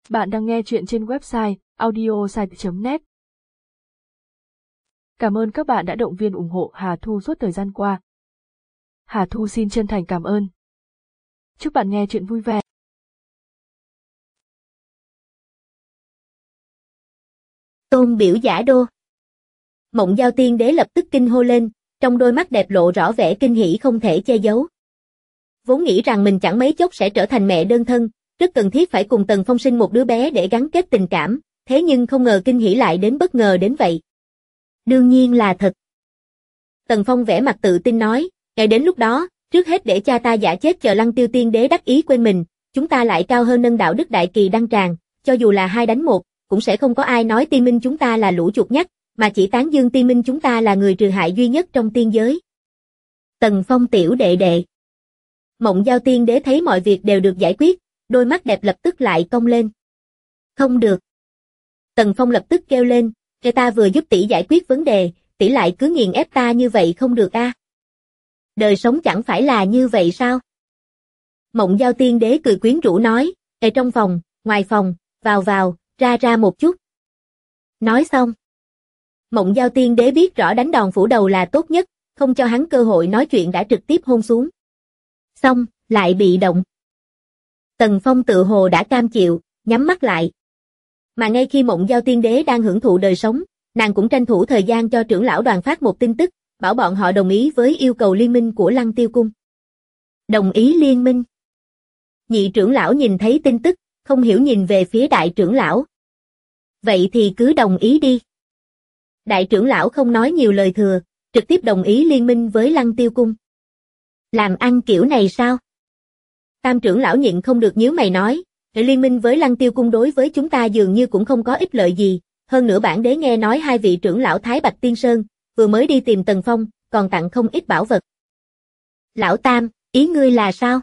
Bạn đang nghe chuyện trên website audiosite.net. Cảm ơn các bạn đã động viên ủng hộ Hà Thu suốt thời gian qua. Hà Thu xin chân thành cảm ơn. Chúc bạn nghe chuyện vui vẻ. Tôn biểu giả đô. Mộng Giao Tiên Đế lập tức kinh hô lên, trong đôi mắt đẹp lộ rõ vẻ kinh hỉ không thể che giấu. Vốn nghĩ rằng mình chẳng mấy chốc sẽ trở thành mẹ đơn thân, rất cần thiết phải cùng Tần Phong sinh một đứa bé để gắn kết tình cảm, thế nhưng không ngờ kinh hỉ lại đến bất ngờ đến vậy. Đương nhiên là thật. Tần Phong vẻ mặt tự tin nói, ngày đến lúc đó, trước hết để cha ta giả chết chờ Lăng Tiêu Tiên Đế đắc ý quên mình, chúng ta lại cao hơn nâng đạo đức đại kỳ đăng tràng, cho dù là 2 đánh 1, cũng sẽ không có ai nói Tiên Minh chúng ta là lũ chuột nhắt, mà chỉ tán dương Tiên Minh chúng ta là người trừ hại duy nhất trong tiên giới. Tần Phong tiểu đệ đệ. Mộng Giao Tiên Đế thấy mọi việc đều được giải quyết, đôi mắt đẹp lập tức lại cong lên. Không được. Tần Phong lập tức kêu lên, người ta vừa giúp tỷ giải quyết vấn đề, tỷ lại cứ nghiền ép ta như vậy không được a. Đời sống chẳng phải là như vậy sao? Mộng Giao Tiên Đế cười quyến rũ nói, ở trong phòng, ngoài phòng, vào, ra một chút. Nói xong. Mộng Giao Tiên Đế biết rõ đánh đòn phủ đầu là tốt nhất, không cho hắn cơ hội nói chuyện đã trực tiếp hôn xuống. Xong, lại bị động. Tần Phong tự hồ đã cam chịu, nhắm mắt lại. Mà ngay khi Mộng Giao Tiên Đế đang hưởng thụ đời sống, nàng cũng tranh thủ thời gian cho trưởng lão đoàn phát một tin tức, bảo bọn họ đồng ý với yêu cầu liên minh của Lăng Tiêu Cung. Đồng ý liên minh. Nhị trưởng lão nhìn thấy tin tức, không hiểu nhìn về phía đại trưởng lão. Vậy thì cứ đồng ý đi. Đại trưởng lão không nói nhiều lời thừa, trực tiếp đồng ý liên minh với Lăng Tiêu Cung. Làm ăn kiểu này sao? Tam trưởng lão nhịn không được nhíu mày nói, liên minh với Lăng Tiêu Cung đối với chúng ta dường như cũng không có ích lợi gì, hơn nữa bản đế nghe nói 2 vị trưởng lão Thái Bạch Tiên Sơn, vừa mới đi tìm Tần Phong, còn tặng không ít bảo vật. Lão Tam, ý ngươi là sao?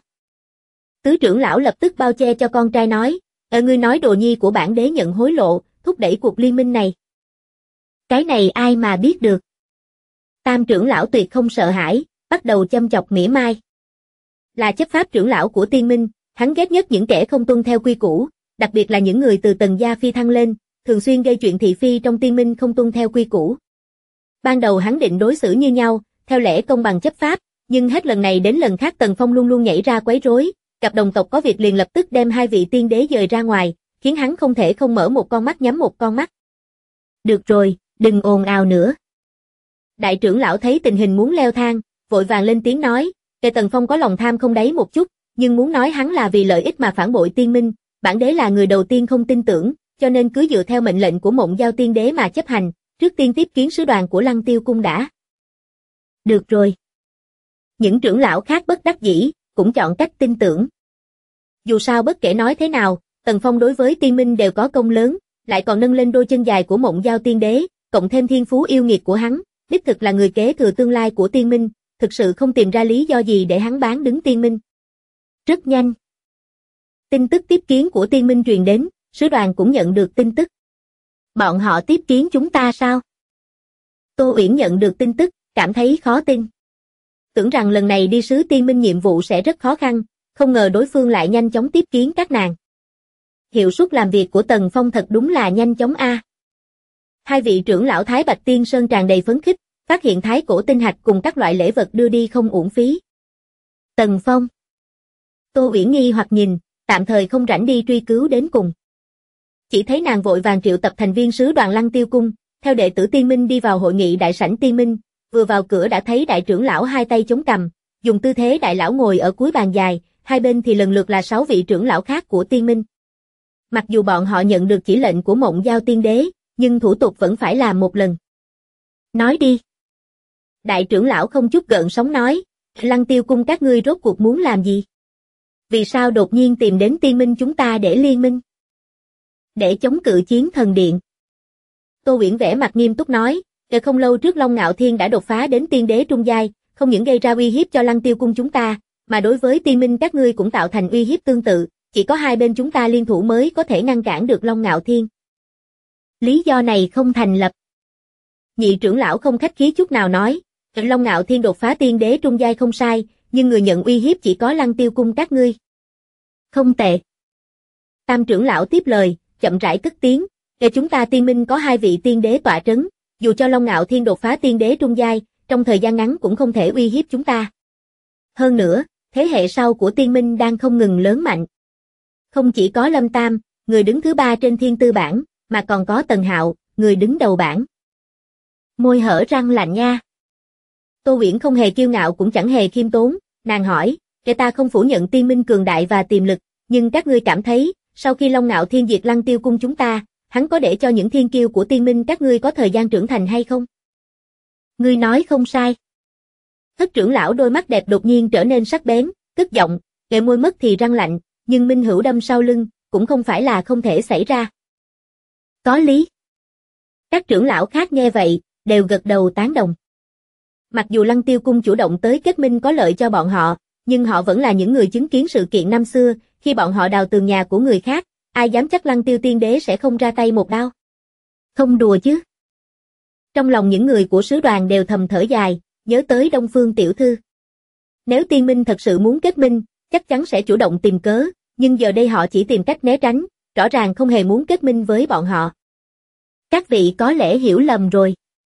Tứ trưởng lão lập tức bao che cho con trai nói, ngươi nói đồ nhi của bản đế nhận hối lộ, thúc đẩy cuộc liên minh này. Cái này ai mà biết được? Tam trưởng lão tuyệt không sợ hãi, bắt đầu châm chọc mỉa mai. Là chấp pháp trưởng lão của tiên minh, hắn ghét nhất những kẻ không tuân theo quy củ, đặc biệt là những người từ tầng gia phi thăng lên, thường xuyên gây chuyện thị phi trong tiên minh không tuân theo quy củ. Ban đầu hắn định đối xử như nhau, theo lẽ công bằng chấp pháp, nhưng hết lần này đến lần khác Tần Phong luôn luôn nhảy ra quấy rối, gặp đồng tộc có việc liền lập tức đem 2 vị tiên đế dời ra ngoài, khiến hắn không thể không mở một con mắt nhắm một con mắt. Được rồi, đừng ồn ào nữa. Đại trưởng lão thấy tình hình muốn leo thang, vội vàng lên tiếng nói, kẻ Tần Phong có lòng tham không đáy một chút, nhưng muốn nói hắn là vì lợi ích mà phản bội tiên minh, bản đế là người đầu tiên không tin tưởng, cho nên cứ dựa theo mệnh lệnh của Mộng Giao Tiên Đế mà chấp hành, trước tiên tiếp kiến sứ đoàn của Lăng Tiêu Cung đã. Được rồi. Những trưởng lão khác bất đắc dĩ, cũng chọn cách tin tưởng. Dù sao bất kể nói thế nào, Tần Phong đối với tiên minh đều có công lớn, lại còn nâng lên đôi chân dài của Mộng Giao Tiên Đế, cộng thêm thiên phú yêu nghiệt của hắn, đích thực là người kế thừa tương lai của tiên minh, thực sự không tìm ra lý do gì để hắn bán đứng tiên minh. Rất nhanh. Tin tức tiếp kiến của tiên minh truyền đến, sứ đoàn cũng nhận được tin tức. Bọn họ tiếp kiến chúng ta sao? Tô Uyển nhận được tin tức, cảm thấy khó tin. Tưởng rằng lần này đi sứ tiên minh nhiệm vụ sẽ rất khó khăn, không ngờ đối phương lại nhanh chóng tiếp kiến các nàng. Hiệu suất làm việc của Tần Phong thật đúng là nhanh chóng a. 2 vị trưởng lão Thái Bạch Tiên Sơn tràn đầy phấn khích, phát hiện thái cổ tinh hạch cùng các loại lễ vật đưa đi không uổng phí. Tần Phong. Tô Uyển nghi hoặc nhìn, tạm thời không rảnh đi truy cứu đến cùng. Chỉ thấy nàng vội vàng triệu tập thành viên sứ đoàn Lăng Tiêu Cung, theo đệ tử tiên minh đi vào hội nghị đại sảnh tiên minh, vừa vào cửa đã thấy đại trưởng lão 2 tay chống cằm, dùng tư thế đại lão ngồi ở cuối bàn dài, hai bên thì lần lượt là 6 vị trưởng lão khác của tiên minh. Mặc dù bọn họ nhận được chỉ lệnh của Mộng Giao Tiên Đế, nhưng thủ tục vẫn phải làm một lần. Nói đi. Đại trưởng lão không chút gợn sóng nói, Lăng Tiêu Cung các ngươi rốt cuộc muốn làm gì? Vì sao đột nhiên tìm đến tiên minh chúng ta để liên minh? Để chống cự Chiến Thần Điện. Tô Uyển vẻ mặt nghiêm túc nói, không lâu trước Long Ngạo Thiên đã đột phá đến tiên đế trung giai, không những gây ra uy hiếp cho Lăng Tiêu Cung chúng ta, mà đối với tiên minh các ngươi cũng tạo thành uy hiếp tương tự, chỉ có 2 bên chúng ta liên thủ mới có thể ngăn cản được Long Ngạo Thiên. Lý do này không thành lập. Nhị trưởng lão không khách khí chút nào nói, Long Ngạo Thiên đột phá tiên đế trung giai không sai, nhưng người nhận uy hiếp chỉ có Lăng Tiêu Cung các ngươi. Không tệ. Tam trưởng lão tiếp lời, chậm rãi cất tiếng, để chúng ta tiên minh có 2 vị tiên đế tọa trấn, dù cho Long Ngạo Thiên đột phá tiên đế trung giai, trong thời gian ngắn cũng không thể uy hiếp chúng ta. Hơn nữa, thế hệ sau của tiên minh đang không ngừng lớn mạnh. Không chỉ có Lâm Tam, người đứng thứ 3 trên thiên tư bảng, mà còn có Tần Hạo, người đứng đầu bảng. Môi hở răng lạnh nha. Tô Uyển không hề kiêu ngạo cũng chẳng hề khiêm tốn, nàng hỏi, kẻ ta không phủ nhận tiên minh cường đại và tiềm lực, nhưng các ngươi cảm thấy, sau khi Long Ngạo Thiên diệt Lăng Tiêu cung chúng ta, hắn có để cho những thiên kiêu của tiên minh các ngươi có thời gian trưởng thành hay không? Ngươi nói không sai. Thất trưởng lão đôi mắt đẹp đột nhiên trở nên sắc bén, cất giọng, kẻ môi mất thì răng lạnh, nhưng minh hữu đâm sau lưng, cũng không phải là không thể xảy ra. Có lý. Các trưởng lão khác nghe vậy, đều gật đầu tán đồng. Mặc dù Lăng Tiêu cung chủ động tới kết minh có lợi cho bọn họ, nhưng họ vẫn là những người chứng kiến sự kiện năm xưa, khi bọn họ đào tường nhà của người khác, ai dám chắc Lăng Tiêu tiên đế sẽ không ra tay một đao. Không đùa chứ. Trong lòng những người của sứ đoàn đều thầm thở dài, nhớ tới Đông Phương tiểu thư. Nếu tiên minh thật sự muốn kết minh, chắc chắn sẽ chủ động tìm cớ, nhưng giờ đây họ chỉ tìm cách né tránh, rõ ràng không hề muốn kết minh với bọn họ. Các vị có lẽ hiểu lầm rồi.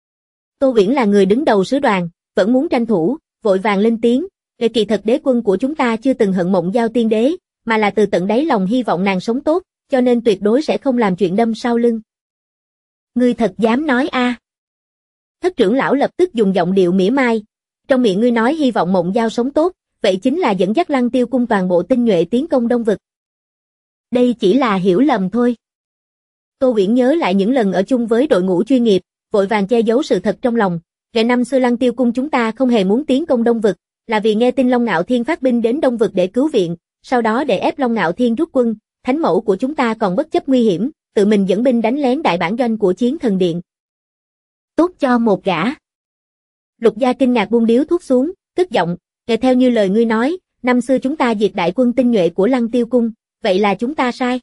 Tô Uyển là người đứng đầu sứ đoàn, vẫn muốn tranh thủ, vội vàng lên tiếng, kỳ thật đế quân của chúng ta chưa từng hận Mộng Giao tiên đế, mà là từ tận đáy lòng hy vọng nàng sống tốt, cho nên tuyệt đối sẽ không làm chuyện đâm sau lưng. Ngươi thật dám nói a? Thất trưởng lão lập tức dùng giọng điệu mỉa mai, trong miệng ngươi nói hy vọng Mộng Giao sống tốt, vậy chính là dẫn dắt Lăng Tiêu cung toàn bộ tinh nhuệ tiến công Đông vực. Đây chỉ là hiểu lầm thôi. Tô Uyển nhớ lại những lần ở chung với đội ngũ chuyên nghiệp, vội vàng che giấu sự thật trong lòng. Ngày năm xưa Lăng Tiêu cung chúng ta không hề muốn tiến công Đông vực, là vì nghe tin Long Ngạo Thiên phát binh đến Đông vực để cứu viện, sau đó để ép Long Ngạo Thiên rút quân, thánh mẫu của chúng ta còn bất chấp nguy hiểm, tự mình dẫn binh đánh lén đại bản doanh của Chiến Thần Điện. Tốt cho một gã. Lục Gia kinh ngạc buông điếu thuốc xuống, cất giọng, "Nghe theo như lời ngươi nói, năm xưa chúng ta diệt đại quân tinh nhuệ của Lăng Tiêu cung, vậy là chúng ta sai?"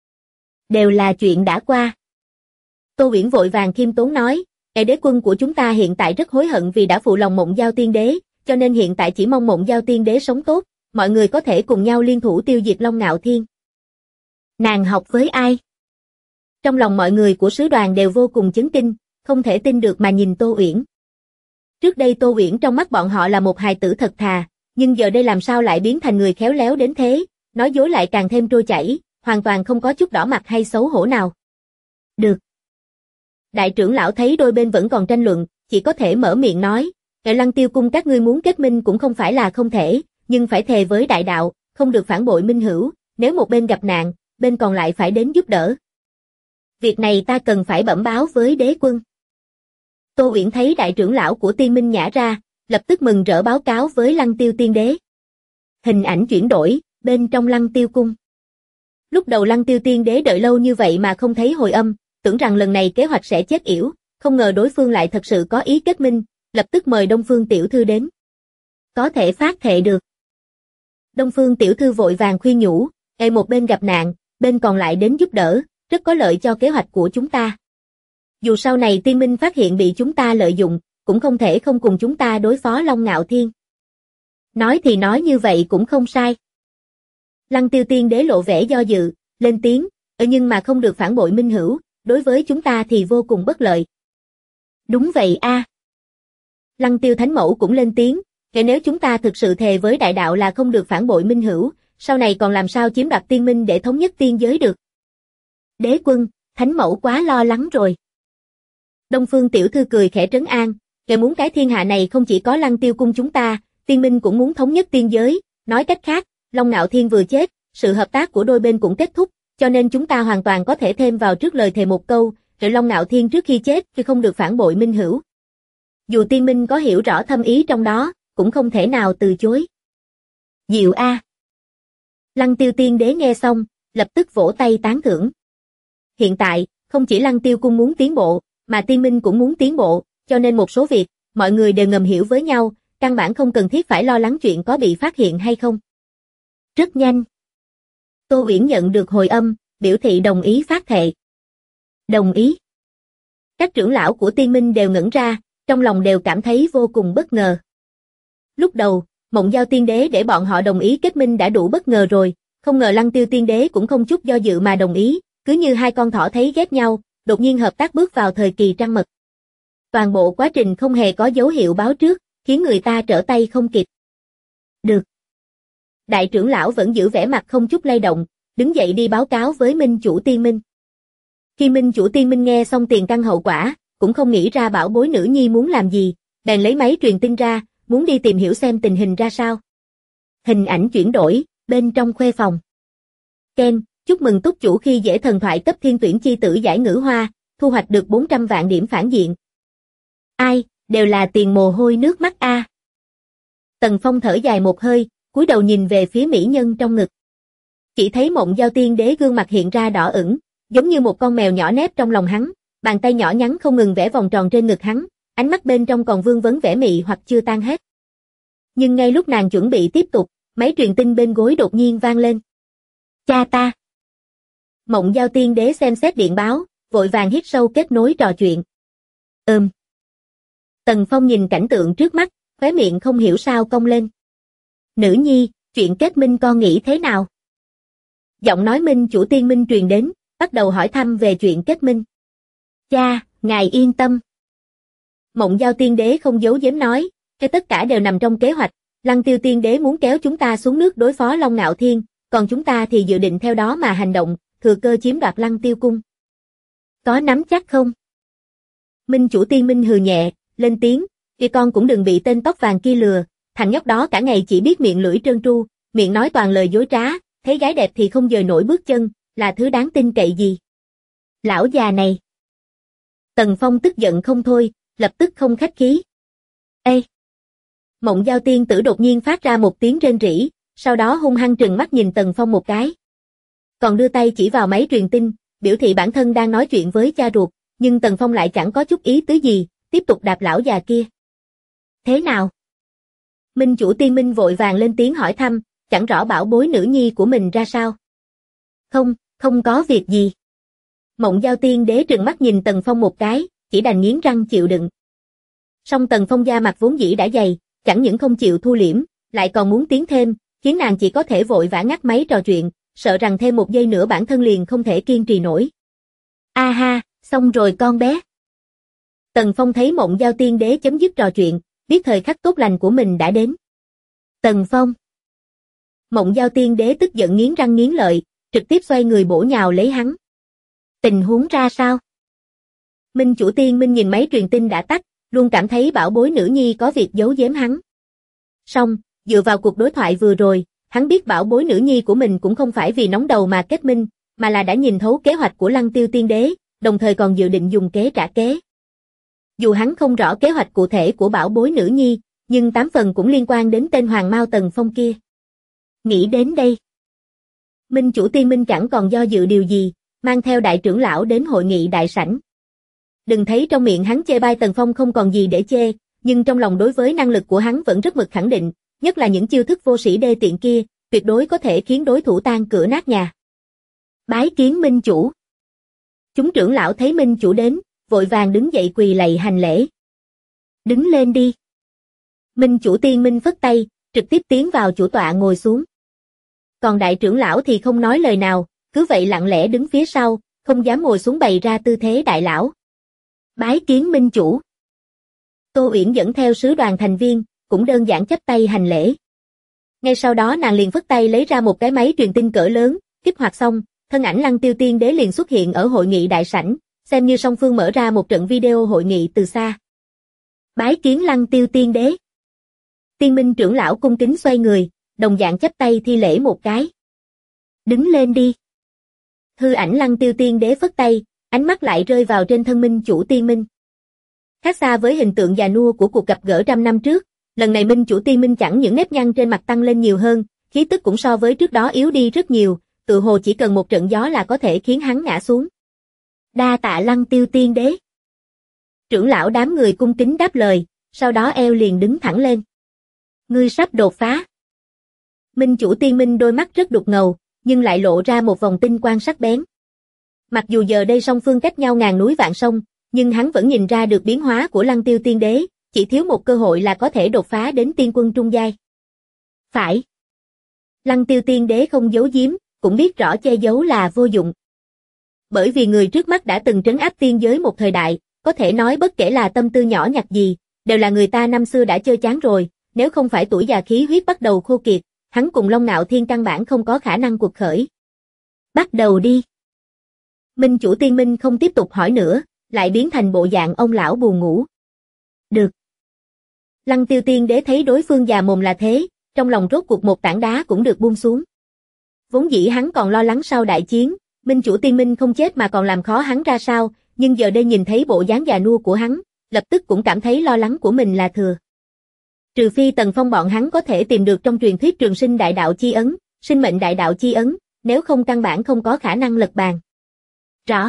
Đều là chuyện đã qua. Tô Uyển vội vàng khiêm tốn nói, đế quân của chúng ta hiện tại rất hối hận vì đã phụ lòng Mộng Giao tiên đế, cho nên hiện tại chỉ mong Mộng Giao tiên đế sống tốt, mọi người có thể cùng nhau liên thủ tiêu diệt Long Ngạo Thiên. Nàng học với ai? Trong lòng mọi người của sứ đoàn đều vô cùng chấn kinh, không thể tin được mà nhìn Tô Uyển. Trước đây Tô Uyển trong mắt bọn họ là một hài tử thật thà, nhưng giờ đây làm sao lại biến thành người khéo léo đến thế, nói dối lại càng thêm trôi chảy, hoàn toàn không có chút đỏ mặt hay xấu hổ nào. Được. Đại trưởng lão thấy đôi bên vẫn còn tranh luận, chỉ có thể mở miệng nói, "Ở Lăng Tiêu cung các ngươi muốn kết minh cũng không phải là không thể, nhưng phải thề với đại đạo, không được phản bội minh hữu, nếu một bên gặp nạn, bên còn lại phải đến giúp đỡ. Việc này ta cần phải bẩm báo với đế quân." Tô Uyển thấy đại trưởng lão của Tiên Minh nhả ra, lập tức mừng rỡ báo cáo với Lăng Tiêu tiên đế. Hình ảnh chuyển đổi, bên trong Lăng Tiêu cung. Lúc đầu Lăng Tiêu tiên đế đợi lâu như vậy mà không thấy hồi âm, tưởng rằng lần này kế hoạch sẽ chết yểu, không ngờ đối phương lại thật sự có ý kết minh, lập tức mời Đông Phương tiểu thư đến. Có thể phát thệ được. Đông Phương tiểu thư vội vàng khuyên nhủ, một bên gặp nạn, bên còn lại đến giúp đỡ, rất có lợi cho kế hoạch của chúng ta. Dù sau này Tiên Minh phát hiện bị chúng ta lợi dụng, cũng không thể không cùng chúng ta đối phó Long Ngạo Thiên. Nói thì nói như vậy cũng không sai. Lăng Tiêu tiên đế lộ vẻ do dự, lên tiếng, nhưng mà không được phản bội minh hữu, đối với chúng ta thì vô cùng bất lợi. Đúng vậy a. Lăng Tiêu thánh mẫu cũng lên tiếng, nếu chúng ta thực sự thề với đại đạo là không được phản bội minh hữu, sau này còn làm sao chiếm đoạt tiên minh để thống nhất tiên giới được. Đế quân, thánh mẫu quá lo lắng rồi. Đông Phương tiểu thư cười khẽ trấn an, muốn cái thiên hạ này không chỉ có Lăng Tiêu cung chúng ta, tiên minh cũng muốn thống nhất tiên giới, nói cách khác, Long Ngạo Thiên vừa chết, sự hợp tác của đôi bên cũng kết thúc, cho nên chúng ta hoàn toàn có thể thêm vào trước lời thề một câu, Long Ngạo Thiên trước khi chết thì không được phản bội minh hữu. Dù tiên minh có hiểu rõ thâm ý trong đó, cũng không thể nào từ chối. Diệu a. Lăng Tiêu tiên đế nghe xong, lập tức vỗ tay tán thưởng. Hiện tại, không chỉ Lăng Tiêu cung muốn tiến bộ, mà tiên minh cũng muốn tiến bộ, cho nên một số việc, mọi người đều ngầm hiểu với nhau, căn bản không cần thiết phải lo lắng chuyện có bị phát hiện hay không. Rất nhanh. Tô Uyển nhận được hồi âm, biểu thị đồng ý phát thệ. Đồng ý. Các trưởng lão của tiên minh đều ngẩn ra, trong lòng đều cảm thấy vô cùng bất ngờ. Lúc đầu, Mộng Giao tiên đế để bọn họ đồng ý kết minh đã đủ bất ngờ rồi, không ngờ Lăng Tiêu Tiên Đế cũng không chút do dự mà đồng ý, cứ như hai con thỏ thấy ghét nhau, đột nhiên hợp tác bước vào thời kỳ trăng mật. Toàn bộ quá trình không hề có dấu hiệu báo trước, khiến người ta trở tay không kịp. Được. Đại trưởng lão vẫn giữ vẻ mặt không chút lay động, đứng dậy đi báo cáo với Minh Chủ Tiên Minh. Khi Minh Chủ Tiên Minh nghe xong tiền căn hậu quả, cũng không nghĩ ra bảo bối nữ nhi muốn làm gì, bèn lấy máy truyền tin ra, muốn đi tìm hiểu xem tình hình ra sao. Hình ảnh chuyển đổi, bên trong khuê phòng. Ken, chúc mừng túc chủ khi dễ thần thoại cấp thiên tuyển chi tử giải ngữ hoa, thu hoạch được 400 vạn điểm phản diện. Ai, đều là tiền mồ hôi nước mắt a. Tần Phong thở dài một hơi, cúi đầu nhìn về phía mỹ nhân trong ngực. Chỉ thấy Mộng Giao Tiên Đế gương mặt hiện ra đỏ ửng, giống như một con mèo nhỏ nép trong lòng hắn, bàn tay nhỏ nhắn không ngừng vẽ vòng tròn trên ngực hắn, ánh mắt bên trong còn vương vấn vẻ mị hoặc chưa tan hết. Nhưng ngay lúc nàng chuẩn bị tiếp tục, máy truyền tin bên gối đột nhiên vang lên. Cha ta. Mộng Giao Tiên Đế xem xét điện báo, vội vàng hít sâu kết nối trò chuyện. Tần Phong nhìn cảnh tượng trước mắt, khóe miệng không hiểu sao cong lên. Nữ nhi, chuyện kết minh con nghĩ thế nào? Giọng nói Minh Chủ Tiên Minh truyền đến, bắt đầu hỏi thăm về chuyện kết minh. Cha, ngài yên tâm. Mộng Giao Tiên Đế không giấu giếm nói, cái tất cả đều nằm trong kế hoạch, Lăng Tiêu Tiên Đế muốn kéo chúng ta xuống nước đối phó Long Ngạo Thiên, còn chúng ta thì dự định theo đó mà hành động, thừa cơ chiếm đoạt Lăng Tiêu Cung. Có nắm chắc không? Minh Chủ Tiên Minh hừ nhẹ, lên tiếng, kia con cũng đừng bị tên tóc vàng kia lừa, thằng nhóc đó cả ngày chỉ biết miệng lưỡi trơn tru, miệng nói toàn lời dối trá, thấy gái đẹp thì không dời nổi bước chân, là thứ đáng tin cậy gì. Lão già này. Tần Phong tức giận không thôi, lập tức không khách khí. Ê! Mộng Giao Tiên Tử đột nhiên phát ra một tiếng rên rỉ, sau đó hung hăng trừng mắt nhìn Tần Phong một cái. Còn đưa tay chỉ vào máy truyền tin, biểu thị bản thân đang nói chuyện với cha ruột, nhưng Tần Phong lại chẳng có chút ý tứ gì, tiếp tục đạp lão già kia. Thế nào? Minh Chủ Tiên Minh vội vàng lên tiếng hỏi thăm, chẳng rõ bảo bối nữ nhi của mình ra sao. Không có việc gì. Mộng Giao Tiên Đế trừng mắt nhìn Tần Phong một cái, chỉ đành nghiến răng chịu đựng. Song Tần Phong da mặt vốn dĩ đã dày, chẳng những không chịu thu liễm, lại còn muốn tiến thêm, khiến nàng chỉ có thể vội vã ngắt máy trò chuyện, sợ rằng thêm một giây nữa bản thân liền không thể kiên trì nổi. A ha, xong rồi con bé. Tần Phong thấy Mộng Giao Tiên Đế chấm dứt trò chuyện, biết thời khắc tốt lành của mình đã đến. Tần Phong. Mộng Giao Tiên Đế tức giận nghiến răng nghiến lợi, trực tiếp xoay người bổ nhào lấy hắn. Tình huống ra sao? Minh Chủ Tiên Minh nhìn máy truyền tin đã tắt, luôn cảm thấy bảo bối nữ nhi có việc giấu giếm hắn. Song, dựa vào cuộc đối thoại vừa rồi, hắn biết bảo bối nữ nhi của mình cũng không phải vì nóng đầu mà kết minh, mà là đã nhìn thấu kế hoạch của Lăng Tiêu Tiên Đế, đồng thời còn dự định dùng kế trả kế. Dù hắn không rõ kế hoạch cụ thể của bảo bối nữ nhi, nhưng 8 phần cũng liên quan đến tên Hoàng Mao Tần Phong kia. Nghĩ đến đây, Minh Chủ Tiên Minh chẳng còn do dự điều gì, mang theo đại trưởng lão đến hội nghị đại sảnh. Đừng thấy trong miệng hắn chê bai Tần Phong không còn gì để chê, nhưng trong lòng đối với năng lực của hắn vẫn rất mực khẳng định, nhất là những chiêu thức vô sĩ đê tiện kia, tuyệt đối có thể khiến đối thủ tan cửa nát nhà. Bái kiến Minh Chủ. Chúng trưởng lão thấy Minh Chủ đến, vội vàng đứng dậy quỳ lạy hành lễ. Đứng lên đi. Minh Chủ Tiên Minh phất tay, trực tiếp tiến vào chủ tọa ngồi xuống. Còn đại trưởng lão thì không nói lời nào, cứ vậy lặng lẽ đứng phía sau, không dám ngồi xuống bày ra tư thế đại lão. Bái kiến Minh Chủ. Tô Uyển dẫn theo sứ đoàn thành viên, cũng đơn giản chắp tay hành lễ. Ngay sau đó nàng liền phất tay lấy ra một cái máy truyền tin cỡ lớn, kích hoạt xong, thân ảnh Lăng Tiêu Tiên Đế liền xuất hiện ở hội nghị đại sảnh, xem như song phương mở ra một trận video hội nghị từ xa. Bái kiến Lăng Tiêu Tiên Đế. Tiên Minh trưởng lão cung kính xoay người, đồng dạng chắp tay thi lễ một cái. Đứng lên đi. Hư ảnh Lăng Tiêu Tiên Đế phất tay, ánh mắt lại rơi vào trên thân Minh Chủ Tiên Minh. Khác xa với hình tượng già nua của cuộc gặp gỡ trăm năm trước, lần này Minh Chủ Tiên Minh chẳng những nếp nhăn trên mặt tăng lên nhiều hơn, khí tức cũng so với trước đó yếu đi rất nhiều, tự hồ chỉ cần một trận gió là có thể khiến hắn ngã xuống. Đa tạ Lăng Tiêu Tiên Đế. Trưởng lão đám người cung kính đáp lời, sau đó eo liền đứng thẳng lên. Ngươi sắp đột phá. Minh Chủ Tiên Minh đôi mắt rất đục ngầu, nhưng lại lộ ra một vòng tinh quang sắc bén. Mặc dù giờ đây song phương cách nhau ngàn núi vạn sông, nhưng hắn vẫn nhìn ra được biến hóa của Lăng Tiêu Tiên Đế, chỉ thiếu một cơ hội là có thể đột phá đến tiên quân trung giai. Phải. Lăng Tiêu Tiên Đế không giấu giếm, cũng biết rõ che giấu là vô dụng. Bởi vì người trước mắt đã từng trấn áp tiên giới một thời đại, có thể nói bất kể là tâm tư nhỏ nhặt gì, đều là người ta năm xưa đã chơi chán rồi, nếu không phải tuổi già khí huyết bắt đầu khô kiệt, hắn cùng Long Ngạo Thiên căn bản không có khả năng cuộc khởi. Bắt đầu đi. Minh chủ Tiên Minh không tiếp tục hỏi nữa, lại biến thành bộ dạng ông lão buồn ngủ. Được. Lăng Tiêu Tiên Đế thấy đối phương già mồm là thế, trong lòng rốt cuộc một tảng đá cũng được buông xuống. Vốn dĩ hắn còn lo lắng sau đại chiến, Minh chủ Tiên Minh không chết mà còn làm khó hắn ra sao, nhưng giờ đây nhìn thấy bộ dáng già nua của hắn, lập tức cũng cảm thấy lo lắng của mình là thừa. Trừ phi Tần Phong bọn hắn có thể tìm được trong truyền thuyết trường sinh đại đạo chi ấn, sinh mệnh đại đạo chi ấn, nếu không căn bản không có khả năng lật bàn. Rõ.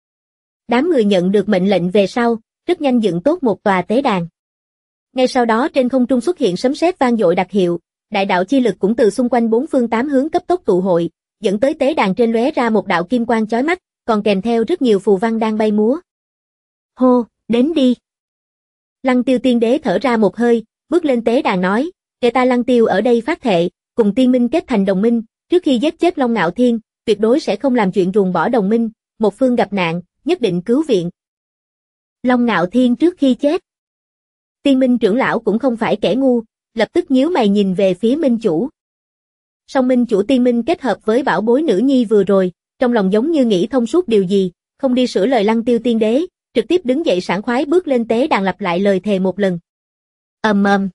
Đám người nhận được mệnh lệnh về sau, rất nhanh dựng tốt một tòa tế đàn. Ngay sau đó trên không trung xuất hiện sấm sét vang dội đặc hiệu, đại đạo chi lực cũng từ xung quanh bốn phương tám hướng cấp tốc tụ hội, dẫn tới tế đàn trên lóe ra một đạo kim quang chói mắt, còn kèm theo rất nhiều phù văn đang bay múa. Hô, đến đi. Lăng Tiêu Tiên Đế thở ra một hơi, bước lên tế đàn nói, kẻ ta Lăng Tiêu ở đây phát thệ, cùng Tiên Minh kết thành đồng minh, trước khi giết chết Long Ngạo Thiên, tuyệt đối sẽ không làm chuyện ruồng bỏ đồng minh, một phương gặp nạn, nhất định cứu viện. Long Ngạo Thiên trước khi chết. Tiên Minh trưởng lão cũng không phải kẻ ngu, lập tức nhíu mày nhìn về phía Minh chủ. Song Minh chủ Tiên Minh kết hợp với bảo bối nữ nhi vừa rồi, trong lòng giống như nghĩ thông suốt điều gì, không đi sửa lời Lăng Tiêu Tiên Đế, trực tiếp đứng dậy sảng khoái bước lên tế đàn lặp lại lời thề một lần. Ầm ầm.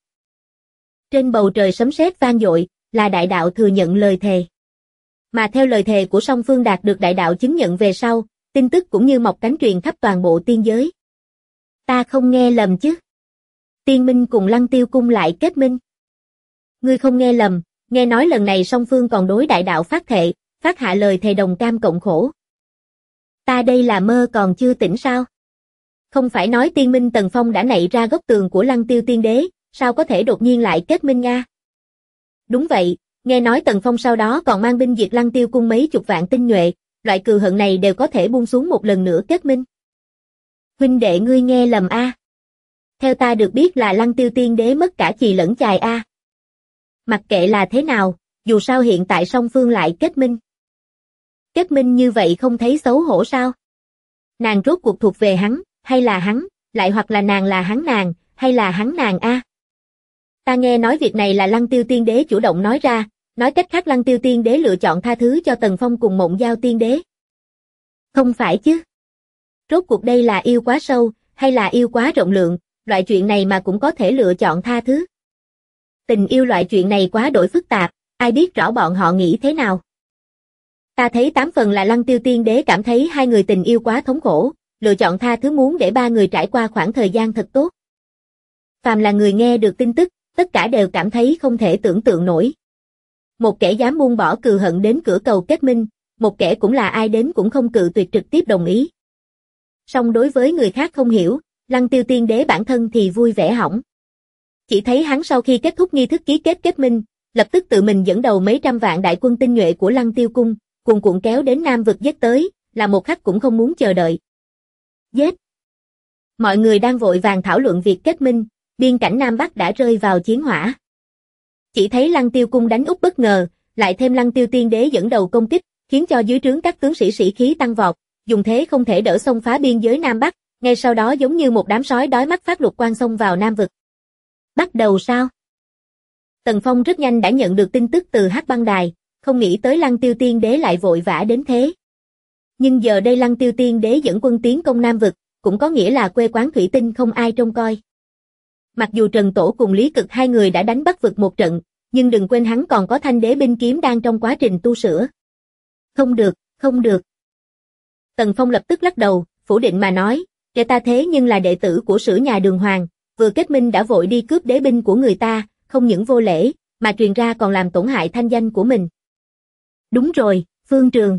Trên bầu trời sấm sét vang dội, là đại đạo thừa nhận lời thề. Mà theo lời thề của song phương đạt được đại đạo chứng nhận về sau, tin tức cũng như mọc cánh truyền khắp toàn bộ tiên giới. Ta không nghe lầm chứ? Tiên Minh cùng Lăng Tiêu cung lại kết minh. Ngươi không nghe lầm, nghe nói lần này song phương còn đối đại đạo phát thệ, phát hạ lời thề đồng cam cộng khổ. Ta đây là mơ còn chưa tỉnh sao? Không phải nói Tiên Minh Tần Phong đã nảy ra góc tường của Lăng Tiêu Tiên Đế, sao có thể đột nhiên lại kết minh nga? Đúng vậy, nghe nói Tần Phong sau đó còn mang binh diệt Lăng Tiêu cung mấy chục vạn tinh nhuệ, loại cừu hận này đều có thể buông xuống một lần nữa kết minh. Huynh đệ ngươi nghe lầm a. Theo ta được biết là Lăng Tiêu Tiên Đế mất cả chì lẫn chài a. Mặc kệ là thế nào, dù sao hiện tại song phương lại kết minh. Kết minh như vậy không thấy xấu hổ sao? Nàng rốt cuộc thuộc về hắn, hay là hắn, lại hoặc là nàng là hắn nàng, hay là hắn nàng a? Ta nghe nói việc này là Lăng Tiêu Tiên Đế chủ động nói ra, nói cách khác Lăng Tiêu Tiên Đế lựa chọn tha thứ cho Tần Phong cùng Mộng Giao Tiên Đế. Không phải chứ? Rốt cuộc đây là yêu quá sâu, hay là yêu quá rộng lượng, loại chuyện này mà cũng có thể lựa chọn tha thứ. Tình yêu loại chuyện này quá đổi phức tạp, ai biết rõ bọn họ nghĩ thế nào. Ta thấy 8 phần là Lăng Tiêu Tiên Đế cảm thấy hai người tình yêu quá thống khổ, lựa chọn tha thứ muốn để ba người trải qua khoảng thời gian thật tốt. Phàm là người nghe được tin tức, tất cả đều cảm thấy không thể tưởng tượng nổi. Một kẻ dám buông bỏ cừu hận đến cửa cầu kết minh, một kẻ cũng là ai đến cũng không cự tuyệt trực tiếp đồng ý. Song đối với người khác không hiểu, Lăng Tiêu Tiên Đế bản thân thì vui vẻ hỏng. Chỉ thấy hắn sau khi kết thúc nghi thức ký kết kết minh, lập tức tự mình dẫn đầu mấy trăm vạn đại quân tinh nhuệ của Lăng Tiêu cung, cuồn cuộn kéo đến Nam vực giết tới, là một khắc cũng không muốn chờ đợi. Giết! Mọi người đang vội vàng thảo luận việc kết minh, biên cảnh Nam Bắc đã rơi vào chiến hỏa. Chỉ thấy Lăng Tiêu cung đánh úp bất ngờ, lại thêm Lăng Tiêu Tiên Đế dẫn đầu công kích, khiến cho dưới trướng các tướng sĩ sĩ khí tăng vọt, dùng thế không thể đỡ xông phá biên giới Nam Bắc, ngay sau đó giống như một đám sói đói mắt phát lục quan xông vào Nam vực. Bắt đầu sao? Tần Phong rất nhanh đã nhận được tin tức từ Hắc Băng Đài, không nghĩ tới Lăng Tiêu Tiên Đế lại vội vã đến thế. Nhưng giờ đây Lăng Tiêu Tiên Đế dẫn quân tiến công Nam vực, cũng có nghĩa là quê quán thủy tinh không ai trông coi. Mặc dù Trần Tổ cùng Lý Cực hai người đã đánh Bắc vực một trận, nhưng đừng quên hắn còn có Thanh Đế binh kiếm đang trong quá trình tu sửa. Không được, không được. Tần Phong lập tức lắc đầu, phủ định mà nói, kẻ ta thế nhưng là đệ tử của Sử nhà Đường Hoàng, vừa kết minh đã vội đi cướp đế binh của người ta, không những vô lễ, mà truyền ra còn làm tổn hại thanh danh của mình. Đúng rồi, Phương Trường.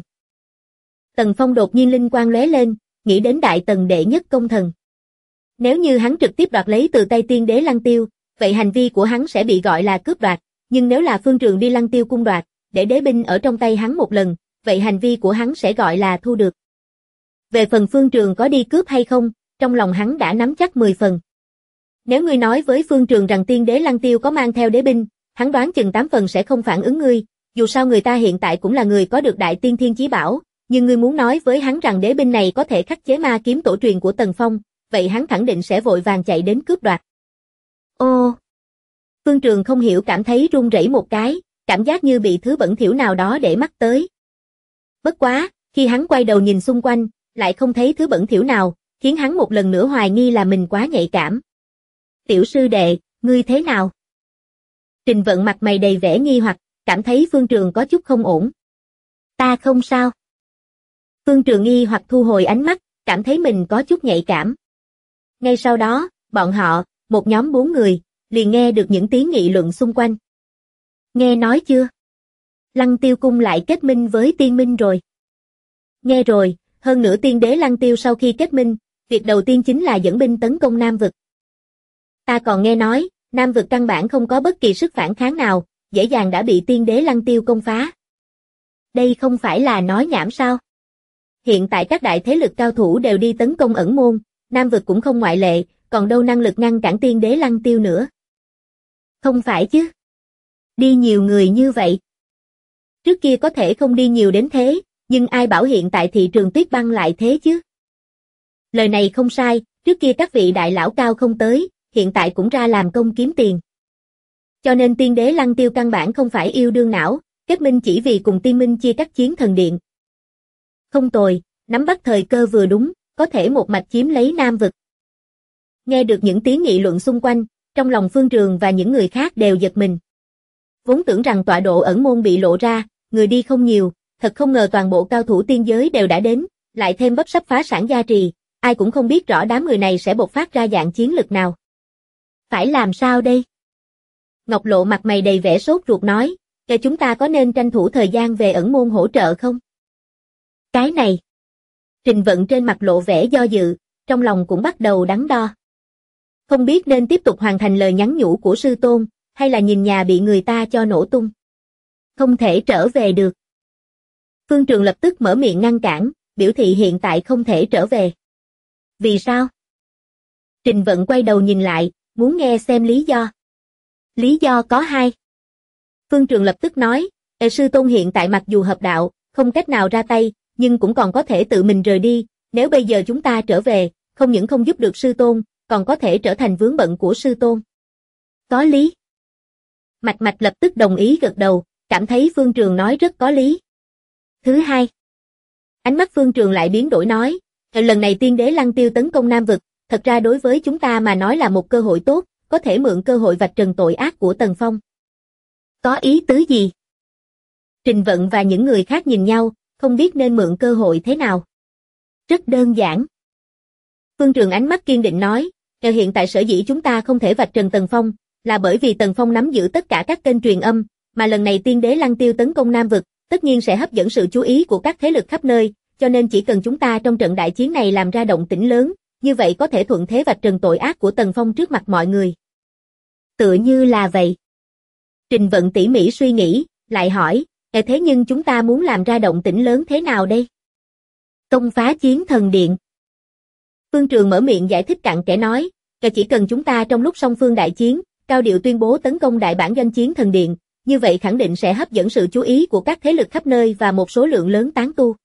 Tần Phong đột nhiên linh quang lóe lên, nghĩ đến Đại Tần đệ nhất công thần. Nếu như hắn trực tiếp đoạt lấy từ tay Tiên Đế Lăng Tiêu, vậy hành vi của hắn sẽ bị gọi là cướp đoạt, nhưng nếu là Phương Trường đi Lăng Tiêu cung đoạt, để đế binh ở trong tay hắn một lần, vậy hành vi của hắn sẽ gọi là thu được. Về phần Phương Trường có đi cướp hay không, trong lòng hắn đã nắm chắc 10 phần. Nếu ngươi nói với Phương Trường rằng Tiên Đế Lăng Tiêu có mang theo đế binh, hắn đoán chừng 8 phần sẽ không phản ứng ngươi, dù sao người ta hiện tại cũng là người có được đại tiên thiên chí bảo, nhưng ngươi muốn nói với hắn rằng đế binh này có thể khắc chế ma kiếm tổ truyền của Tần Phong, vậy hắn khẳng định sẽ vội vàng chạy đến cướp đoạt. Ô! Phương Trường không hiểu cảm thấy run rẩy một cái, cảm giác như bị thứ bẩn thỉu nào đó để mắt tới. Bất quá, khi hắn quay đầu nhìn xung quanh, lại không thấy thứ bẩn thỉu nào, khiến hắn một lần nữa hoài nghi là mình quá nhạy cảm. Tiểu sư đệ, ngươi thế nào? Trình Vận mặt mày đầy vẻ nghi hoặc, cảm thấy Phương Trường có chút không ổn. Ta không sao. Phương Trường nghi hoặc thu hồi ánh mắt, cảm thấy mình có chút nhạy cảm. Ngay sau đó, bọn họ, một nhóm 4 người, liền nghe được những tiếng nghị luận xung quanh. Nghe nói chưa? Lăng Tiêu Cung lại kết minh với Tiên Minh rồi. Nghe rồi, hơn nữa tiên đế Lăng Tiêu sau khi kết minh, việc đầu tiên chính là dẫn binh tấn công Nam Vực. Ta còn nghe nói, Nam Vực căn bản không có bất kỳ sức phản kháng nào, dễ dàng đã bị tiên đế Lăng Tiêu công phá. Đây không phải là nói nhảm sao? Hiện tại các đại thế lực cao thủ đều đi tấn công ẩn môn, Nam Vực cũng không ngoại lệ, còn đâu năng lực ngăn cản tiên đế Lăng Tiêu nữa. Không phải chứ? Đi nhiều người như vậy. Trước kia có thể không đi nhiều đến thế, nhưng ai bảo hiện tại thị trường tuyết băng lại thế chứ? Lời này không sai, trước kia các vị đại lão cao không tới, hiện tại cũng ra làm công kiếm tiền. Cho nên tiên đế Lăng Tiêu căn bản không phải yêu đương não, kết minh chỉ vì cùng tiên minh chia cắt chiến thần điện. Không tồi, nắm bắt thời cơ vừa đúng, có thể một mạch chiếm lấy Nam Vực. Nghe được những tiếng nghị luận xung quanh, trong lòng Phương Trường và những người khác đều giật mình. Vốn tưởng rằng tọa độ ẩn môn bị lộ ra, người đi không nhiều, thật không ngờ toàn bộ cao thủ tiên giới đều đã đến, lại thêm bắp sắp phá sản gia trì, ai cũng không biết rõ đám người này sẽ bộc phát ra dạng chiến lực nào. Phải làm sao đây? Ngọc Lộ mặt mày đầy vẻ sốt ruột nói, chúng ta có nên tranh thủ thời gian về ẩn môn hỗ trợ không? Cái này. Trình Vận trên mặt lộ vẻ do dự, trong lòng cũng bắt đầu đắn đo. Không biết nên tiếp tục hoàn thành lời nhắn nhủ của sư tôn, hay là nhìn nhà bị người ta cho nổ tung. Không thể trở về được. Phương Trường lập tức mở miệng ngăn cản, biểu thị hiện tại không thể trở về. Vì sao? Trình Vận quay đầu nhìn lại, muốn nghe xem lý do. Lý do có 2. Phương Trường lập tức nói, sư tôn hiện tại mặc dù hợp đạo, không cách nào ra tay, nhưng cũng còn có thể tự mình rời đi, nếu bây giờ chúng ta trở về, không những không giúp được sư tôn, còn có thể trở thành vướng bận của sư tôn. Có lý. Mạch Mạch lập tức đồng ý gật đầu, cảm thấy Phương Trường nói rất có lý. Thứ 2. Ánh mắt Phương Trường lại biến đổi nói, lần này tiên đế Lăng Tiêu tấn công Nam Vực, thật ra đối với chúng ta mà nói là một cơ hội tốt, có thể mượn cơ hội vạch trần tội ác của Tần Phong. Có ý tứ gì? Trình Vận và những người khác nhìn nhau, không biết nên mượn cơ hội thế nào. Rất đơn giản. Phương Trường ánh mắt kiên định nói, hiện tại sở dĩ chúng ta không thể vạch trần Tần Phong, là bởi vì Tần Phong nắm giữ tất cả các kênh truyền âm, mà lần này tiên đế Lăng Tiêu tấn công Nam Vực, tất nhiên sẽ hấp dẫn sự chú ý của các thế lực khắp nơi, cho nên chỉ cần chúng ta trong trận đại chiến này làm ra động tĩnh lớn, như vậy có thể thuận thế vạch trần tội ác của Tần Phong trước mặt mọi người. Tựa như là vậy. Trình Vận tỉ mỉ suy nghĩ, lại hỏi, thế nhưng chúng ta muốn làm ra động tĩnh lớn thế nào đây? Công phá chiến thần điện. Phương Trường mở miệng giải thích cặn kẽ nói, chỉ cần chúng ta trong lúc song phương đại chiến, cao điệu tuyên bố tấn công đại bản doanh chiến thần điện, như vậy khẳng định sẽ hấp dẫn sự chú ý của các thế lực khắp nơi và một số lượng lớn tán tu.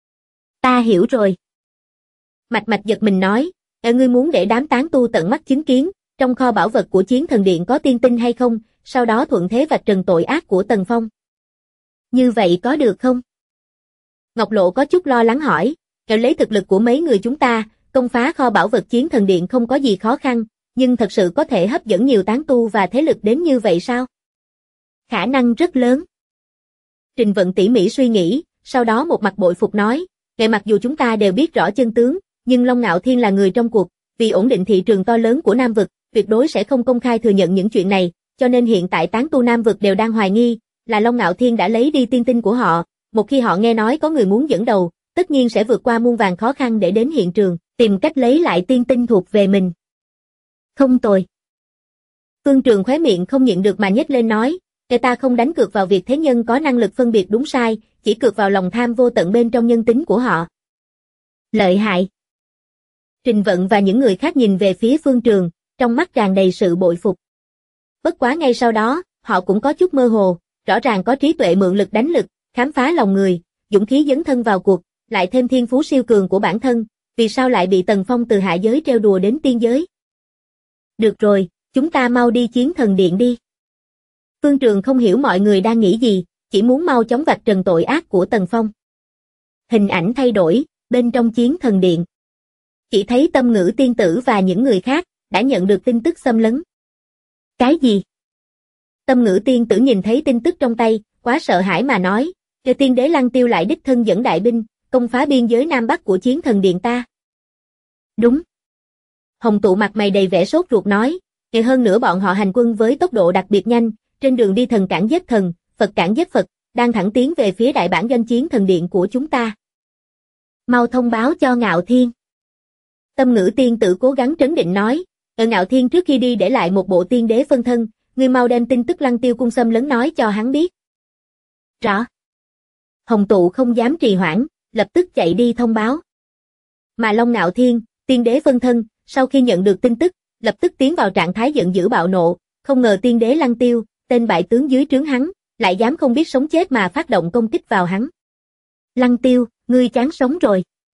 Ta hiểu rồi. Mạch Mạch giật mình nói, ngươi muốn để đám tán tu tận mắt chứng kiến, trong kho bảo vật của chiến thần điện có tiên tinh hay không, sau đó thuận thế vạch trần tội ác của Tần Phong. Như vậy có được không? Ngọc Lộ có chút lo lắng hỏi, lấy thực lực của mấy người chúng ta, công phá kho bảo vật chiến thần điện không có gì khó khăn, nhưng thật sự có thể hấp dẫn nhiều tán tu và thế lực đến như vậy sao? Khả năng rất lớn. Trình Vận tỉ mỉ suy nghĩ, sau đó một mặt bội phục nói, mặc dù chúng ta đều biết rõ chân tướng, nhưng Long Ngạo Thiên là người trong cuộc, vì ổn định thị trường to lớn của Nam Vực, tuyệt đối sẽ không công khai thừa nhận những chuyện này, cho nên hiện tại tán tu Nam Vực đều đang hoài nghi, là Long Ngạo Thiên đã lấy đi tiên tinh của họ, một khi họ nghe nói có người muốn dẫn đầu, tất nhiên sẽ vượt qua muôn vàn khó khăn để đến hiện trường, tìm cách lấy lại tiên tinh thuộc về mình. Không tồi. Phương Trường khóe miệng không nhịn được mà nhếch lên nói, ta không đánh cược vào việc thế nhân có năng lực phân biệt đúng sai, chỉ cược vào lòng tham vô tận bên trong nhân tính của họ. Lợi hại. Trình Vận và những người khác nhìn về phía Phương Trường, trong mắt tràn đầy sự bội phục. Bất quá ngay sau đó, họ cũng có chút mơ hồ, rõ ràng có trí tuệ mượn lực đánh lực, khám phá lòng người, dũng khí dấn thân vào cuộc, lại thêm thiên phú siêu cường của bản thân, vì sao lại bị Tần Phong từ hạ giới trêu đùa đến tiên giới? Được rồi, chúng ta mau đi Chiến Thần Điện đi. Phương Trường không hiểu mọi người đang nghĩ gì, chỉ muốn mau chóng vạch trần tội ác của Tần Phong. Hình ảnh thay đổi, bên trong Chiến Thần Điện. Chỉ thấy Tâm Ngữ tiên tử và những người khác đã nhận được tin tức xâm lấn. Cái gì? Tâm Ngữ tiên tử nhìn thấy tin tức trong tay, quá sợ hãi mà nói, Kêu tiên đế Lăng Tiêu lại đích thân dẫn đại binh, công phá biên giới Nam Bắc của Chiến Thần Điện ta. Đúng. Hồng Tụ mặt mày đầy vẻ sốt ruột nói, hơn nữa bọn họ hành quân với tốc độ đặc biệt nhanh, trên đường đi thần cản giết thần, Phật cản giết Phật, đang thẳng tiến về phía đại bản doanh Chiến Thần Điện của chúng ta. Mau thông báo cho Ngạo Thiên. Tâm Ngữ tiên tử cố gắng trấn định nói, Ngạo Thiên trước khi đi để lại một bộ tiên đế phân thân, ngươi mau đem tin tức Lăng Tiêu cung xâm lấn nói cho hắn biết. Rõ. Hồng Tụ không dám trì hoãn, lập tức chạy đi thông báo. Mà Long Ngạo Thiên, tiên đế phân thân, sau khi nhận được tin tức, lập tức tiến vào trạng thái giận dữ bạo nộ, không ngờ tiên đế Lăng Tiêu, tên bại tướng dưới trướng hắn, lại dám không biết sống chết mà phát động công kích vào hắn. Lăng Tiêu, ngươi chán sống rồi.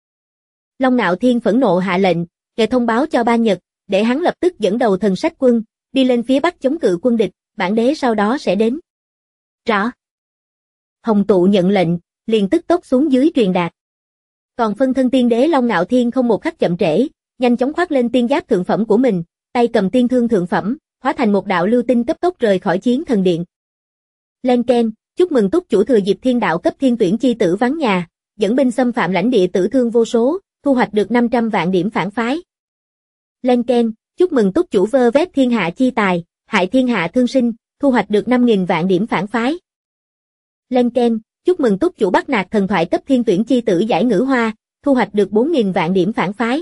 Long Ngạo Thiên phẫn nộ hạ lệnh, để thông báo cho Ba Nhật, để hắn lập tức dẫn đầu thần sách quân, đi lên phía bắc chống cự quân địch, bản đế sau đó sẽ đến. Rõ. Hồng Tụ nhận lệnh, liền tức tốc xuống dưới truyền đạt. Còn phân thân tiên đế Long Ngạo Thiên không một khắc chậm trễ, nhanh chóng khoác lên tiên giáp thượng phẩm của mình, tay cầm tiên thương thượng phẩm, hóa thành một đạo lưu tinh cấp tốc rời khỏi Chiến Thần Điện. Lên keng, chúc mừng túc chủ thừa dịp thiên đạo cấp thiên tuyển chi tử vắng nhà, dẫn binh xâm phạm lãnh địa tử thương vô số, thu hoạch được 500 vạn điểm phản phái. Lên keng, chúc mừng túc chủ vơ vét thiên hạ chi tài, hại thiên hạ thương sinh, thu hoạch được 5.000 vạn điểm phản phái. Lên keng, chúc mừng túc chủ bắt nạt thần thoại cấp thiên tuyển chi tử giải ngữ hoa, thu hoạch được 4.000 vạn điểm phản phái.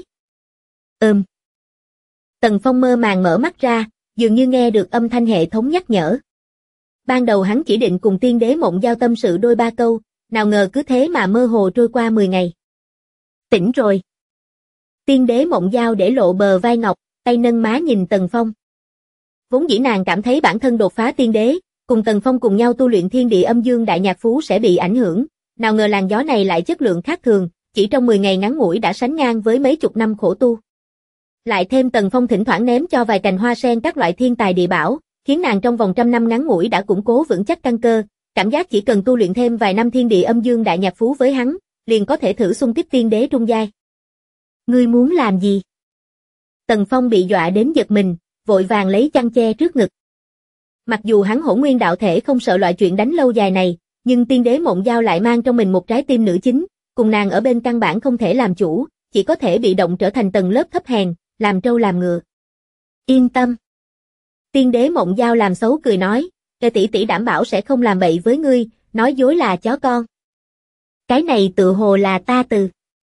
Tần Phong mơ màng mở mắt ra, dường như nghe được âm thanh hệ thống nhắc nhở. Ban đầu hắn chỉ định cùng tiên đế Mộng Giao tâm sự đôi ba câu, nào ngờ cứ thế mà mơ hồ trôi qua 10 ngày. Tỉnh rồi. Tiên đế Mộng Giao để lộ bờ vai ngọc, tay nâng má nhìn Tần Phong. Vốn dĩ nàng cảm thấy bản thân đột phá tiên đế, cùng Tần Phong cùng nhau tu luyện thiên địa âm dương đại nhạc phú sẽ bị ảnh hưởng, nào ngờ làn gió này lại chất lượng khác thường, chỉ trong 10 ngày ngắn ngủi đã sánh ngang với mấy chục năm khổ tu. Lại thêm Tần Phong thỉnh thoảng ném cho vài cành hoa sen các loại thiên tài địa bảo, khiến nàng trong vòng trăm năm ngắn ngủi đã củng cố vững chắc căn cơ, cảm giác chỉ cần tu luyện thêm vài năm thiên địa âm dương đại nhạc phú với hắn, liền có thể thử xung kích tiên đế trung giai. Ngươi muốn làm gì? Tần Phong bị dọa đến giật mình, vội vàng lấy chăn che trước ngực. Mặc dù hắn Hỗn Nguyên đạo thể không sợ loại chuyện đánh lâu dài này, nhưng tiên đế Mộng Giao lại mang trong mình một trái tim nữ chính, cùng nàng ở bên căn bản không thể làm chủ, chỉ có thể bị động trở thành tầng lớp thấp hèn, làm trâu làm ngựa. Yên tâm. Tiên đế Mộng Giao làm xấu cười nói, tỷ tỷ đảm bảo sẽ không làm bậy với ngươi, nói dối là chó con. Cái này tự hồ là ta từ.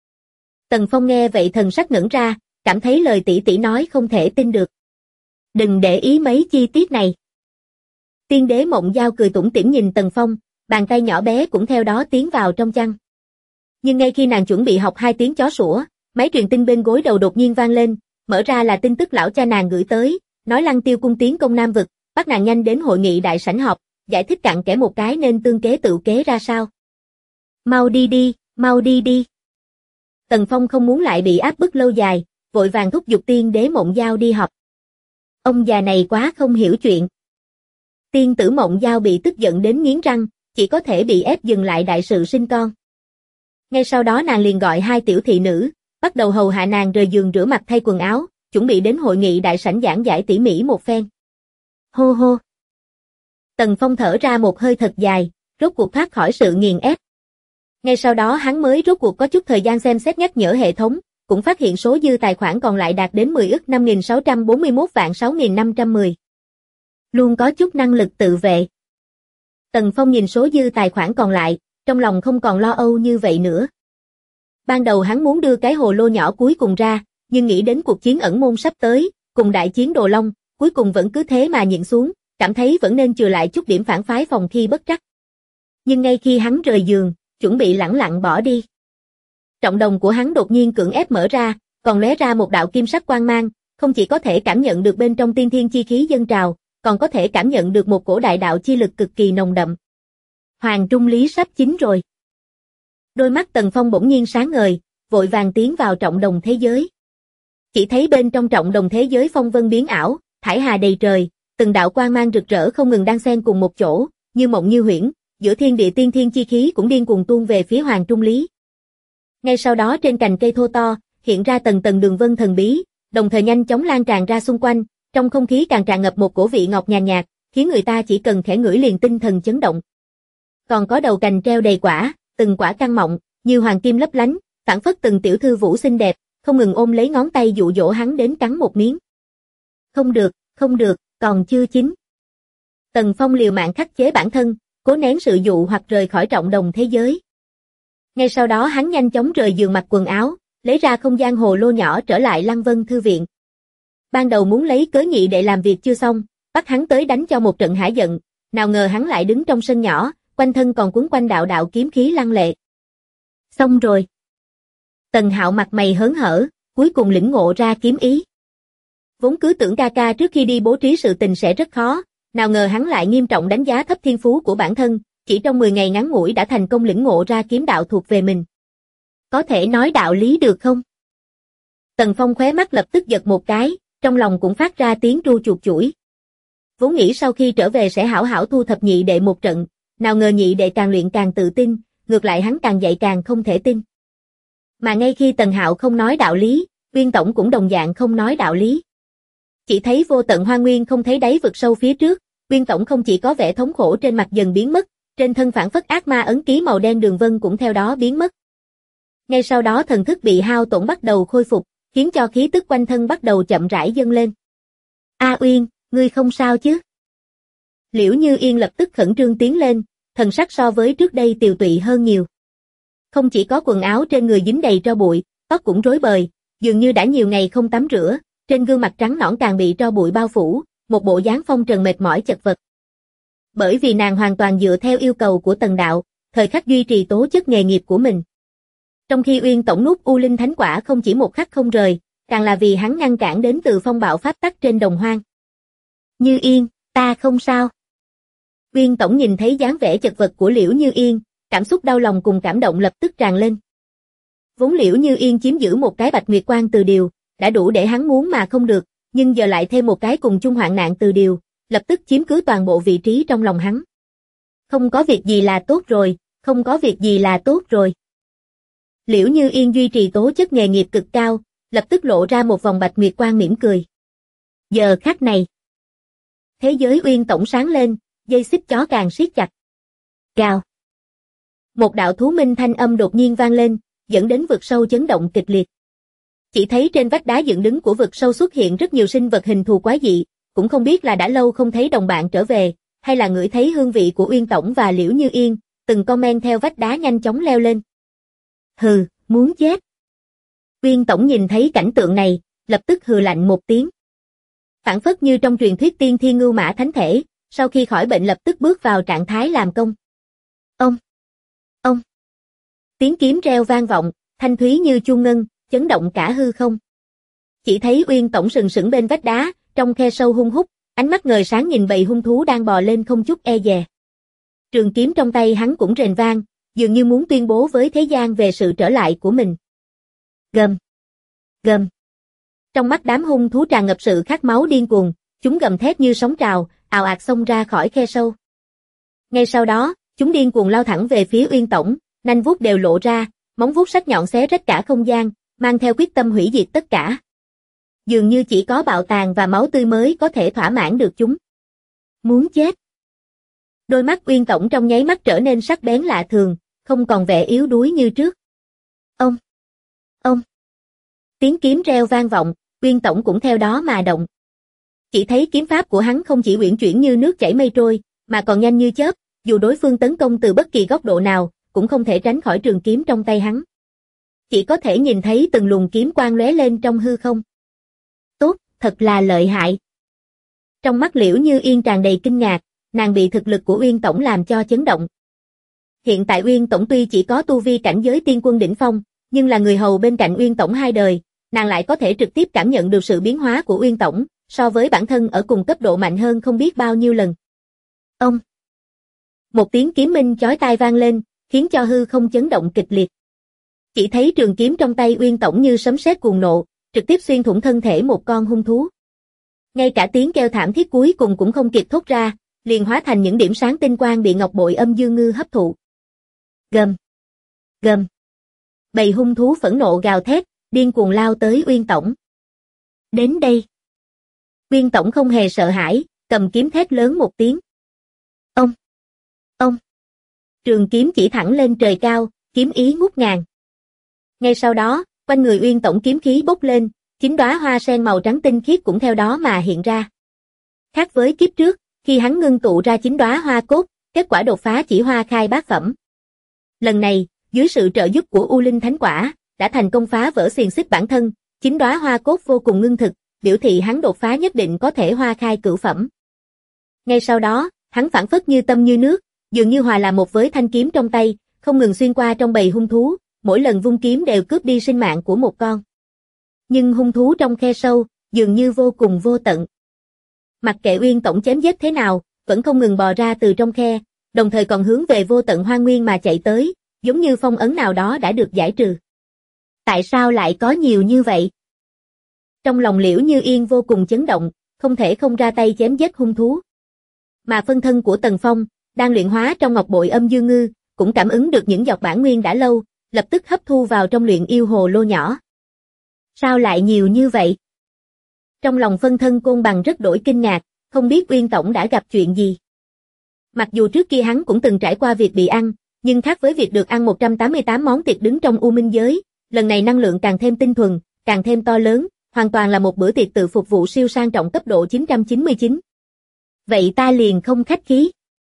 Tần Phong nghe vậy thần sắc ngẩn ra, cảm thấy lời tỷ tỷ nói không thể tin được. Đừng để ý mấy chi tiết này. Tiên đế Mộng Giao cười tủm tỉm nhìn Tần Phong, bàn tay nhỏ bé cũng theo đó tiến vào trong chăn. Nhưng ngay khi nàng chuẩn bị học 2 tiếng chó sủa, máy truyền tin bên gối đầu đột nhiên vang lên, mở ra là tin tức lão cha nàng gửi tới, nói Lăng Tiêu cung tiến công Nam vực, bắt nàng nhanh đến hội nghị đại sảnh họp, giải thích cặn kẽ một cái nên tương kế tự kế ra sao. Mau đi đi, mau đi đi. Tần Phong không muốn lại bị áp bức lâu dài, vội vàng thúc giục tiên đế Mộng Giao đi họp. Ông già này quá không hiểu chuyện. Tiên tử Mộng Giao bị tức giận đến nghiến răng, chỉ có thể bị ép dừng lại đại sự sinh con. Ngay sau đó nàng liền gọi 2 tiểu thị nữ, bắt đầu hầu hạ nàng rời giường rửa mặt thay quần áo, chuẩn bị đến hội nghị đại sảnh giảng giải tỉ mỉ một phen. Hô hô. Tần Phong thở ra một hơi thật dài, rốt cuộc thoát khỏi sự nghiền ép. Ngay sau đó hắn mới rốt cuộc có chút thời gian xem xét nhắc nhở hệ thống, cũng phát hiện số dư tài khoản còn lại đạt đến 10 ức 5.641.510. Luôn có chút năng lực tự vệ. Tần Phong nhìn số dư tài khoản còn lại, trong lòng không còn lo âu như vậy nữa. Ban đầu hắn muốn đưa cái hồ lô nhỏ cuối cùng ra, nhưng nghĩ đến cuộc chiến ẩn môn sắp tới, cùng đại chiến Đồ Long, cuối cùng vẫn cứ thế mà nhịn xuống, cảm thấy vẫn nên chừa lại chút điểm phản phái phòng khi bất trắc. Nhưng ngay khi hắn rời giường, chuẩn bị lẳng lặng bỏ đi, trọng đồng của hắn đột nhiên cưỡng ép mở ra, còn lóe ra một đạo kim sắc quang mang, không chỉ có thể cảm nhận được bên trong tiên thiên chi khí dâng trào, còn có thể cảm nhận được một cổ đại đạo chi lực cực kỳ nồng đậm. Hoàng Trung Lý sắp chín rồi. Đôi mắt Tần Phong bỗng nhiên sáng ngời, vội vàng tiến vào trọng đồng thế giới. Chỉ thấy bên trong trọng đồng thế giới phong vân biến ảo, thải hà đầy trời, từng đạo quang mang rực rỡ không ngừng đan xen cùng một chỗ, như mộng như huyễn, giữa thiên địa tiên thiên chi khí cũng điên cuồng tuôn về phía Hoàng Trung Lý. Ngay sau đó trên cành cây thô to, hiện ra tầng tầng đường vân thần bí, đồng thời nhanh chóng lan tràn ra xung quanh, trong không khí càng tràn ngập một cổ vị ngọt nhàn nhạt, khiến người ta chỉ cần khẽ ngửi liền tinh thần chấn động. Còn có đầu cành treo đầy quả, từng quả căng mọng, như hoàng kim lấp lánh, phảng phất từng tiểu thư vũ xinh đẹp, không ngừng ôm lấy ngón tay dụ dỗ hắn đến cắn một miếng. Không được, còn chưa chín. Tần Phong liều mạng khắc chế bản thân, cố nén sự dụ hoặc rời khỏi trọng đồng thế giới. Ngay sau đó hắn nhanh chóng rời giường mặc quần áo, lấy ra không gian hồ lô nhỏ trở lại Lăng Vân Thư viện. Ban đầu muốn lấy cớ nhị đệ làm việc chưa xong, bắt hắn tới đánh cho một trận hả giận, nào ngờ hắn lại đứng trong sân nhỏ, quanh thân còn quấn quanh đạo đạo kiếm khí lăng lệ. Xong rồi. Tần Hạo mặt mày hớn hở, cuối cùng lĩnh ngộ ra kiếm ý. Vốn cứ tưởng ca ca trước khi đi bố trí sự tình sẽ rất khó, nào ngờ hắn lại nghiêm trọng đánh giá thấp thiên phú của bản thân, chỉ trong 10 ngày ngắn ngủi đã thành công lĩnh ngộ ra kiếm đạo thuộc về mình. Có thể nói đạo lý được không? Tần Phong khóe mắt lập tức giật một cái, trong lòng cũng phát ra tiếng tru chuột chuỗi. Vốn nghĩ sau khi trở về sẽ hảo hảo thu thập nhị đệ một trận, nào ngờ nhị đệ càng luyện càng tự tin, ngược lại hắn càng dạy càng không thể tin. Mà ngay khi Tần Hạo không nói đạo lý, Uyên Tổng cũng đồng dạng không nói đạo lý. Chỉ thấy vô tận hoang nguyên không thấy đáy vực sâu phía trước, Uyên Tổng không chỉ có vẻ thống khổ trên mặt dần biến mất, trên thân phảng phất ác ma ấn ký màu đen đường vân cũng theo đó biến mất. Ngay sau đó thần thức bị hao tổn bắt đầu khôi phục, khiến cho khí tức quanh thân bắt đầu chậm rãi dâng lên. A Uyên, ngươi không sao chứ? Liễu Như Yên lập tức khẩn trương tiến lên, thần sắc so với trước đây tiều tụy hơn nhiều. Không chỉ có quần áo trên người dính đầy tro bụi, tóc cũng rối bời, dường như đã nhiều ngày không tắm rửa, trên gương mặt trắng nõn càng bị tro bụi bao phủ, một bộ dáng phong trần mệt mỏi chật vật. Bởi vì nàng hoàn toàn dựa theo yêu cầu của Tần Đạo, thời khắc duy trì tố chất nghề nghiệp của mình. Trong khi Uyên Tổng nuốt U Linh Thánh Quả không chỉ một khắc không rời, càng là vì hắn ngăn cản đến từ phong bạo pháp tắc trên đồng hoang. Như Yên, ta không sao. Uyên Tổng nhìn thấy dáng vẻ chật vật của Liễu Như Yên, cảm xúc đau lòng cùng cảm động lập tức tràn lên. Vốn Liễu Như Yên chiếm giữ một cái Bạch Nguyệt Quan từ điều, đã đủ để hắn muốn mà không được, nhưng giờ lại thêm một cái cùng chung hoạn nạn từ điều, lập tức chiếm cứ toàn bộ vị trí trong lòng hắn. Không có việc gì là tốt rồi, không có việc gì là tốt rồi. Liễu Như Yên duy trì tố chất nghề nghiệp cực cao, lập tức lộ ra một vòng Bạch Nguyệt Quang mỉm cười. Giờ khắc này, thế giới Uyên Tổng sáng lên, dây xích chó càng siết chặt. Gào. Một đạo thú minh thanh âm đột nhiên vang lên, dẫn đến vực sâu chấn động kịch liệt. Chỉ thấy trên vách đá dựng đứng của vực sâu xuất hiện rất nhiều sinh vật hình thù quái dị, cũng không biết là đã lâu không thấy đồng bạn trở về, hay là ngửi thấy hương vị của Uyên Tổng và Liễu Như Yên, từng con men theo vách đá nhanh chóng leo lên. Hừ, muốn chết. Uyên Tổng nhìn thấy cảnh tượng này, lập tức hừ lạnh một tiếng. Phảng phất như trong truyền thuyết tiên thiên ngưu mã thánh thể, sau khi khỏi bệnh lập tức bước vào trạng thái làm công. Ông! Tiếng kiếm reo vang vọng, thanh thúy như chuông ngân, chấn động cả hư không. Chỉ thấy Uyên Tổng sừng sững bên vách đá, trong khe sâu hung hút, ánh mắt ngời sáng nhìn bầy hung thú đang bò lên không chút e dè. Trường kiếm trong tay hắn cũng rền vang, dường như muốn tuyên bố với thế gian về sự trở lại của mình. Gầm! Gầm! Trong mắt đám hung thú tràn ngập sự khát máu điên cuồng, chúng gầm thét như sóng trào, ào ạt xông ra khỏi khe sâu. Ngay sau đó, chúng điên cuồng lao thẳng về phía Uyên Tổng, nanh vuốt đều lộ ra, móng vuốt sắc nhọn xé rách cả không gian, mang theo quyết tâm hủy diệt tất cả. Dường như chỉ có bạo tàn và máu tươi mới có thể thỏa mãn được chúng. Muốn chết. Đôi mắt Uyên Tổng trong nháy mắt trở nên sắc bén lạ thường, không còn vẻ yếu đuối như trước. Ông! Tiếng kiếm reo vang vọng, Uyên Tổng cũng theo đó mà động. Chỉ thấy kiếm pháp của hắn không chỉ uyển chuyển như nước chảy mây trôi, mà còn nhanh như chớp, dù đối phương tấn công từ bất kỳ góc độ nào, cũng không thể tránh khỏi trường kiếm trong tay hắn. Chỉ có thể nhìn thấy từng luồng kiếm quang lóe lên trong hư không. Tốt, thật là lợi hại. Trong mắt Liễu Như Yên tràn đầy kinh ngạc, nàng bị thực lực của Uyên Tổng làm cho chấn động. Hiện tại Uyên Tổng tuy chỉ có tu vi cảnh giới tiên quân đỉnh phong, nhưng là người hầu bên cạnh Uyên Tổng 2 đời, nàng lại có thể trực tiếp cảm nhận được sự biến hóa của Uyên Tổng, so với bản thân ở cùng cấp độ mạnh hơn không biết bao nhiêu lần. Ông! Một tiếng kiếm minh chói tai vang lên, khiến cho hư không chấn động kịch liệt. Chỉ thấy trường kiếm trong tay Uyên Tổng như sấm sét cuồng nộ, trực tiếp xuyên thủng thân thể một con hung thú. Ngay cả tiếng kêu thảm thiết cuối cùng cũng không kịp thốt ra, liền hóa thành những điểm sáng tinh quang bị Ngọc Bội Âm Dương Ngư hấp thụ. Gầm! Gầm! Bầy hung thú phẫn nộ gào thét, điên cuồng lao tới Uyên Tổng. Đến đây! Uyên Tổng không hề sợ hãi, cầm kiếm thét lớn một tiếng. Ông! Ông! Trường kiếm chỉ thẳng lên trời cao, kiếm ý ngút ngàn. Ngay sau đó, quanh người Uyên Tổng kiếm khí bốc lên, 9 đóa hoa sen màu trắng tinh khiết cũng theo đó mà hiện ra. Khác với kiếp trước, khi hắn ngưng tụ ra 9 đóa hoa cốt, kết quả đột phá chỉ hoa khai bát phẩm. Lần này, dưới sự trợ giúp của U Linh Thánh Quả, đã thành công phá vỡ xiềng xích bản thân, 9 đóa hoa cốt vô cùng ngưng thực, biểu thị hắn đột phá nhất định có thể hoa khai cửu phẩm. Ngay sau đó, hắn phảng phất như tâm như nước, dường như hòa làm một với thanh kiếm trong tay, không ngừng xuyên qua trong bầy hung thú, mỗi lần vung kiếm đều cướp đi sinh mạng của một con. Nhưng hung thú trong khe sâu, dường như vô cùng vô tận. Mặc kệ Uyên Tổng chém giết thế nào, vẫn không ngừng bò ra từ trong khe, đồng thời còn hướng về vô tận hoang nguyên mà chạy tới, giống như phong ấn nào đó đã được giải trừ. Tại sao lại có nhiều như vậy? Trong lòng Liễu Như Yên vô cùng chấn động, không thể không ra tay chém giết hung thú. Mà phân thân của Tần Phong, đang luyện hóa trong Ngọc Bội Âm Dương Ngư, cũng cảm ứng được những giọt bản nguyên đã lâu, lập tức hấp thu vào trong luyện yêu hồ lô nhỏ. Sao lại nhiều như vậy? Trong lòng phân thân Côn Bằng rất đổi kinh ngạc, không biết Uyên Tổng đã gặp chuyện gì. Mặc dù trước kia hắn cũng từng trải qua việc bị ăn, nhưng khác với việc được ăn 188 món tiệc đứng trong U Minh giới, lần này năng lượng càng thêm tinh thuần, càng thêm to lớn, hoàn toàn là một bữa tiệc tự phục vụ siêu sang trọng cấp độ 999. Vậy ta liền không khách khí.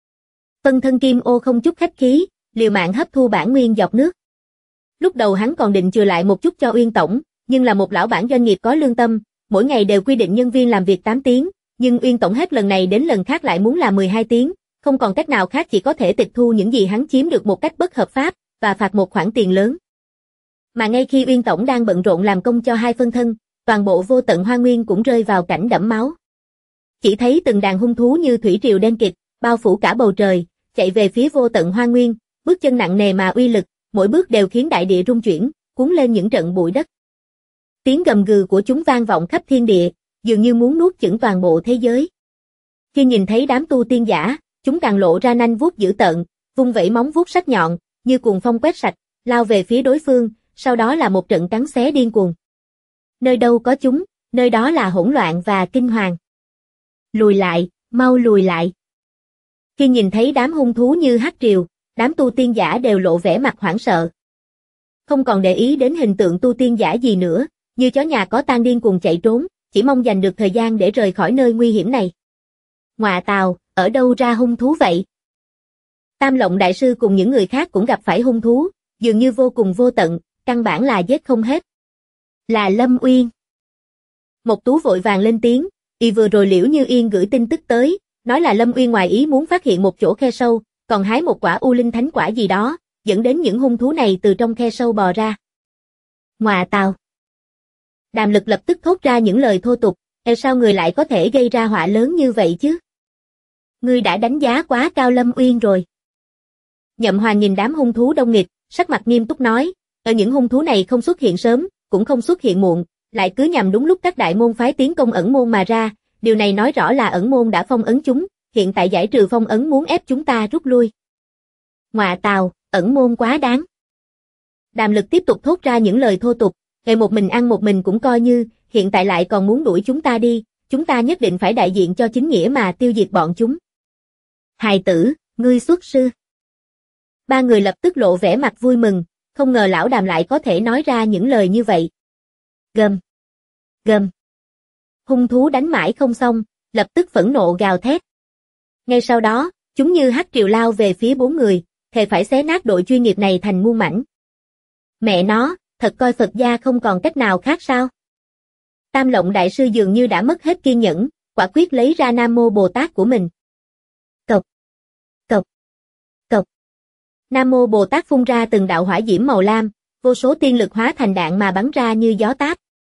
Phân thân Kim Ô không chút khách khí, liều mạng hấp thu bản nguyên giọt nước. Lúc đầu hắn còn định chừa lại một chút cho Uyên Tổng, nhưng là một lão bản doanh nghiệp có lương tâm, mỗi ngày đều quy định nhân viên làm việc 8 tiếng, nhưng Uyên Tổng hết lần này đến lần khác lại muốn làm 12 tiếng, không còn cách nào khác chỉ có thể tịch thu những gì hắn chiếm được một cách bất hợp pháp, và phạt một khoản tiền lớn. Mà ngay khi Uyên Tổng đang bận rộn làm công cho hai phân thân, toàn bộ vô tận hoa nguyên cũng rơi vào cảnh đẫm máu. Chỉ thấy từng đàn hung thú như thủy triều đen kịt, bao phủ cả bầu trời, chạy về phía vô tận hoa nguyên, bước chân nặng nề mà uy lực, mỗi bước đều khiến đại địa rung chuyển, cuốn lên những trận bụi đất. Tiếng gầm gừ của chúng vang vọng khắp thiên địa, dường như muốn nuốt chửng toàn bộ thế giới. Khi nhìn thấy đám tu tiên giả, chúng càng lộ ra nanh vuốt dữ tợn, vung vẩy móng vuốt sắc nhọn, như cuồng phong quét sạch, lao về phía đối phương, sau đó là một trận cắn xé điên cuồng. Nơi đâu có chúng, nơi đó là hỗn loạn và kinh hoàng. Lùi lại, mau lùi lại. Khi nhìn thấy đám hung thú như hắc triều, đám tu tiên giả đều lộ vẻ mặt hoảng sợ. Không còn để ý đến hình tượng tu tiên giả gì nữa, như chó nhà có tang điên cuồng chạy trốn, chỉ mong giành được thời gian để rời khỏi nơi nguy hiểm này. Ngọa tào, ở đâu ra hung thú vậy? Tam Lộng Đại Sư cùng những người khác cũng gặp phải hung thú, dường như vô cùng vô tận, căn bản là giết không hết. Là Lâm Uyên. Một Tú vội vàng lên tiếng, y vừa rồi Liễu Như Yên gửi tin tức tới, nói là Lâm Uyên ngoài ý muốn phát hiện một chỗ khe sâu, còn hái một quả U Linh Thánh Quả gì đó, dẫn đến những hung thú này từ trong khe sâu bò ra. Ngọa tào. Đàm Lực lập tức thốt ra những lời thô tục, sao người lại có thể gây ra họa lớn như vậy chứ? Ngươi đã đánh giá quá cao Lâm Uyên rồi. Nhậm Hoàng nhìn đám hung thú đông nghịt, sắc mặt nghiêm túc nói, những hung thú này không xuất hiện sớm, cũng không xuất hiện muộn, lại cứ nhằm đúng lúc các đại môn phái tiến công ẩn môn mà ra, điều này nói rõ là ẩn môn đã phong ấn chúng, hiện tại giải trừ phong ấn muốn ép chúng ta rút lui. Ngọa tào, ẩn môn quá đáng. Đàm Lực tiếp tục thốt ra những lời thô tục, một mình ăn một mình cũng coi như, hiện tại lại còn muốn đuổi chúng ta đi, chúng ta nhất định phải đại diện cho chính nghĩa mà tiêu diệt bọn chúng. Hài tử, ngươi xuất sư. Ba người lập tức lộ vẻ mặt vui mừng, không ngờ lão Đàm lại có thể nói ra những lời như vậy. Gầm. Gầm. Hung thú đánh mãi không xong, lập tức phẫn nộ gào thét. Ngay sau đó, chúng như hắc triều lao về phía bốn người, thề phải xé nát đội chuyên nghiệp này thành muôn mảnh. Mẹ nó, thật coi Phật gia không còn cách nào khác sao? Tam Lộng Đại Sư dường như đã mất hết kiên nhẫn, quả quyết lấy ra Nam Mô Bồ Tát của mình. Cộc. Cộc. Cộc. Nam Mô Bồ Tát phun ra từng đạo hỏa diễm màu lam, vô số tiên lực hóa thành đạn mà bắn ra như gió táp.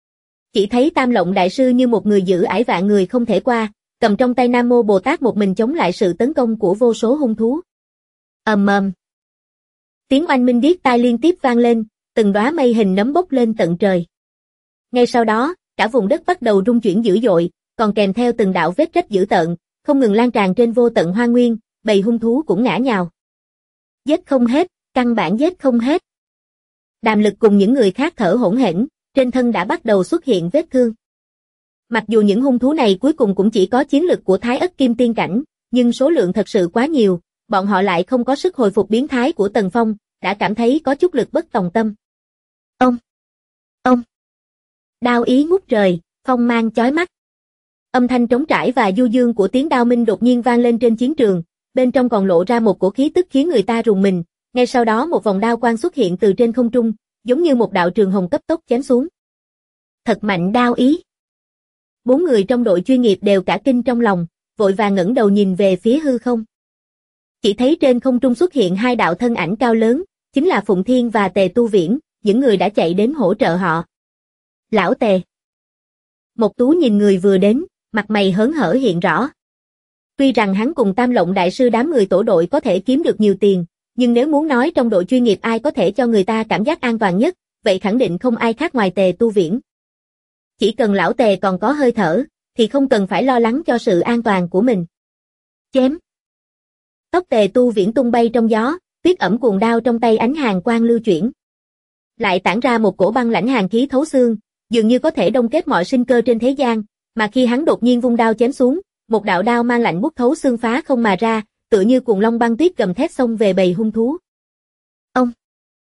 Chỉ thấy Tam Lộng Đại Sư như một người giữ ải vạn người không thể qua, cầm trong tay Nam Mô Bồ Tát một mình chống lại sự tấn công của vô số hung thú. Ầm ầm. Tiếng oanh minh điếc tai liên tiếp vang lên, từng đóa mây hình nấm bốc lên tận trời. Ngay sau đó, cả vùng đất bắt đầu rung chuyển dữ dội, còn kèm theo từng đạo vết rách dữ tợn, không ngừng lan tràn trên vô tận hoang nguyên, bầy hung thú cũng ngã nhào. Giết không hết, căn bản giết không hết. Đàm Lực cùng những người khác thở hổn hển, trên thân đã bắt đầu xuất hiện vết thương. Mặc dù những hung thú này cuối cùng cũng chỉ có chiến lực của Thái Ất Kim Tiên cảnh, nhưng số lượng thật sự quá nhiều, bọn họ lại không có sức hồi phục biến thái của Tần Phong, đã cảm thấy có chút lực bất tòng tâm. Ông. Đao ý ngút trời, phong mang chói mắt. Âm thanh trống trải và du dương của tiếng đao minh đột nhiên vang lên trên chiến trường, bên trong còn lộ ra một cổ khí tức khiến người ta rùng mình, ngay sau đó một vòng đao quang xuất hiện từ trên không trung, giống như một đạo trường hồng cấp tốc chém xuống. Thật mạnh đao ý. 4 người trong đội chuyên nghiệp đều cả kinh trong lòng, vội vàng ngẩng đầu nhìn về phía hư không. Chỉ thấy trên không trung xuất hiện 2 đạo thân ảnh cao lớn, chính là Phụng Thiên và Tề Tu Viễn, những người đã chạy đến hỗ trợ họ. Lão Tề. Mộc Tú nhìn người vừa đến, mặt mày hớn hở hiện rõ. Tuy rằng hắn cùng Tam Lộng Đại Sư đám người tổ đội có thể kiếm được nhiều tiền, nhưng nếu muốn nói trong đội chuyên nghiệp ai có thể cho người ta cảm giác an toàn nhất, vậy khẳng định không ai khác ngoài Tề Tu Viễn. Chỉ cần lão Tề còn có hơi thở, thì không cần phải lo lắng cho sự an toàn của mình. Chém. Tóc Tề Tu Viễn tung bay trong gió, tuyết ẩm cuồng đao trong tay ánh hàn quang lưu chuyển. Lại tản ra một cổ băng lãnh hàn khí thấu xương, dường như có thể đông kết mọi sinh cơ trên thế gian, mà khi hắn đột nhiên vung đao chém xuống, một đạo đao mang lạnh buốt thấu xương phá không mà ra, tựa như cuồng long băng tuyết gầm thét xông về bầy hung thú. Ông.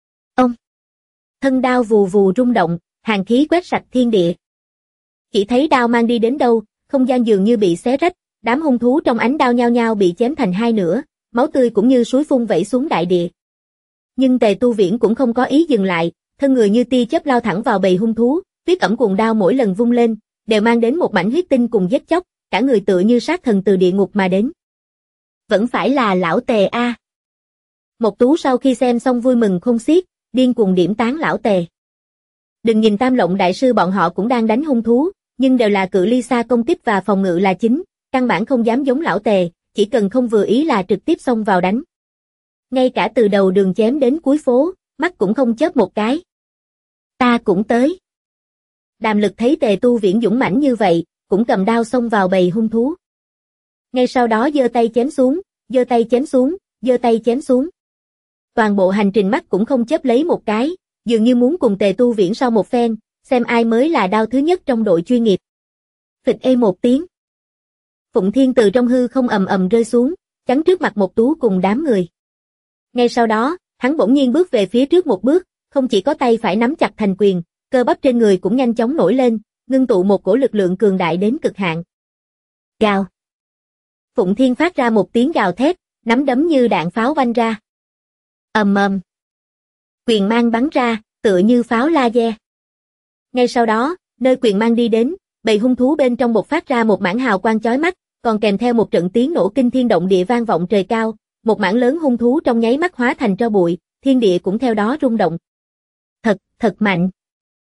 Thân đao vù vù rung động, hàn khí quét sạch thiên địa. Chỉ thấy đao mang đi đến đâu, không gian dường như bị xé rách, đám hung thú trong ánh đao nhao nhao bị chém thành hai nửa, máu tươi cũng như suối phun vẩy xuống đại địa. Nhưng Tề Tu Viễn cũng không có ý dừng lại, thân người như tia chớp lao thẳng vào bầy hung thú, tuyết ẩm cuồng đao mỗi lần vung lên, đều mang đến một mảnh huyết tinh cùng giết chóc, cả người tựa như sát thần từ địa ngục mà đến. Vẫn phải là lão Tề a. Mộc Tú sau khi xem xong vui mừng khôn xiết, điên cuồng điểm tán lão Tề. Đừng nhìn Tam Lộng Đại Sư bọn họ cũng đang đánh hung thú, nhưng đều là cự ly xa công kích và phòng ngự là chính, căn bản không dám giống lão Tề, chỉ cần không vừa ý là trực tiếp xông vào đánh. Ngay cả từ đầu đường chém đến cuối phố, mắt cũng không chớp một cái. Ta cũng tới. Đàm Lực thấy Tề Tu Viễn dũng mãnh như vậy, cũng cầm đao xông vào bầy hung thú. Ngay sau đó giơ tay chém xuống, giơ tay chém xuống, giơ tay chém xuống. Toàn bộ hành trình mắt cũng không chớp lấy một cái, dường như muốn cùng Tề Tu Viễn sau một phen, xem ai mới là đao thứ nhất trong đội chuyên nghiệp. Phịch ê một tiếng. Phụng Thiên từ trong hư không ầm ầm rơi xuống, chắn trước mặt Mộc Tú cùng đám người. Ngay sau đó, hắn bỗng nhiên bước về phía trước một bước, không chỉ có tay phải nắm chặt thành quyền, cơ bắp trên người cũng nhanh chóng nổi lên, ngưng tụ một cổ lực lượng cường đại đến cực hạn. Gào. Phụng Thiên phát ra một tiếng gào thét, nắm đấm như đạn pháo vanh ra. Ầm ầm. Quyền mang bắn ra, tựa như pháo laser. Ngay sau đó, nơi quyền mang đi đến, bầy hung thú bên trong bộc phát ra một mảng hào quang chói mắt, còn kèm theo một trận tiếng nổ kinh thiên động địa vang vọng trời cao, một mảng lớn hung thú trong nháy mắt hóa thành tro bụi, thiên địa cũng theo đó rung động. Thật mạnh.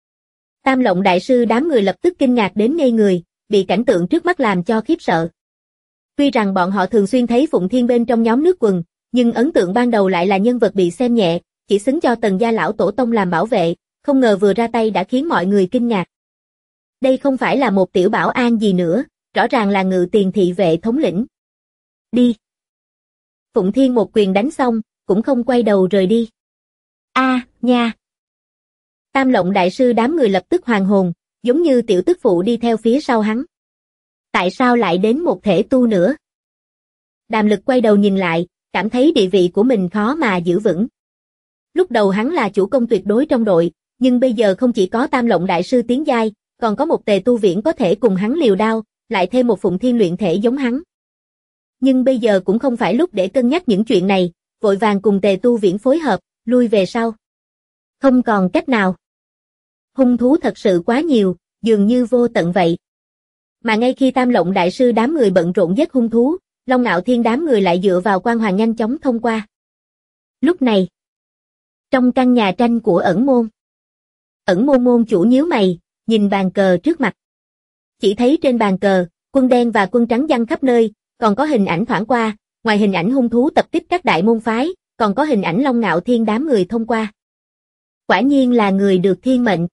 Tam Lộng Đại Sư đám người lập tức kinh ngạc đến ngây người, bị cảnh tượng trước mắt làm cho khiếp sợ. Tuy rằng bọn họ thường xuyên thấy Phụng Thiên bên trong nhóm nước quần, nhưng ấn tượng ban đầu lại là nhân vật bị xem nhẹ, chỉ xứng cho Tần gia lão tổ tông làm bảo vệ, không ngờ vừa ra tay đã khiến mọi người kinh ngạc. Đây không phải là một tiểu bảo an gì nữa, rõ ràng là Ngự Tiền thị vệ thống lĩnh. Đi. Phụng Thiên một quyền đánh xong, cũng không quay đầu rời đi. Nha. Tam Lộng Đại Sư đám người lập tức hoàn hồn, giống như tiểu tức phụ đi theo phía sau hắn. Tại sao lại đến một thể tu nữa? Đàm Lực quay đầu nhìn lại, cảm thấy địa vị của mình khó mà giữ vững. Lúc đầu hắn là chủ công tuyệt đối trong đội, nhưng bây giờ không chỉ có Tam Lộng Đại Sư tiến giai, còn có một Tề Tu Viễn có thể cùng hắn liều đao, lại thêm một Phụng Thiên luyện thể giống hắn. Nhưng bây giờ cũng không phải lúc để cân nhắc những chuyện này, vội vàng cùng Tề Tu Viễn phối hợp, lui về sau. Không còn cách nào. Hung thú thật sự quá nhiều, dường như vô tận vậy. Mà ngay khi Tam Lộng Đại Sư đám người bận rộn giết hung thú, Long Ngạo Thiên đám người lại dựa vào quan hoàng nhanh chóng thông qua. Lúc này, trong căn nhà tranh của Ẩn Môn môn chủ nhíu mày, nhìn bàn cờ trước mặt. Chỉ thấy trên bàn cờ, quân đen và quân trắng giăng khắp nơi, còn có hình ảnh thoảng qua, ngoài hình ảnh hung thú tập kích các đại môn phái, còn có hình ảnh Long Ngạo Thiên đám người thông qua. Quả nhiên là người được thiên mệnh.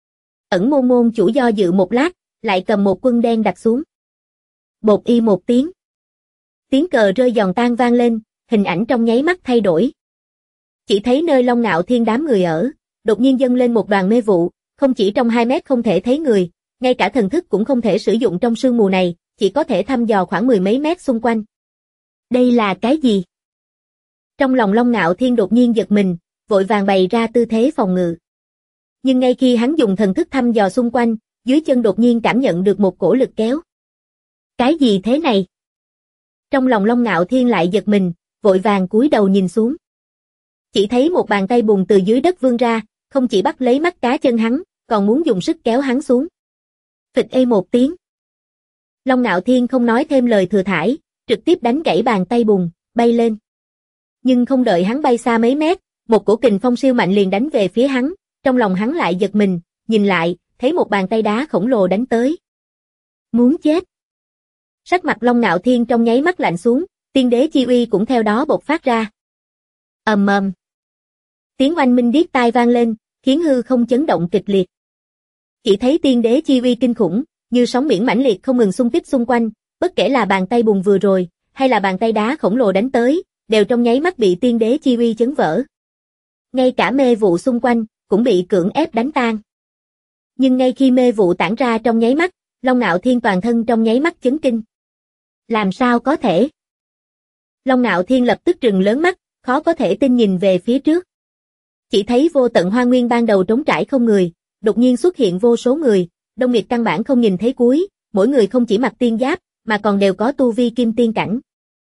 Ẩn Môn môn chủ do dự một lát, lại cầm một quân đen đặt xuống. Bột y một tiếng. Tiếng cờ rơi giòn tan vang lên, hình ảnh trong nháy mắt thay đổi. Chỉ thấy nơi Long Ngạo Thiên đám người ở, đột nhiên dâng lên một đoàn mê vụ, không chỉ trong 2 mét không thể thấy người, ngay cả thần thức cũng không thể sử dụng trong sương mù này, chỉ có thể thăm dò khoảng 10 mấy mét xung quanh. Đây là cái gì? Trong lòng Long Ngạo Thiên đột nhiên giật mình, vội vàng bày ra tư thế phòng ngự. Nhưng ngay khi hắn dùng thần thức thăm dò xung quanh, dưới chân đột nhiên cảm nhận được một cổ lực kéo. Cái gì thế này? Trong lòng Long Ngạo Thiên lại giật mình, vội vàng cúi đầu nhìn xuống. Chỉ thấy một bàn tay bùn từ dưới đất vươn ra, không chỉ bắt lấy mắt cá chân hắn, còn muốn dùng sức kéo hắn xuống. Phịch ê một tiếng. Long Ngạo Thiên không nói thêm lời thừa thãi, trực tiếp đánh gãy bàn tay bùn, bay lên. Nhưng không đợi hắn bay xa mấy mét, một cổ kình phong siêu mạnh liền đánh về phía hắn, trong lòng hắn lại giật mình, nhìn lại, thấy một bàn tay đá khổng lồ đánh tới. Muốn chết. Sắc mặt Long Ngạo Thiên trong nháy mắt lạnh xuống, tiên đế chi uy cũng theo đó bộc phát ra. Ầm ầm. Tiếng oanh minh điếc tai vang lên, khiến hư không chấn động kịch liệt. Chỉ thấy tiên đế chi uy kinh khủng, như sóng biển mãnh liệt không ngừng xung kích xung quanh, bất kể là bàn tay bùn vừa rồi, hay là bàn tay đá khổng lồ đánh tới, đều trong nháy mắt bị tiên đế chi uy chấn vỡ. Ngay cả mê vụ xung quanh, cũng bị cưỡng ép đánh tan. Nhưng ngay khi mê vụ tản ra trong nháy mắt, Long Ngạo Thiên toàn thân trong nháy mắt chấn kinh. Làm sao có thể? Long Ngạo Thiên lập tức trừng lớn mắt, khó có thể tin nhìn về phía trước. Chỉ thấy vô tận hoa nguyên ban đầu trống trải không người, đột nhiên xuất hiện vô số người, Đông Nghịt căn bản không nhìn thấy cuối, mỗi người không chỉ mặc tiên giáp, mà còn đều có tu vi kim tiên cảnh.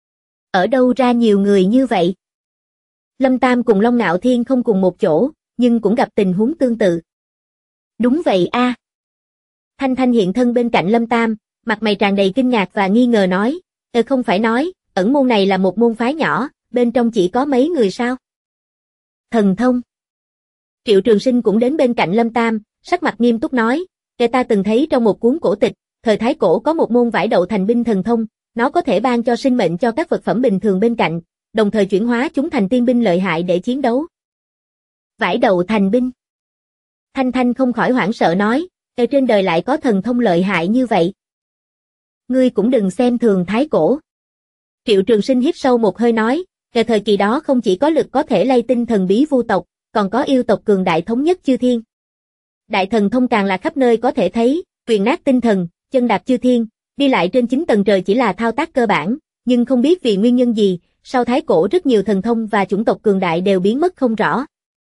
Ở đâu ra nhiều người như vậy? Lâm Tam cùng Long Ngạo Thiên không cùng một chỗ, nhưng cũng gặp tình huống tương tự. Đúng vậy a. Thanh Thanh hiện thân bên cạnh Lâm Tam, mặt mày tràn đầy kinh ngạc và nghi ngờ nói, không phải nói, ẩn môn này là một môn phái nhỏ, bên trong chỉ có mấy người sao? Thần thông. Triệu Trường Sinh cũng đến bên cạnh Lâm Tam, sắc mặt nghiêm túc nói, ta từng thấy trong một cuốn cổ tịch, thời Thái Cổ có một môn vải đậu thành binh thần thông, nó có thể ban cho sinh mệnh cho các vật phẩm bình thường bên cạnh, đồng thời chuyển hóa chúng thành tiên binh lợi hại để chiến đấu. Vải đậu thành binh. Thanh Thanh không khỏi hoảng sợ nói, trên đời lại có thần thông lợi hại như vậy. Ngươi cũng đừng xem thường Thái Cổ. Triệu Trường Sinh hít sâu một hơi nói, thời kỳ đó không chỉ có lực có thể lay tinh thần bí vu tộc, còn có yêu tộc cường đại thống nhất chư thiên. Đại thần thông càng là khắp nơi có thể thấy, quyền nát tinh thần, chân đạp chư thiên, đi lại trên 9 tầng trời chỉ là thao tác cơ bản, nhưng không biết vì nguyên nhân gì, sau Thái Cổ rất nhiều thần thông và chủng tộc cường đại đều biến mất không rõ.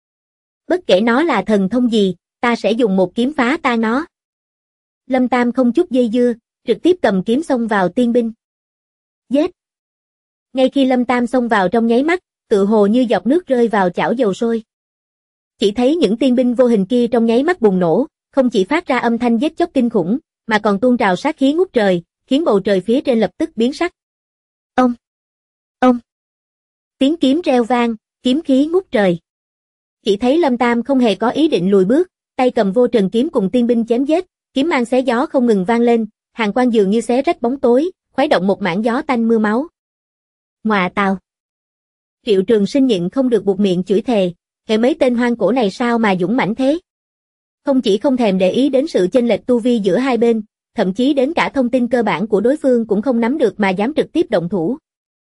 Bất kể nó là thần thông gì, ta sẽ dùng một kiếm phá tan nó. Lâm Tam không chút dây dưa, trực tiếp cầm kiếm xông vào tiên binh. Giết! Ngay khi Lâm Tam xông vào trong nháy mắt, tự hồ như giọt nước rơi vào chảo dầu sôi. Chỉ thấy những tiên binh vô hình kia trong nháy mắt bùng nổ, không chỉ phát ra âm thanh giết chóc kinh khủng, mà còn tuôn trào sát khí ngút trời, khiến bầu trời phía trên lập tức biến sắc. Ông! Ông! Tiếng kiếm reo vang, kiếm khí ngút trời. Chỉ thấy Lâm Tam không hề có ý định lùi bước, tay cầm vô trần kiếm cùng tiên binh chém giết, kiếm mang xé gió không ngừng vang lên, hàn quang dường như xé rách bóng tối, khuấy động một mảng gió tanh mưa máu. Ngọa tào! Triệu Trường Sinh nhịn không được buột miệng chửi thề, mấy tên hoang cổ này sao mà dũng mãnh thế? Không chỉ không thèm để ý đến sự chênh lệch tu vi giữa hai bên, thậm chí đến cả thông tin cơ bản của đối phương cũng không nắm được mà dám trực tiếp động thủ.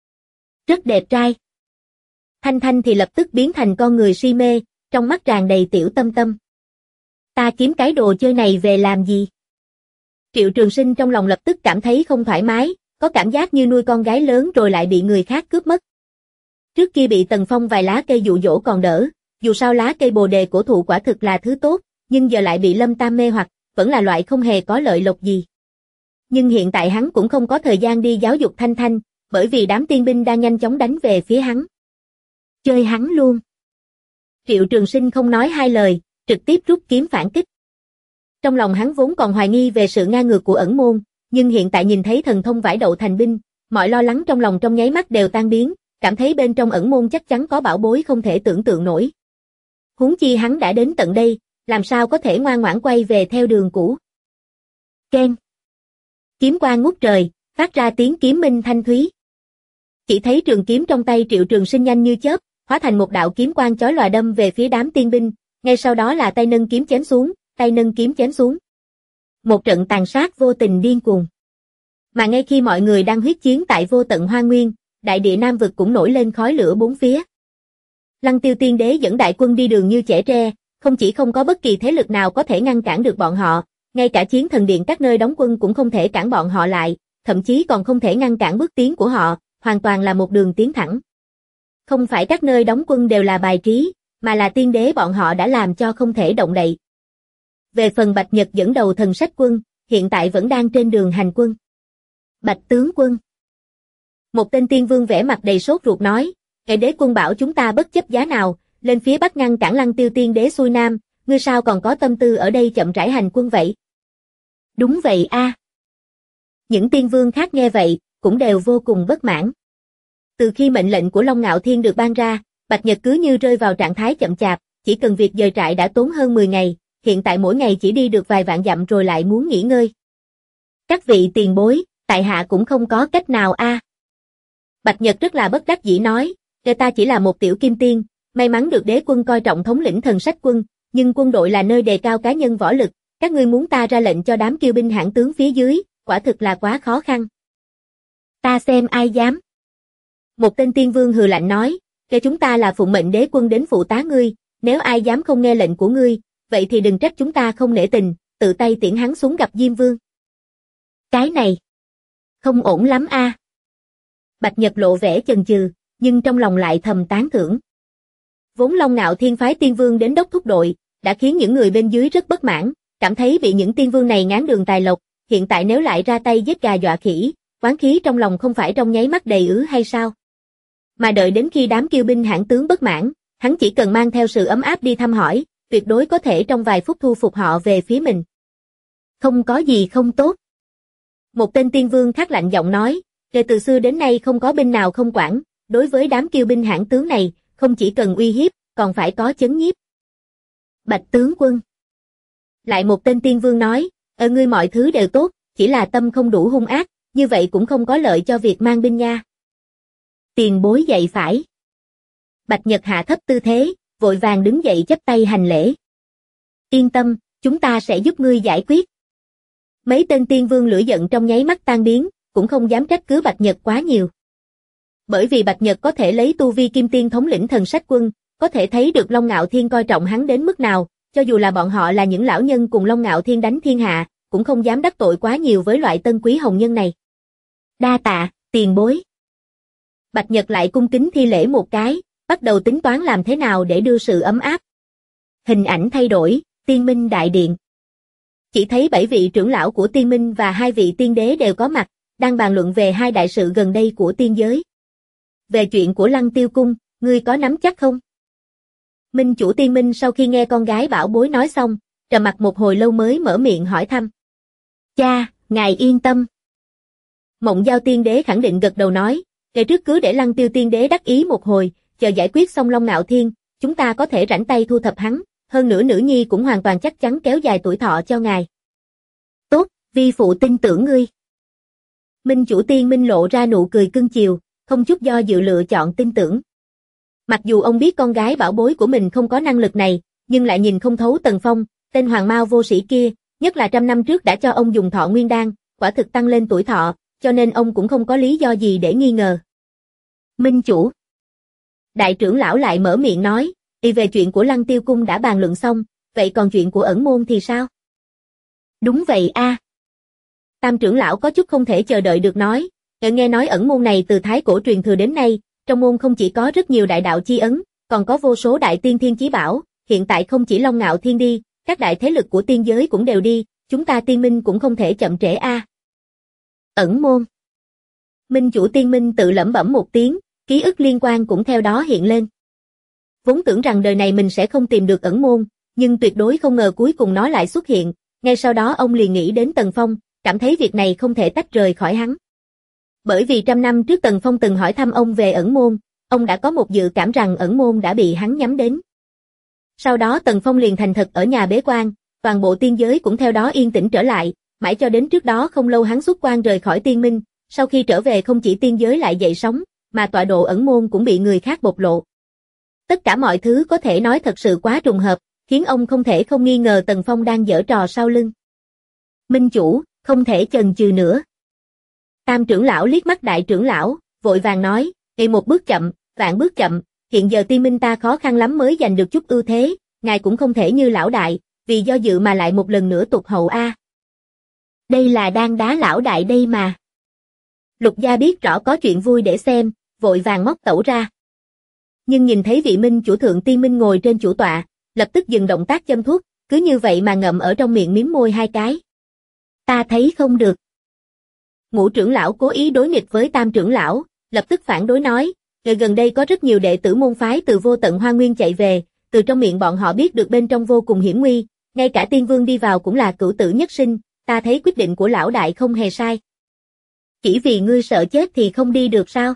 Rất đẹp trai. Thanh Thanh thì lập tức biến thành con người si mê, trong mắt tràn đầy tiểu tâm tâm. Ta kiếm cái đồ chơi này về làm gì? Triệu Trường Sinh trong lòng lập tức cảm thấy không thoải mái, có cảm giác như nuôi con gái lớn rồi lại bị người khác cướp mất. Trước kia bị Tần Phong vài lá cây dụ dỗ còn đỡ, dù sao lá cây bồ đề cổ thụ quả thực là thứ tốt, nhưng giờ lại bị Lâm Tam mê hoặc, vẫn là loại không hề có lợi lộc gì. Nhưng hiện tại hắn cũng không có thời gian đi giáo dục Thanh Thanh, bởi vì đám tiên binh đang nhanh chóng đánh về phía hắn. Chơi hắn luôn. Triệu Trường Sinh không nói hai lời, trực tiếp rút kiếm phản kích. Trong lòng hắn vốn còn hoài nghi về sự ngang ngược của ẩn môn, nhưng hiện tại nhìn thấy thần thông vải đậu thành binh, mọi lo lắng trong lòng trong nháy mắt đều tan biến, cảm thấy bên trong ẩn môn chắc chắn có bảo bối không thể tưởng tượng nổi. Huống chi hắn đã đến tận đây, làm sao có thể ngoan ngoãn quay về theo đường cũ. Keng. Kiếm quang ngút trời, phát ra tiếng kiếm minh thanh thúy. Chỉ thấy trường kiếm trong tay Triệu Trường Sinh nhanh như chớp, hóa thành một đạo kiếm quang chói lòa đâm về phía đám tiên binh, ngay sau đó là tay nâng kiếm chém xuống, tay nâng kiếm chém xuống. Một trận tàn sát vô tình điên cuồng. Mà ngay khi mọi người đang huyết chiến tại vô tận hoang nguyên, đại địa Nam vực cũng nổi lên khói lửa bốn phía. Lăng Tiêu Tiên Đế dẫn đại quân đi đường như chẻ tre, không chỉ không có bất kỳ thế lực nào có thể ngăn cản được bọn họ, ngay cả chiến thần điện các nơi đóng quân cũng không thể cản bọn họ lại, thậm chí còn không thể ngăn cản bước tiến của họ, hoàn toàn là một đường tiến thẳng. Không phải các nơi đóng quân đều là bài trí, mà là tiên đế bọn họ đã làm cho không thể động đậy. Về phần Bạch Nhật dẫn đầu thần sách quân, hiện tại vẫn đang trên đường hành quân. Bạch tướng quân. Một tên tiên vương vẻ mặt đầy sốt ruột nói, Hệ đế quân bảo chúng ta bất chấp giá nào, lên phía bắc ngăn cản Lăng Tiêu Tiên Đế xuôi nam, ngươi sao còn có tâm tư ở đây chậm rãi hành quân vậy? Đúng vậy a. Những tiên vương khác nghe vậy, cũng đều vô cùng bất mãn. Từ khi mệnh lệnh của Long Ngạo Thiên được ban ra, Bạch Nhật cứ như rơi vào trạng thái chậm chạp, chỉ cần việc dời trại đã tốn hơn 10 ngày, hiện tại mỗi ngày chỉ đi được vài vạn dặm rồi lại muốn nghỉ ngơi. Các vị tiền bối, tại hạ cũng không có cách nào a. Bạch Nhật rất là bất đắc dĩ nói, ta chỉ là một tiểu kim tiên, may mắn được đế quân coi trọng thống lĩnh thần sách quân, nhưng quân đội là nơi đề cao cá nhân võ lực, các ngươi muốn ta ra lệnh cho đám kiêu binh hãn tướng phía dưới, quả thực là quá khó khăn. Ta xem ai dám. Một tên tiên vương hừ lạnh nói, chúng ta là phụng mệnh đế quân đến phụ tá ngươi, nếu ai dám không nghe lệnh của ngươi, vậy thì đừng trách chúng ta không nể tình, tự tay tiễn hắn xuống gặp Diêm Vương. Cái này, không ổn lắm a. Bạch Nhật lộ vẻ chần chừ, nhưng trong lòng lại thầm tán thưởng. Vốn Long Ngạo Thiên phái tiên vương đến đốc thúc đội, đã khiến những người bên dưới rất bất mãn, cảm thấy bị những tiên vương này ngáng đường tài lộc, hiện tại nếu lại ra tay giết gà dọa khỉ, oán khí trong lòng không phải trong nháy mắt đầy ứ hay sao? Mà đợi đến khi đám kiêu binh hãn tướng bất mãn, hắn chỉ cần mang theo sự ấm áp đi thăm hỏi, tuyệt đối có thể trong vài phút thu phục họ về phía mình. Không có gì không tốt. Một tên tiên vương khác lạnh giọng nói, từ xưa đến nay không có binh nào không quản, đối với đám kiêu binh hãn tướng này, không chỉ cần uy hiếp, còn phải có chấn nhiếp. Bạch tướng quân. Lại một tên tiên vương nói, ngươi mọi thứ đều tốt, chỉ là tâm không đủ hung ác, như vậy cũng không có lợi cho việc mang binh nha. Tiền bối dạy phải. Bạch Nhật hạ thấp tư thế, vội vàng đứng dậy chắp tay hành lễ. Yên tâm, chúng ta sẽ giúp ngươi giải quyết. Mấy tên tiên vương lửa giận trong nháy mắt tan biến, cũng không dám trách cứ Bạch Nhật quá nhiều. Bởi vì Bạch Nhật có thể lấy tu vi kim tiên thống lĩnh thần sách quân, có thể thấy được Long Ngạo Thiên coi trọng hắn đến mức nào, cho dù là bọn họ là những lão nhân cùng Long Ngạo Thiên đánh thiên hạ, cũng không dám đắc tội quá nhiều với loại tân quý hồng nhân này. Đa tạ, tiền bối. Bạch Nhật lại cung kính thi lễ một cái, bắt đầu tính toán làm thế nào để đưa sự ấm áp. Hình ảnh thay đổi, Tiên Minh Đại Điện. Chỉ thấy 7 vị trưởng lão của Tiên Minh và 2 vị tiên đế đều có mặt, đang bàn luận về 2 đại sự gần đây của tiên giới. Về chuyện của Lăng Tiêu Cung, ngươi có nắm chắc không? Minh chủ Tiên Minh sau khi nghe con gái bảo bối nói xong, trầm mặc một hồi lâu mới mở miệng hỏi thăm. Cha, ngài yên tâm. Mộng Giao Tiên Đế khẳng định gật đầu nói, kể trước cứ để Lăng Tiêu Tiên Đế đắc ý một hồi, chờ giải quyết xong Long Ngạo Thiên, chúng ta có thể rảnh tay thu thập hắn, hơn nữa nữ nhi cũng hoàn toàn chắc chắn kéo dài tuổi thọ cho ngài. Tốt, vi phụ tin tưởng ngươi. Minh chủ Tiên Minh lộ ra nụ cười cưng chiều, không chút do dự lựa chọn tin tưởng. Mặc dù ông biết con gái bảo bối của mình không có năng lực này, nhưng lại nhìn không thấu Tần Phong, tên hoàng mao vô sĩ kia, nhất là 100 năm trước đã cho ông dùng thọ nguyên đan, quả thực tăng lên tuổi thọ, cho nên ông cũng không có lý do gì để nghi ngờ. Minh chủ. Đại trưởng lão lại mở miệng nói, về chuyện của Lăng Tiêu Cung đã bàn luận xong, vậy còn chuyện của ẩn môn thì sao? Đúng vậy a. Tam trưởng lão có chút không thể chờ đợi được nói, nghe nói ẩn môn này từ thái cổ truyền thừa đến nay, trong môn không chỉ có rất nhiều đại đạo chi ấn, còn có vô số đại tiên thiên chí bảo, hiện tại không chỉ Long Ngạo Thiên đi, các đại thế lực của tiên giới cũng đều đi, chúng ta Tiên Minh cũng không thể chậm trễ a. Ẩn môn. Minh chủ Tiên Minh tự lẩm bẩm một tiếng, ký ức liên quan cũng theo đó hiện lên. Vốn tưởng rằng đời này mình sẽ không tìm được ẩn môn, nhưng tuyệt đối không ngờ cuối cùng nó lại xuất hiện, ngay sau đó ông liền nghĩ đến Tần Phong, cảm thấy việc này không thể tách rời khỏi hắn. Bởi vì 100 năm trước Tần Phong từng hỏi thăm ông về ẩn môn, ông đã có một dự cảm rằng ẩn môn đã bị hắn nhắm đến. Sau đó Tần Phong liền thành thật ở nhà bế quan, toàn bộ tiên giới cũng theo đó yên tĩnh trở lại, mãi cho đến trước đó không lâu hắn xuất quan rời khỏi tiên minh, sau khi trở về không chỉ tiên giới lại dậy sóng, mà tọa độ ẩn môn cũng bị người khác bộc lộ. Tất cả mọi thứ có thể nói thật sự quá trùng hợp, khiến ông không thể không nghi ngờ Tần Phong đang giở trò sau lưng. Minh chủ, không thể chần chừ nữa. Tam trưởng lão liếc mắt đại trưởng lão, vội vàng nói, "Ê, một bước chậm, vạn bước chậm, hiện giờ tiên minh ta khó khăn lắm mới giành được chút ưu thế, ngài cũng không thể như lão đại, vì do dự mà lại một lần nữa tụt hậu a." Đây là đang đá lão đại đây mà. Lục gia biết rõ có chuyện vui để xem, vội vàng móc tẩu ra. Nhưng nhìn thấy vị minh chủ thượng tiên minh ngồi trên chủ tọa, lập tức dừng động tác châm thuốc, cứ như vậy mà ngậm ở trong miệng miếm môi hai cái. Ta thấy không được. Ngũ trưởng lão cố ý đối nghịch với tam trưởng lão, lập tức phản đối nói, gần đây có rất nhiều đệ tử môn phái từ vô tận Hoa Nguyên chạy về, từ trong miệng bọn họ biết được bên trong vô cùng hiểm nguy, ngay cả tiên vương đi vào cũng là cửu tử nhất sinh, ta thấy quyết định của lão đại không hề sai. Chỉ vì ngươi sợ chết thì không đi được sao?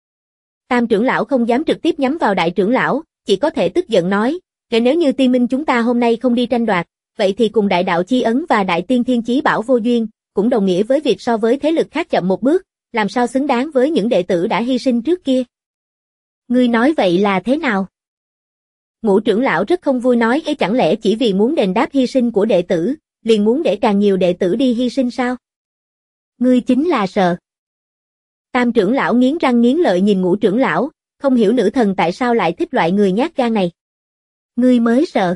Tam trưởng lão không dám trực tiếp nhắm vào đại trưởng lão, chỉ có thể tức giận nói, nếu như tiên minh chúng ta hôm nay không đi tranh đoạt, vậy thì cùng đại đạo chi ấn và đại tiên thiên chí bảo vô duyên, cũng đồng nghĩa với việc so với thế lực khác chậm một bước, làm sao xứng đáng với những đệ tử đã hy sinh trước kia. Ngươi nói vậy là thế nào? Ngũ trưởng lão rất không vui nói, chẳng lẽ chỉ vì muốn đền đáp hy sinh của đệ tử, liền muốn để càng nhiều đệ tử đi hy sinh sao? Ngươi chính là sợ. Tam trưởng lão nghiến răng nghiến lợi nhìn ngũ trưởng lão, không hiểu nữ thần tại sao lại thích loại người nhát gan này. Ngươi mới sợ.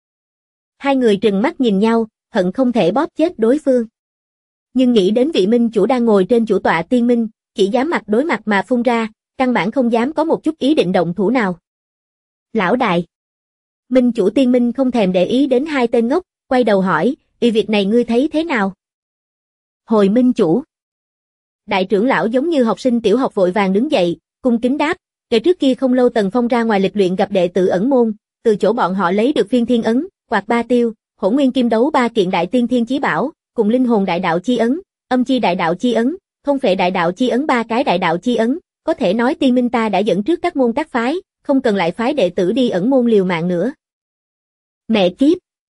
Hai người trừng mắt nhìn nhau, hận không thể bóp chết đối phương. Nhưng nghĩ đến vị minh chủ đang ngồi trên chủ tọa tiên minh, chỉ dám mặt đối mặt mà phun ra, căn bản không dám có một chút ý định động thủ nào. Lão đại. Minh chủ tiên minh không thèm để ý đến hai tên ngốc, quay đầu hỏi, việc này ngươi thấy thế nào? Hồi minh chủ. Đại trưởng lão giống như học sinh tiểu học vội vàng đứng dậy, cung kính đáp, kể trước kia không lâu Tần Phong ra ngoài lịch luyện gặp đệ tử ẩn môn, từ chỗ bọn họ lấy được phiên thiên ấn, quạt ba tiêu, hỗn nguyên kim đấu ba kiện đại tiên thiên chí bảo, cùng linh hồn đại đạo chi ấn, âm chi đại đạo chi ấn, thông phệ đại đạo chi ấn ba cái đại đạo chi ấn, có thể nói tiên minh ta đã dẫn trước các môn các phái, không cần lại phái đệ tử đi ẩn môn liều mạng nữa. Mẹ kiếp.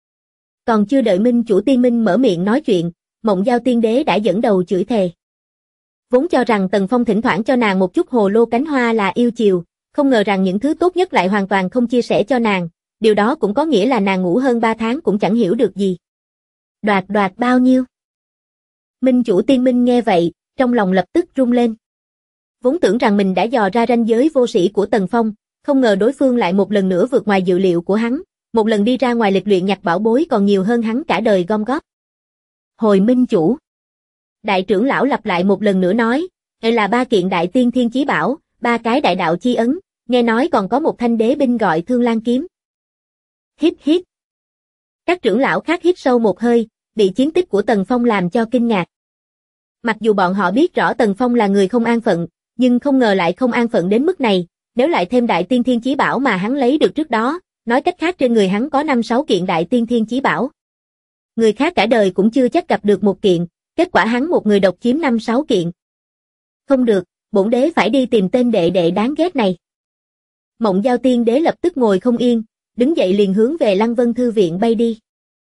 Còn chưa đợi minh chủ tiên minh mở miệng nói chuyện, Mộng Giao tiên đế đã dẫn đầu chửi thề. Vốn cho rằng Tần Phong thỉnh thoảng cho nàng một chút hồ lô cánh hoa là yêu chiều, không ngờ rằng những thứ tốt nhất lại hoàn toàn không chia sẻ cho nàng, điều đó cũng có nghĩa là nàng ngủ hơn 3 tháng cũng chẳng hiểu được gì. Đoạt bao nhiêu? Minh chủ tiên minh nghe vậy, trong lòng lập tức rung lên. Vốn tưởng rằng mình đã dò ra ranh giới vô sĩ của Tần Phong, không ngờ đối phương lại một lần nữa vượt ngoài dự liệu của hắn, một lần đi ra ngoài lịch luyện nhặt bảo bối còn nhiều hơn hắn cả đời gom góp. Hồi minh chủ. Đại trưởng lão lặp lại một lần nữa nói, đây là 3 kiện đại tiên thiên chí bảo, 3 cái đại đạo chi ấn, nghe nói còn có một thanh đế binh gọi Thương Lan kiếm. Hít hít. Các trưởng lão khác hít sâu một hơi, bị chiến tích của Tần Phong làm cho kinh ngạc. Mặc dù bọn họ biết rõ Tần Phong là người không an phận, nhưng không ngờ lại không an phận đến mức này, nếu lại thêm đại tiên thiên chí bảo mà hắn lấy được trước đó, nói cách khác trên người hắn có 5-6 kiện đại tiên thiên chí bảo. Người khác cả đời cũng chưa chắc gặp được một kiện, kết quả hắn một người độc chiếm 5-6 kiện. Không được, bổn đế phải đi tìm tên đệ đệ đáng ghét này. Mộng Giao tiên đế lập tức ngồi không yên, đứng dậy liền hướng về Lăng Vân Thư viện bay đi.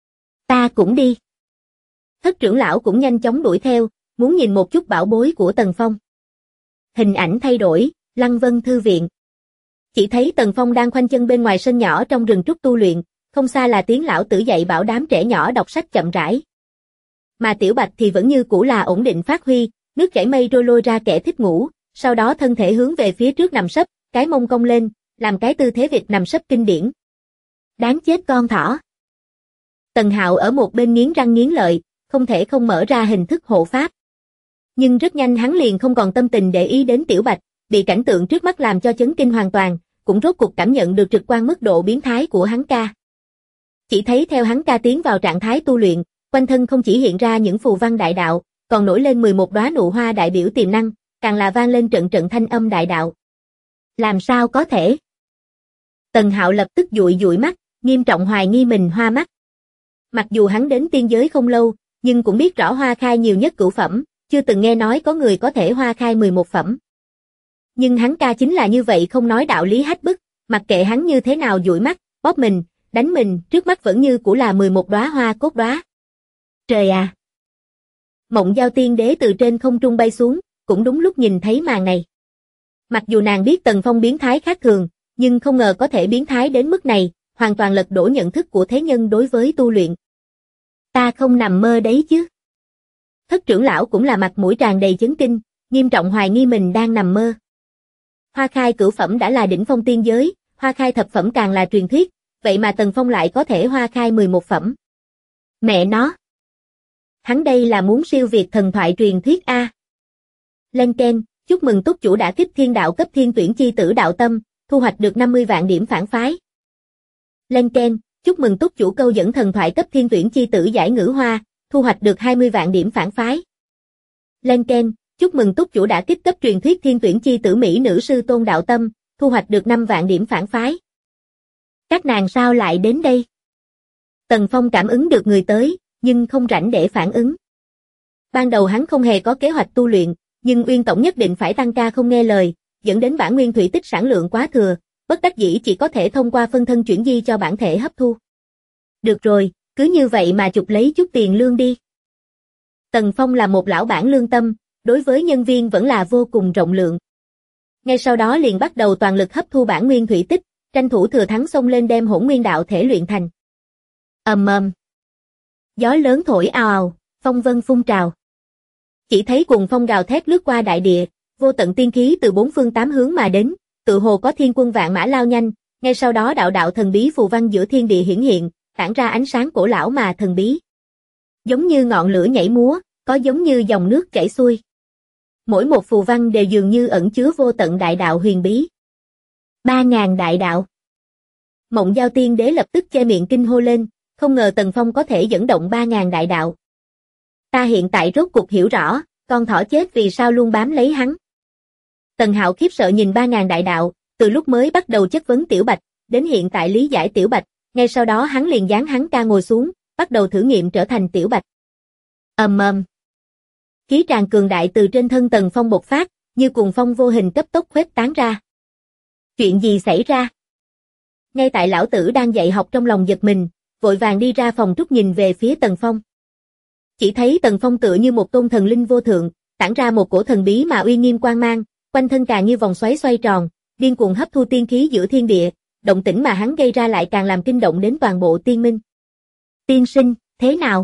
Ta cũng đi. Thất trưởng lão cũng nhanh chóng đuổi theo, muốn nhìn một chút bảo bối của Tần Phong. Hình ảnh thay đổi, Lăng Vân Thư viện. Chỉ thấy Tần Phong đang khoanh chân bên ngoài sân nhỏ trong rừng trúc tu luyện, không xa là tiếng lão tử dạy bảo đám trẻ nhỏ đọc sách chậm rãi. Mà Tiểu Bạch thì vẫn như cũ là ổn định phát huy, nước chảy mây trôi lôi ra kẻ thích ngủ, sau đó thân thể hướng về phía trước nằm sấp, cái mông cong lên, làm cái tư thế vịt nằm sấp kinh điển. Đáng chết con thỏ. Tần Hạo ở một bên nghiến răng nghiến lợi, không thể không mở ra hình thức hộ pháp. Nhưng rất nhanh hắn liền không còn tâm tình để ý đến Tiểu Bạch, bị cảnh tượng trước mắt làm cho chấn kinh hoàn toàn, cũng rốt cuộc cảm nhận được trực quan mức độ biến thái của hắn ca. Chỉ thấy theo hắn ca tiến vào trạng thái tu luyện, quanh thân không chỉ hiện ra những phù văn đại đạo, còn nổi lên 11 đóa nụ hoa đại biểu tiềm năng, càng là vang lên trận trận thanh âm đại đạo. Làm sao có thể? Tần Hạo lập tức dụi dụi mắt, nghiêm trọng hoài nghi mình hoa mắt. Mặc dù hắn đến tiên giới không lâu, nhưng cũng biết rõ hoa khai nhiều nhất cửu phẩm, chưa từng nghe nói có người có thể hoa khai 11 phẩm. Nhưng hắn ca chính là như vậy không nói đạo lý hách bức, mặc kệ hắn như thế nào dụi mắt, bóp mình, đánh mình, trước mắt vẫn như cũ là 11 đóa hoa cốt đóa. Trời à! Mộng Giao Tiên Đế từ trên không trung bay xuống, cũng đúng lúc nhìn thấy màn này. Mặc dù nàng biết Tần Phong biến thái khác thường, nhưng không ngờ có thể biến thái đến mức này, hoàn toàn lật đổ nhận thức của thế nhân đối với tu luyện. Ta không nằm mơ đấy chứ. Thất trưởng lão cũng là mặt mũi tràn đầy chấn kinh, nghiêm trọng hoài nghi mình đang nằm mơ. Hoa khai cửu phẩm đã là đỉnh phong tiên giới, hoa khai thập phẩm càng là truyền thuyết, vậy mà Tần Phong lại có thể hoa khai 11 phẩm. Mẹ nó! Hắn đây là muốn siêu việt thần thoại truyền thuyết a. Lên keng, chúc mừng túc chủ đã kích thiên đạo cấp thiên tuyển chi tử đạo tâm, thu hoạch được 50 vạn điểm phản phái. Lên keng, chúc mừng túc chủ câu dẫn thần thoại cấp thiên tuyển chi tử giải ngữ hoa, thu hoạch được 20 vạn điểm phản phái. Lên keng, chúc mừng túc chủ đã kích cấp truyền thuyết thiên tuyển chi tử mỹ nữ sư tôn đạo tâm, thu hoạch được 5 vạn điểm phản phái. Các nàng sao lại đến đây? Tần Phong cảm ứng được người tới, nhưng không rảnh để phản ứng. Ban đầu hắn không hề có kế hoạch tu luyện, nhưng Uyên Tổng nhất định phải tăng ca không nghe lời, dẫn đến bản nguyên thủy tích sản lượng quá thừa, bất đắc dĩ chỉ có thể thông qua phân thân chuyển di cho bản thể hấp thu. Được rồi, cứ như vậy mà chụp lấy chút tiền lương đi. Tần Phong là một lão bản lương tâm, đối với nhân viên vẫn là vô cùng rộng lượng. Ngay sau đó liền bắt đầu toàn lực hấp thu bản nguyên thủy tích, tranh thủ thừa thắng xông lên đem hỗn nguyên đạo thể luyện thành. Ầm ầm. Gió lớn thổi ào ào, phong vân phun trào. Chỉ thấy cuồng phong gào thét lướt qua đại địa, vô tận tiên khí từ bốn phương tám hướng mà đến, tự hồ có thiên quân vạn mã lao nhanh, ngay sau đó đạo đạo thần bí phù văn giữa thiên địa hiển hiện, tản ra ánh sáng cổ lão mà thần bí. Giống như ngọn lửa nhảy múa, có giống như dòng nước chảy xuôi. Mỗi một phù văn đều dường như ẩn chứa vô tận đại đạo huyền bí. 3.000 đại đạo. Mộng Giao Tiên Đế lập tức che miệng kinh hô lên, không ngờ Tần Phong có thể dẫn động 3.000 đại đạo. Ta hiện tại rốt cục hiểu rõ, con thỏ chết vì sao luôn bám lấy hắn. Tần Hạo khiếp sợ nhìn 3.000 đại đạo, từ lúc mới bắt đầu chất vấn Tiểu Bạch, đến hiện tại lý giải Tiểu Bạch, ngay sau đó hắn liền giáng hắn ca ngồi xuống, bắt đầu thử nghiệm trở thành Tiểu Bạch. Ầm ầm. Khí tràn cường đại từ trên thân Tần Phong bộc phát, như cuồng phong vô hình cấp tốc khuếch tán ra. Chuyện gì xảy ra? Ngay tại lão tử đang dạy học trong lòng giật mình, vội vàng đi ra phòng trúc nhìn về phía Tần Phong. Chỉ thấy Tần Phong tựa như một tôn thần linh vô thượng, tản ra một cổ thần bí mà uy nghiêm quang mang, quanh thân càng như vòng xoáy xoay tròn, điên cuồng hấp thu tiên khí giữa thiên địa, động tĩnh mà hắn gây ra lại càng làm kinh động đến toàn bộ tiên minh. Tiên sinh, thế nào?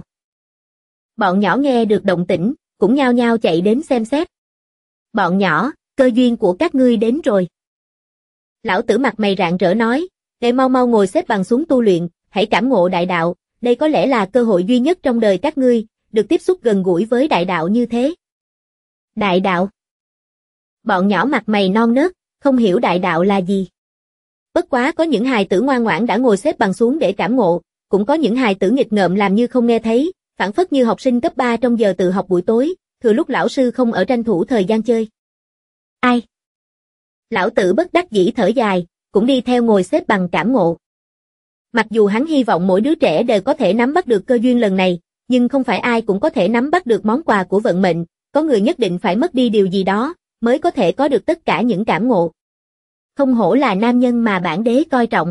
Bọn nhỏ nghe được động tĩnh, cũng nhao nhao chạy đến xem xét. Bọn nhỏ, cơ duyên của các ngươi đến rồi. Lão tử mặt mày rạng rỡ nói, để mau mau ngồi xếp bằng xuống tu luyện, hãy cảm ngộ đại đạo, đây có lẽ là cơ hội duy nhất trong đời các ngươi, được tiếp xúc gần gũi với đại đạo như thế. Đại đạo? Bọn nhỏ mặt mày non nớt, không hiểu đại đạo là gì. Bất quá có những hài tử ngoan ngoãn đã ngồi xếp bằng xuống để cảm ngộ, cũng có những hài tử nghịch ngợm làm như không nghe thấy, phản phất như học sinh cấp 3 trong giờ tự học buổi tối, thừa lúc lão sư không ở tranh thủ thời gian chơi. Ai? Lão tử bất đắc dĩ thở dài, cũng đi theo ngồi xếp bằng cảm ngộ. Mặc dù hắn hy vọng mỗi đứa trẻ đều có thể nắm bắt được cơ duyên lần này, nhưng không phải ai cũng có thể nắm bắt được món quà của vận mệnh, có người nhất định phải mất đi điều gì đó, mới có thể có được tất cả những cảm ngộ. Không hổ là nam nhân mà bản đế coi trọng.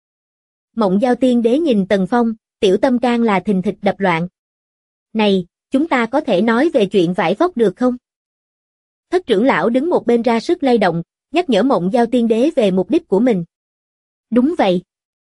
Mộng Giao Tiên Đế nhìn Tần Phong, tiểu tâm can là thình thịch đập loạn. Này, chúng ta có thể nói về chuyện vải vóc được không? Thất trưởng lão đứng một bên ra sức lay động, nhắc nhở Mộng Giao Tiên Đế về mục đích của mình. Đúng vậy.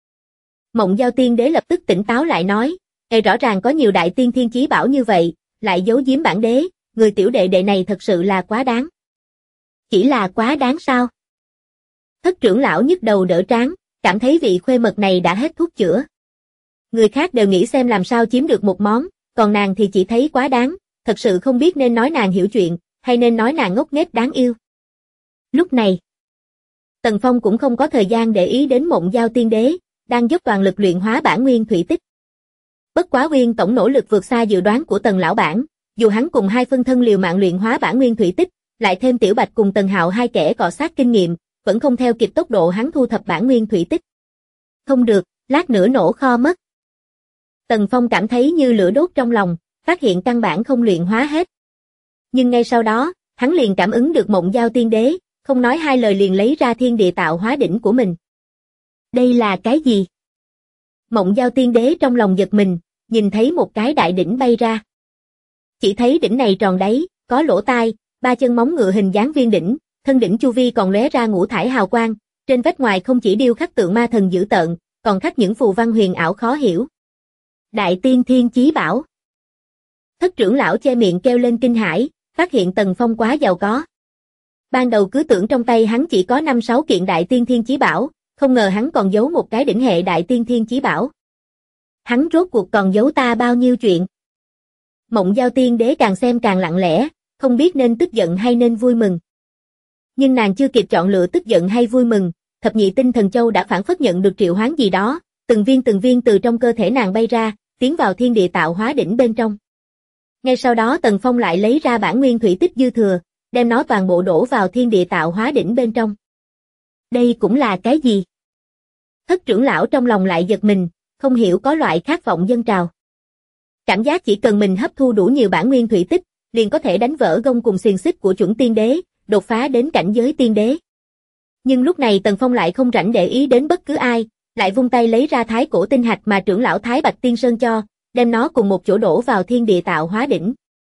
Mộng Giao Tiên Đế lập tức tỉnh táo lại nói, rõ ràng có nhiều đại tiên thiên chí bảo như vậy, lại giấu giếm bản đế, người tiểu đệ đệ này thật sự là quá đáng. Chỉ là quá đáng sao? Thất trưởng lão nhức đầu đỡ trán, cảm thấy vị khuê mật này đã hết thuốc chữa. Người khác đều nghĩ xem làm sao chiếm được một món, còn nàng thì chỉ thấy quá đáng, thật sự không biết nên nói nàng hiểu chuyện, hay nên nói nàng ngốc nghếch đáng yêu. Lúc này, Tần Phong cũng không có thời gian để ý đến Mộng Giao Tiên Đế, đang dốc toàn lực luyện hóa bản nguyên thủy tích. Bất quá Uyên tổng nỗ lực vượt xa dự đoán của Tần lão bản, dù hắn cùng hai phân thân liều mạng luyện hóa bản nguyên thủy tích, lại thêm Tiểu Bạch cùng Tần Hạo hai kẻ cọ sát kinh nghiệm, vẫn không theo kịp tốc độ hắn thu thập bản nguyên thủy tích. Không được, lát nữa nổ kho mất. Tần Phong cảm thấy như lửa đốt trong lòng, phát hiện căn bản không luyện hóa hết. Nhưng ngay sau đó, hắn liền cảm ứng được Mộng Giao Tiên Đế, không nói hai lời liền lấy ra thiên địa tạo hóa đỉnh của mình. Đây là cái gì? Mộng Giao Tiên Đế trong lòng giật mình, nhìn thấy một cái đại đỉnh bay ra. Chỉ thấy đỉnh này tròn đáy, có lỗ tai, 3 chân móng ngựa hình dáng viên đỉnh, thân đỉnh chu vi còn lóe ra ngũ thải hào quang, trên vách ngoài không chỉ điêu khắc tượng ma thần dữ tợn, còn khắc những phù văn huyền ảo khó hiểu. Đại Tiên Thiên Chí Bảo. Thất trưởng lão che miệng kêu lên kinh hãi, phát hiện Tần Phong quá giàu có. Ban đầu cứ tưởng trong tay hắn chỉ có 5-6 kiện Đại Tiên Thiên Chí Bảo, không ngờ hắn còn giấu một cái đỉnh hệ Đại Tiên Thiên Chí Bảo. Hắn rốt cuộc còn giấu ta bao nhiêu chuyện? Mộng Giao Tiên Đế càng xem càng lặng lẽ, không biết nên tức giận hay nên vui mừng. Nhưng nàng chưa kịp chọn lựa tức giận hay vui mừng, thập nhị tinh thần châu đã phản phất nhận được triệu hoán gì đó, từng viên từ trong cơ thể nàng bay ra, tiến vào thiên địa tạo hóa đỉnh bên trong. Ngay sau đó Tần Phong lại lấy ra bản nguyên thủy tích dư thừa, đem nó toàn bộ đổ vào thiên địa tạo hóa đỉnh bên trong. Đây cũng là cái gì? Thất trưởng lão trong lòng lại giật mình, không hiểu có loại khát vọng dâng trào. Cảm giác chỉ cần mình hấp thu đủ nhiều bản nguyên thủy tích, liền có thể đánh vỡ gông cùng xiềng xích của chuẩn tiên đế, đột phá đến cảnh giới tiên đế. Nhưng lúc này Tần Phong lại không rảnh để ý đến bất cứ ai, lại vung tay lấy ra thái cổ tinh hạch mà trưởng lão Thái Bạch Tiên Sơn cho, đem nó cùng một chỗ đổ vào thiên địa tạo hóa đỉnh.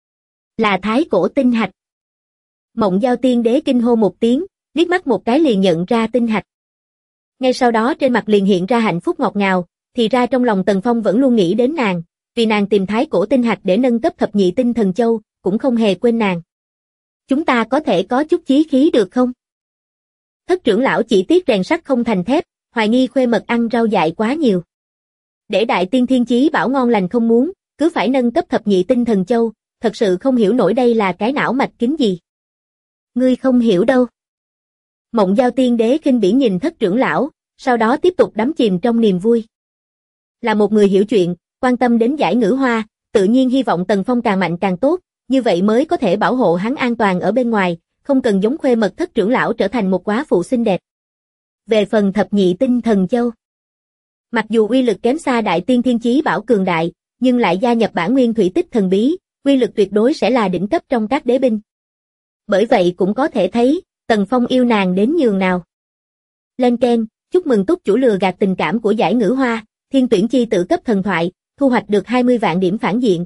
Là thái cổ tinh hạch. Mộng Giao Tiên Đế kinh hô một tiếng, liếc mắt một cái liền nhận ra tinh hạch. Ngay sau đó trên mặt liền hiện ra hạnh phúc ngọt ngào, thì ra trong lòng Tần Phong vẫn luôn nghĩ đến nàng, vì nàng tìm thái cổ tinh hạch để nâng cấp thập nhị tinh thần châu, cũng không hề quên nàng. Chúng ta có thể có chút chí khí được không? Thất trưởng lão chỉ tiếc rèn sắt không thành thép, hoài nghi Khuê Mật ăn rau dại quá nhiều. Để Đại Tiên Thiên Chí Bảo ngon lành không muốn, cứ phải nâng cấp thập nhị tinh thần châu, thật sự không hiểu nổi đây là cái não mạch kính gì. Ngươi không hiểu đâu. Mộng Giao Tiên Đế khinh bỉ nhìn thất trưởng lão, sau đó tiếp tục đắm chìm trong niềm vui. Là một người hiểu chuyện, quan tâm đến giải ngữ hoa, tự nhiên hy vọng Tần Phong càng mạnh càng tốt, như vậy mới có thể bảo hộ hắn an toàn ở bên ngoài, không cần giống Khuê Mật thất trưởng lão trở thành một quá phụ xinh đẹp. Về phần thập nhị tinh thần châu, mặc dù uy lực kém xa Đại Tiên Thiên Chí Bảo cường đại, nhưng lại gia nhập bản nguyên thủy tích thần bí, uy lực tuyệt đối sẽ là đỉnh cấp trong các đế binh. Bởi vậy cũng có thể thấy, Tần Phong yêu nàng đến nhường nào. Lên keng, chúc mừng túc chủ lừa gạt tình cảm của giải ngữ hoa, thiên tuyển chi tử cấp thần thoại, thu hoạch được 20 vạn điểm phản diện.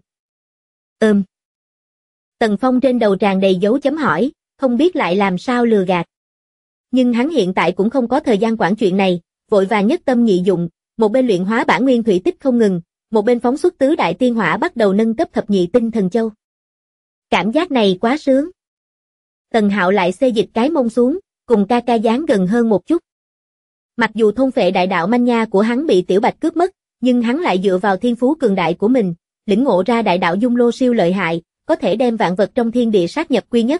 Tần Phong trên đầu tràn đầy dấu chấm hỏi, không biết lại làm sao lừa gạt. Nhưng hắn hiện tại cũng không có thời gian quản chuyện này, vội vàng nhất tâm nhị dụng, một bên luyện hóa bản nguyên thủy tích không ngừng, một bên phóng xuất tứ đại tiên hỏa bắt đầu nâng cấp thập nhị tinh thần châu. Cảm giác này quá sướng. Tần Hạo lại xê dịch cái mông xuống, cùng ca ca dán gần hơn một chút. Mặc dù thôn phệ đại đạo manh nha của hắn bị Tiểu Bạch cướp mất, nhưng hắn lại dựa vào thiên phú cường đại của mình, lĩnh ngộ ra đại đạo dung lô siêu lợi hại, có thể đem vạn vật trong thiên địa sát nhập quy nhất.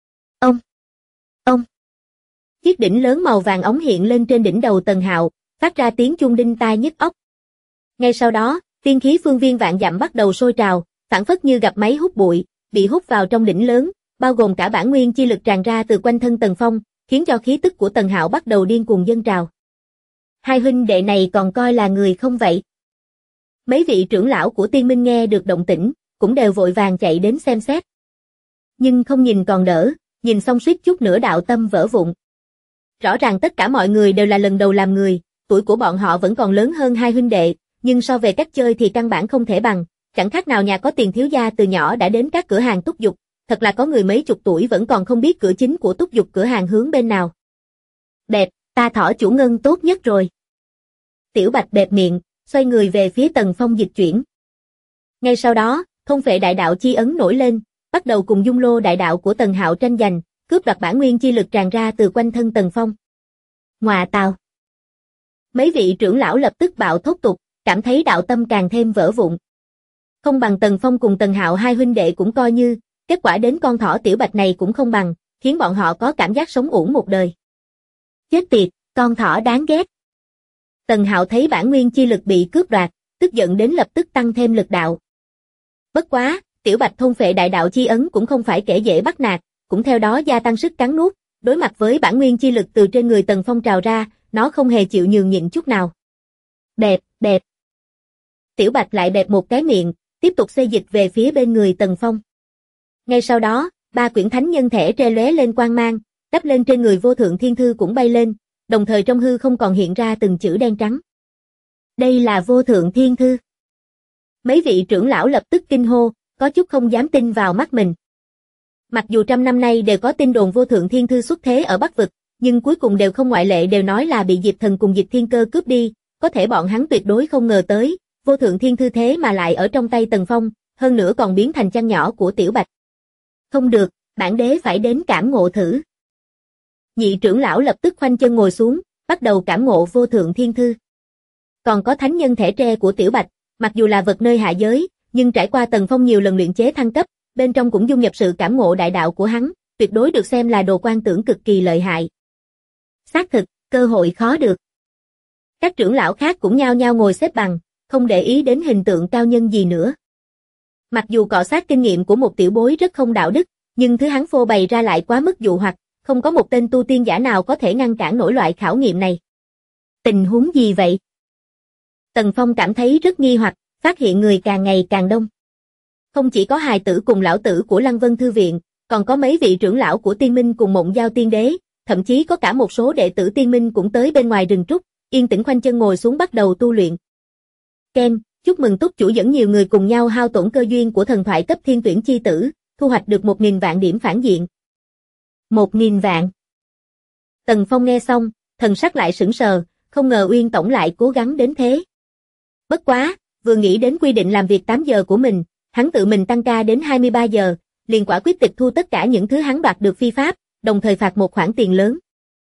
Ông. Chiếc đỉnh lớn màu vàng óng hiện lên trên đỉnh đầu Tần Hạo, phát ra tiếng chuông đinh tai nhức óc. Ngay sau đó, tiên khí phương viên vạn dặm bắt đầu sôi trào, phảng phất như gặp máy hút bụi, bị hút vào trong đỉnh lớn, bao gồm cả bản nguyên chi lực tràn ra từ quanh thân Tần Phong, khiến cho khí tức của Tần Hạo bắt đầu điên cuồng dâng trào. Hai huynh đệ này còn coi là người không vậy? Mấy vị trưởng lão của Tiên Minh nghe được động tĩnh, cũng đều vội vàng chạy đến xem xét. Nhưng không nhìn còn đỡ, nhìn xong suýt chút nữa đạo tâm vỡ vụn. Rõ ràng tất cả mọi người đều là lần đầu làm người, tuổi của bọn họ vẫn còn lớn hơn hai huynh đệ, nhưng so về cách chơi thì căn bản không thể bằng, chẳng khác nào nhà có tiền thiếu gia từ nhỏ đã đến các cửa hàng túc dục, thật là có người mấy chục tuổi vẫn còn không biết cửa chính của túc dục cửa hàng hướng bên nào. Đẹp, ta thỏ chủ ngân tốt nhất rồi. Tiểu Bạch bẹp miệng, xoay người về phía Tần Phong dịch chuyển. Ngay sau đó, thôn phệ đại đạo chi ấn nổi lên, bắt đầu cùng dung lô đại đạo của Tần Hạo tranh giành, cướp đoạt bản nguyên chi lực tràn ra từ quanh thân Tần Phong. Ngoà tào. Mấy vị trưởng lão lập tức bạo thốt tục, cảm thấy đạo tâm càng thêm vỡ vụn. Không bằng Tần Phong cùng Tần Hạo hai huynh đệ cũng coi như, kết quả đến con thỏ Tiểu Bạch này cũng không bằng, khiến bọn họ có cảm giác sống uổng một đời. Chết tiệt, con thỏ đáng ghét. Tần Hạo thấy bản nguyên chi lực bị cướp đoạt, tức giận đến lập tức tăng thêm lực đạo. Bất quá, Tiểu Bạch thôn phệ đại đạo chi ấn cũng không phải kẻ dễ bắt nạt, cũng theo đó gia tăng sức cắn nuốt, đối mặt với bản nguyên chi lực từ trên người Tần Phong trào ra, nó không hề chịu nhường nhịn chút nào. Bẹp. Tiểu Bạch lại bẹp một cái miệng, tiếp tục xê dịch về phía bên người Tần Phong. Ngay sau đó, ba quyển thánh nhân thể tre lóe lên quang mang, đắp lên trên người vô thượng thiên thư cũng bay lên, đồng thời trong hư không còn hiện ra từng chữ đen trắng. Đây là vô thượng thiên thư. Mấy vị trưởng lão lập tức kinh hô, có chút không dám tin vào mắt mình. Mặc dù trăm năm nay đều có tin đồn vô thượng thiên thư xuất thế ở Bắc Vực, nhưng cuối cùng đều không ngoại lệ đều nói là bị Diệp Thần cùng Diệp Thiên Cơ cướp đi, có thể bọn hắn tuyệt đối không ngờ tới, vô thượng thiên thư thế mà lại ở trong tay Tần Phong, hơn nữa còn biến thành chăn nhỏ của Tiểu Bạch. Không được, bản đế phải đến cảm ngộ thử. Nhị trưởng lão lập tức khoanh chân ngồi xuống, bắt đầu cảm ngộ vô thượng thiên thư. Còn có thánh nhân thẻ tre của Tiểu Bạch, mặc dù là vật nơi hạ giới, nhưng trải qua Tần Phong nhiều lần luyện chế thăng cấp, bên trong cũng dung nhập sự cảm ngộ đại đạo của hắn, tuyệt đối được xem là đồ quan tưởng cực kỳ lợi hại. Xác thực, cơ hội khó được. Các trưởng lão khác cũng nhao nhao ngồi xếp bằng, không để ý đến hình tượng cao nhân gì nữa. Mặc dù cọ sát kinh nghiệm của một tiểu bối rất không đạo đức, nhưng thứ hắn phô bày ra lại quá mức dụ hoặc, không có một tên tu tiên giả nào có thể ngăn cản nổi loại khảo nghiệm này. Tình huống gì vậy? Tần Phong cảm thấy rất nghi hoặc, phát hiện người càng ngày càng đông. Không chỉ có hài tử cùng lão tử của Lăng Vân Thư Viện, còn có mấy vị trưởng lão của Tiên Minh cùng Mộng Giao Tiên Đế, thậm chí có cả một số đệ tử Tiên Minh cũng tới bên ngoài rừng trúc, yên tĩnh khoanh chân ngồi xuống bắt đầu tu luyện. Ken, chúc mừng túc chủ dẫn nhiều người cùng nhau hao tổn cơ duyên của thần thoại cấp thiên tuyển chi tử, thu hoạch được 1.000 vạn điểm phản diện. 1.000 vạn. Tần Phong nghe xong, thần sắc lại sững sờ, không ngờ Uyên tổng lại cố gắng đến thế. Bất quá, vừa nghĩ đến quy định làm việc 8 giờ của mình, hắn tự mình tăng ca đến 23 giờ, liền quả quyết tịch thu tất cả những thứ hắn đoạt được phi pháp, đồng thời phạt một khoản tiền lớn.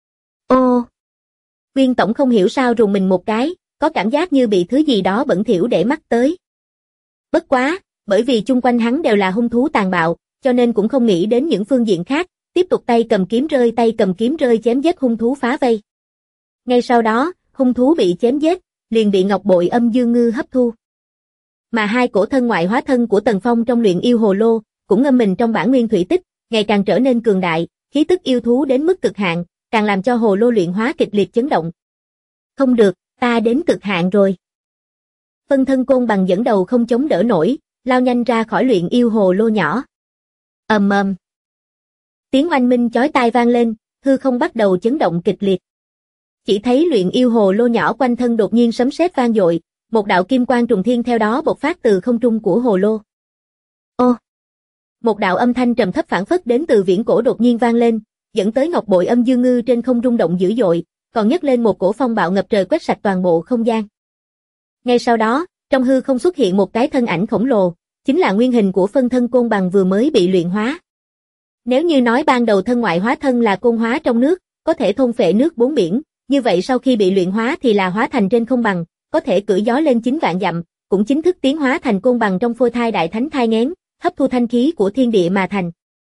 Ô! Uyên tổng không hiểu sao rùng mình một cái, có cảm giác như bị thứ gì đó bẩn thỉu để mắt tới. Bất quá, bởi vì chung quanh hắn đều là hung thú tàn bạo, cho nên cũng không nghĩ đến những phương diện khác, tiếp tục tay cầm kiếm rơi chém giết hung thú phá vây. Ngay sau đó, hung thú bị chém giết, liền bị Ngọc Bội Âm Dương Ngư hấp thu. Mà hai cổ thân ngoại hóa thân của Tần Phong trong luyện yêu hồ lô, cũng ngâm mình trong bản nguyên thủy tích, ngày càng trở nên cường đại, khí tức yêu thú đến mức cực hạn, càng làm cho hồ lô luyện hóa kịch liệt chấn động. Không được, ta đến cực hạn rồi. Phân thân côn bằng dẫn đầu không chống đỡ nổi, lao nhanh ra khỏi luyện yêu hồ lô nhỏ. Ầm ầm. Tiếng oanh minh chói tai vang lên, hư không bắt đầu chấn động kịch liệt. Chỉ thấy luyện yêu hồ lô nhỏ quanh thân đột nhiên sấm sét vang dội, một đạo kim quang trùng thiên theo đó bộc phát từ không trung của hồ lô. Ô! Một đạo âm thanh trầm thấp phảng phất đến từ viễn cổ đột nhiên vang lên, dẫn tới Ngọc Bội Âm Dương Ngư trên không rung động dữ dội, còn nhấc lên một cổ phong bạo ngập trời quét sạch toàn bộ không gian. Ngay sau đó, trong hư không xuất hiện một cái thân ảnh khổng lồ, chính là nguyên hình của phân thân côn bằng vừa mới bị luyện hóa. Nếu như nói ban đầu thân ngoại hóa thân là côn hóa trong nước, có thể thôn phệ nước bốn biển, như vậy sau khi bị luyện hóa thì là hóa thành trên không bằng, có thể cưỡi gió lên 9 vạn dặm, cũng chính thức tiến hóa thành côn bằng trong phôi thai đại thánh thai nghén, hấp thu thanh khí của thiên địa mà thành.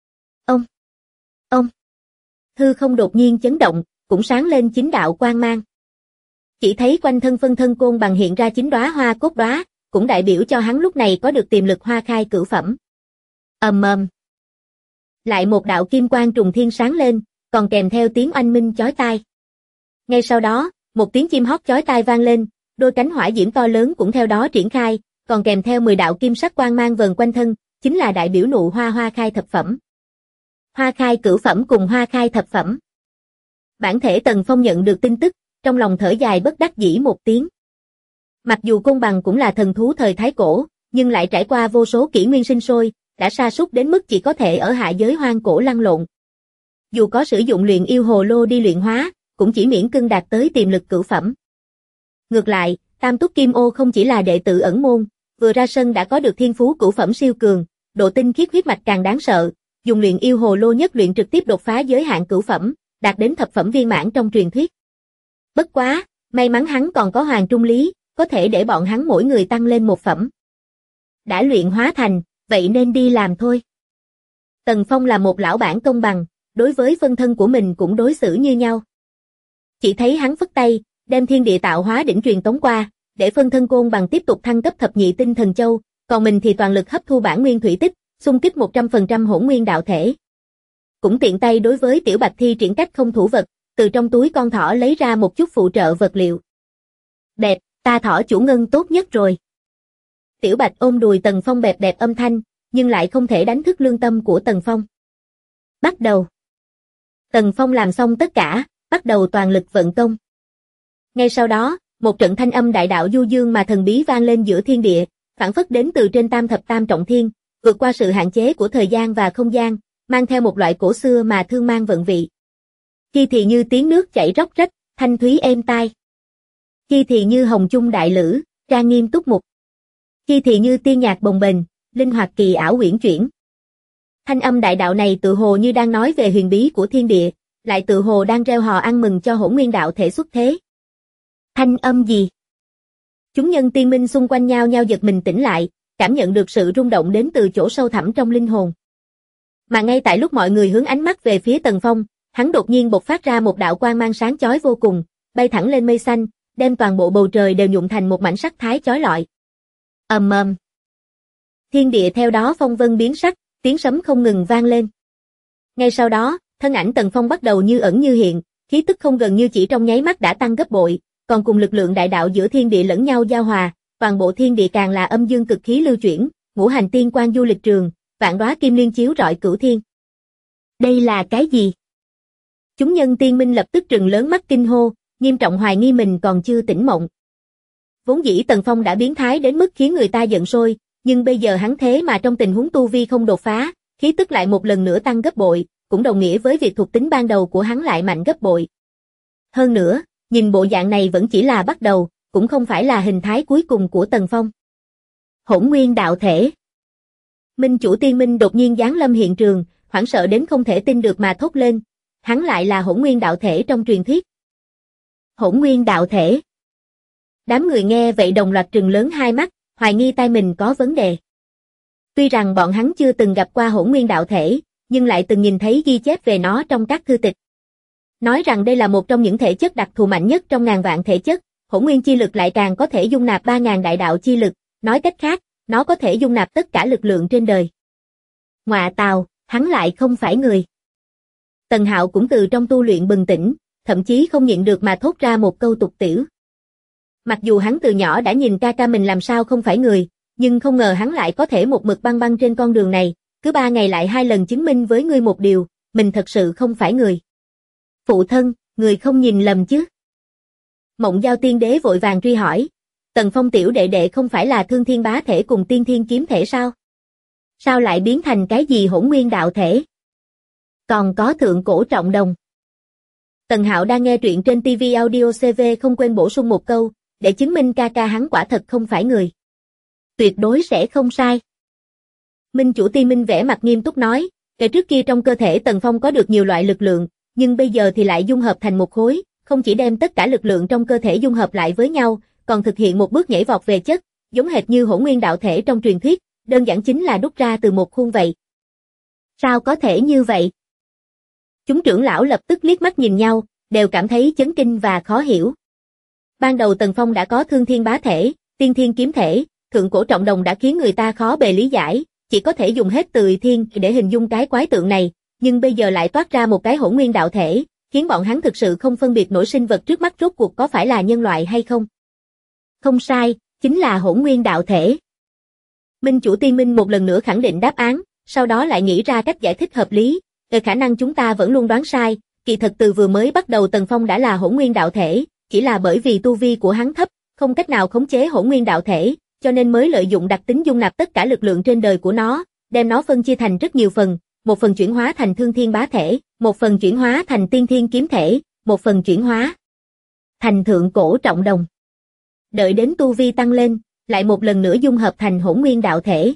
Ông! Hư không đột nhiên chấn động, cũng sáng lên 9 đạo quang mang. Chỉ thấy quanh thân phân thân côn bằng hiện ra 9 đóa hoa cốt đóa, cũng đại biểu cho hắn lúc này có được tiềm lực hoa khai cửu phẩm. Ầm ầm. Lại một đạo kim quang trùng thiên sáng lên, còn kèm theo tiếng oanh minh chói tai. Ngay sau đó, một tiếng chim hót chói tai vang lên, đôi cánh hỏa diễm to lớn cũng theo đó triển khai, còn kèm theo 10 đạo kim sắc quang mang vờn quanh thân, chính là đại biểu nụ hoa khai thập phẩm. Hoa khai cửu phẩm cùng hoa khai thập phẩm. Bản thể Tần Phong nhận được tin tức, trong lòng thở dài bất đắc dĩ một tiếng. Mặc dù côn bằng cũng là thần thú thời Thái Cổ, nhưng lại trải qua vô số kỷ nguyên sinh sôi, đã sa sút đến mức chỉ có thể ở hạ giới hoang cổ lăn lộn. Dù có sử dụng luyện yêu hồ lô đi luyện hóa, cũng chỉ miễn cưỡng đạt tới tiềm lực cửu phẩm. Ngược lại, Tam Túc Kim Ô không chỉ là đệ tử ẩn môn, vừa ra sân đã có được thiên phú cửu phẩm siêu cường, độ tinh khiết huyết mạch càng đáng sợ, dùng luyện yêu hồ lô nhất luyện trực tiếp đột phá giới hạn cửu phẩm, đạt đến thập phẩm viên mãn trong truyền thuyết. Bất quá, may mắn hắn còn có Hoàng Trung Lý, có thể để bọn hắn mỗi người tăng lên một phẩm. Đã luyện hóa thành, vậy nên đi làm thôi. Tần Phong là một lão bản công bằng, đối với phân thân của mình cũng đối xử như nhau. Chỉ thấy hắn phất tay, đem thiên địa tạo hóa đỉnh truyền tống qua, để phân thân côn bằng tiếp tục thăng cấp thập nhị tinh thần châu, còn mình thì toàn lực hấp thu bản nguyên thủy tích, xung kích 100% hỗn nguyên đạo thể. Cũng tiện tay đối với Tiểu Bạch thi triển cách không thủ vật, từ trong túi con thỏ lấy ra một chút phụ trợ vật liệu. Đẹp, ta thỏ chủ ngân tốt nhất rồi. Tiểu Bạch ôm đùi Tần Phong bẹp đẹp âm thanh, nhưng lại không thể đánh thức lương tâm của Tần Phong. Bắt đầu. Tần Phong làm xong tất cả, bắt đầu toàn lực vận công. Ngay sau đó, một trận thanh âm đại đạo du dương mà thần bí vang lên giữa thiên địa, phảng phất đến từ trên tam thập tam trọng thiên, vượt qua sự hạn chế của thời gian và không gian, mang theo một loại cổ xưa mà thương mang vận vị. Khi thì như tiếng nước chảy róc rách, thanh thúy êm tai. Khi thì như hồng chung đại lữ, trang nghiêm túc mục. Khi thì như tiên nhạc bồng bềnh, linh hoạt kỳ ảo uyển chuyển. Thanh âm đại đạo này tự hồ như đang nói về huyền bí của thiên địa, lại tự hồ đang reo hò ăn mừng cho Hỗn Nguyên đạo thể xuất thế. Thanh âm gì? Chúng nhân tiên minh xung quanh nhau nhau giật mình tỉnh lại, cảm nhận được sự rung động đến từ chỗ sâu thẳm trong linh hồn. Mà ngay tại lúc mọi người hướng ánh mắt về phía Tần Phong, hắn đột nhiên bộc phát ra một đạo quang mang sáng chói vô cùng, bay thẳng lên mây xanh, đem toàn bộ bầu trời đều nhuộm thành một mảnh sắc thái chói lọi. Ầm ầm. Thiên địa theo đó phong vân biến sắc, tiếng sấm không ngừng vang lên. Ngay sau đó, thân ảnh Tần Phong bắt đầu như ẩn như hiện, khí tức không gần như chỉ trong nháy mắt đã tăng gấp bội, còn cùng lực lượng đại đạo giữa thiên địa lẫn nhau giao hòa, toàn bộ thiên địa càng là âm dương cực khí lưu chuyển, ngũ hành tiên quang du lịch trường, vạn đóa kim liên chiếu rọi cửu thiên. Đây là cái gì? Chúng nhân tiên minh lập tức trừng lớn mắt kinh hô, nghiêm trọng hoài nghi mình còn chưa tỉnh mộng. Vốn dĩ Tần Phong đã biến thái đến mức khiến người ta giận sôi, nhưng bây giờ hắn thế mà trong tình huống tu vi không đột phá, khí tức lại một lần nữa tăng gấp bội, cũng đồng nghĩa với việc thuộc tính ban đầu của hắn lại mạnh gấp bội. Hơn nữa, nhìn bộ dạng này vẫn chỉ là bắt đầu, cũng không phải là hình thái cuối cùng của Tần Phong. Hỗn Nguyên đạo thể. Minh chủ tiên minh đột nhiên giáng lâm hiện trường, hoảng sợ đến không thể tin được mà thốt lên, hắn lại là Hỗn Nguyên đạo thể trong truyền thuyết. Hỗn Nguyên đạo thể. Đám người nghe vậy đồng loạt trừng lớn hai mắt, hoài nghi tai mình có vấn đề. Tuy rằng bọn hắn chưa từng gặp qua Hỗn Nguyên đạo thể, nhưng lại từng nhìn thấy ghi chép về nó trong các thư tịch. Nói rằng đây là một trong những thể chất đặc thù mạnh nhất trong ngàn vạn thể chất, Hỗn Nguyên chi lực lại càng có thể dung nạp 3.000 đại đạo chi lực, nói cách khác, nó có thể dung nạp tất cả lực lượng trên đời. Ngọa tào, hắn lại không phải người. Tần Hạo cũng từ trong tu luyện bừng tỉnh, thậm chí không nhịn được mà thốt ra một câu tục tĩu. Mặc dù hắn từ nhỏ đã nhìn ca ca mình làm sao không phải người, nhưng không ngờ hắn lại có thể một mực băng băng trên con đường này, cứ 3 ngày lại 2 lần chứng minh với ngươi một điều, mình thật sự không phải người. Phụ thân, người không nhìn lầm chứ? Mộng Giao Tiên Đế vội vàng truy hỏi, Tần Phong tiểu đệ đệ không phải là Thương Thiên Bá Thể cùng Tiên Thiên Kiếm Thể sao? Sao lại biến thành cái gì Hỗn Nguyên đạo thể? Còn có Thượng Cổ Trọng Đồng. Tần Hạo đang nghe truyện trên TV Audio CV không quên bổ sung một câu, để chứng minh ca ca hắn quả thật không phải người. Tuyệt đối sẽ không sai. Minh chủ Ti Minh vẻ mặt nghiêm túc nói, kể trước kia trong cơ thể Tần Phong có được nhiều loại lực lượng, nhưng bây giờ thì lại dung hợp thành một khối, không chỉ đem tất cả lực lượng trong cơ thể dung hợp lại với nhau, còn thực hiện một bước nhảy vọt về chất, giống hệt như Hỗn Nguyên đạo thể trong truyền thuyết, đơn giản chính là đúc ra từ một khuôn vậy. Sao có thể như vậy? Chúng trưởng lão lập tức liếc mắt nhìn nhau, đều cảm thấy chấn kinh và khó hiểu. Ban đầu Tần Phong đã có Thương Thiên Bá Thể, Tiên Thiên Kiếm Thể, Thượng Cổ Trọng Đồng đã khiến người ta khó bề lý giải, chỉ có thể dùng hết từ thiên để hình dung cái quái tượng này, nhưng bây giờ lại toát ra một cái Hỗn Nguyên đạo thể, khiến bọn hắn thực sự không phân biệt nổi sinh vật trước mắt rốt cuộc có phải là nhân loại hay không. Không sai, chính là Hỗn Nguyên đạo thể. Minh chủ Tiên Minh một lần nữa khẳng định đáp án, sau đó lại nghĩ ra cách giải thích hợp lý, khả năng chúng ta vẫn luôn đoán sai, kỳ thật từ vừa mới bắt đầu Tần Phong đã là Hỗn Nguyên đạo thể, chỉ là bởi vì tu vi của hắn thấp, không cách nào khống chế Hỗn Nguyên đạo thể, cho nên mới lợi dụng đặc tính dung nạp tất cả lực lượng trên đời của nó, đem nó phân chia thành rất nhiều phần, một phần chuyển hóa thành Thương Thiên Bá Thể, một phần chuyển hóa thành Tiên Thiên Kiếm Thể, một phần chuyển hóa thành Thượng Cổ Trọng Đồng. Đợi đến tu vi tăng lên, lại một lần nữa dung hợp thành Hỗn Nguyên đạo thể.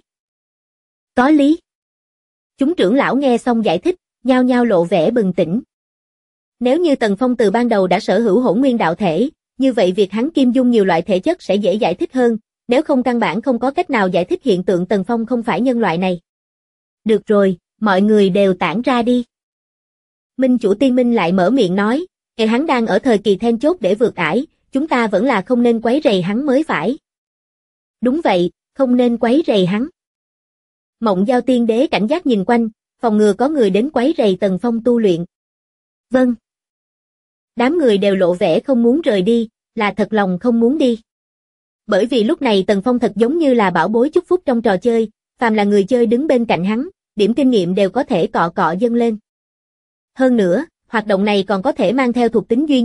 Có lý. Chúng trưởng lão nghe xong giải thích, nhao nhao lộ vẻ bừng tỉnh. Nếu như Tần Phong từ ban đầu đã sở hữu Hỗn Nguyên đạo thể, như vậy việc hắn kim dung nhiều loại thể chất sẽ dễ giải thích hơn, nếu không căn bản không có cách nào giải thích hiện tượng Tần Phong không phải nhân loại này. Được rồi, mọi người đều tản ra đi. Minh chủ Tiên Minh lại mở miệng nói, hắn đang ở thời kỳ then chốt để vượt ải, chúng ta vẫn là không nên quấy rầy hắn mới phải. Đúng vậy, không nên quấy rầy hắn. Mộng Giao Tiên Đế cảnh giác nhìn quanh, phòng ngừa có người đến quấy rầy Tần Phong tu luyện. Vâng. Đám người đều lộ vẻ không muốn rời đi, là thật lòng không muốn đi. Bởi vì lúc này Tần Phong thật giống như là bảo bối chúc phúc trong trò chơi, phàm là người chơi đứng bên cạnh hắn, điểm kinh nghiệm đều có thể cọ cọ dâng lên. Hơn nữa, hoạt động này còn có thể mang theo thuộc tính duy nhất,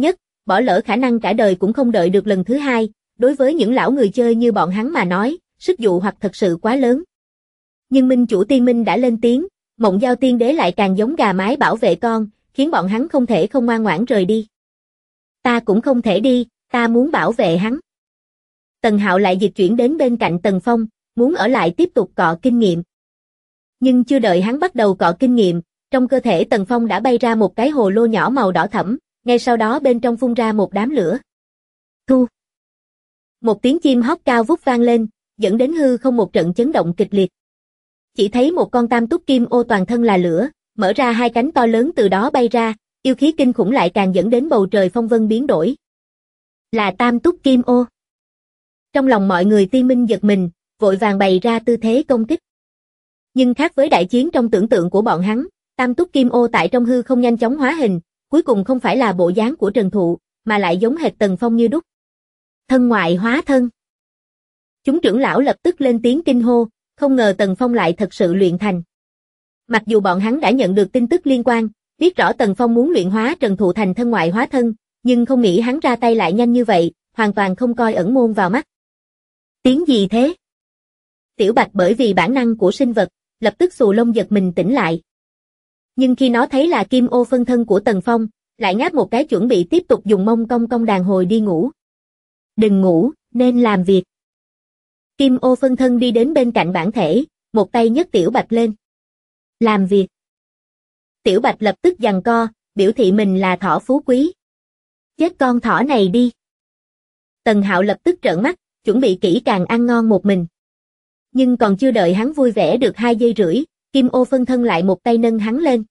bỏ lỡ khả năng cả đời cũng không đợi được lần thứ hai, đối với những lão người chơi như bọn hắn mà nói, sức dụ hoặc thật sự quá lớn. Nhưng minh chủ tiên minh đã lên tiếng, Mộng Giao Tiên Đế lại càng giống gà mái bảo vệ con, khiến bọn hắn không thể không ngoan ngoãn rời đi. Ta cũng không thể đi, ta muốn bảo vệ hắn. Tần Hạo lại dịch chuyển đến bên cạnh Tần Phong, muốn ở lại tiếp tục cọ kinh nghiệm. Nhưng chưa đợi hắn bắt đầu cọ kinh nghiệm, trong cơ thể Tần Phong đã bay ra một cái hồ lô nhỏ màu đỏ thẫm, ngay sau đó bên trong phun ra một đám lửa. Thu. Một tiếng chim hót cao vút vang lên, dẫn đến hư không một trận chấn động kịch liệt. Chỉ thấy một con tam túc kim ô toàn thân là lửa, mở ra hai cánh to lớn từ đó bay ra, yêu khí kinh khủng lại càng dẫn đến bầu trời phong vân biến đổi. Là tam túc kim ô. Trong lòng mọi người tiên minh giật mình, vội vàng bày ra tư thế công kích. Nhưng khác với đại chiến trong tưởng tượng của bọn hắn, tam túc kim ô tại trong hư không nhanh chóng hóa hình, cuối cùng không phải là bộ dáng của Trần Thụ, mà lại giống hệt Tần Phong như đúc. Thân ngoại hóa thân. Chúng trưởng lão lập tức lên tiếng kinh hô, không ngờ Tần Phong lại thật sự luyện thành. Mặc dù bọn hắn đã nhận được tin tức liên quan, biết rõ Tần Phong muốn luyện hóa Trần Thụ thành thân ngoại hóa thân, nhưng không nghĩ hắn ra tay lại nhanh như vậy, hoàn toàn không coi ẩn môn vào mắt. Tiếng gì thế? Tiểu Bạch bởi vì bản năng của sinh vật, lập tức xù lông giật mình tỉnh lại. Nhưng khi nó thấy là kim ô phân thân của Tần Phong, lại ngáp một cái chuẩn bị tiếp tục dùng mông cong cong đàn hồi đi ngủ. Đừng ngủ, nên làm việc. Kim ô phân thân đi đến bên cạnh bản thể, một tay nhấc Tiểu Bạch lên. Làm việc. Tiểu Bạch lập tức giằng co, biểu thị mình là thỏ phú quý. Chết con thỏ này đi. Tần Hạo lập tức trợn mắt, chuẩn bị kỹ càng ăn ngon một mình. Nhưng còn chưa đợi hắn vui vẻ được 2 giây rưỡi, kim ô phân thân lại một tay nâng hắn lên.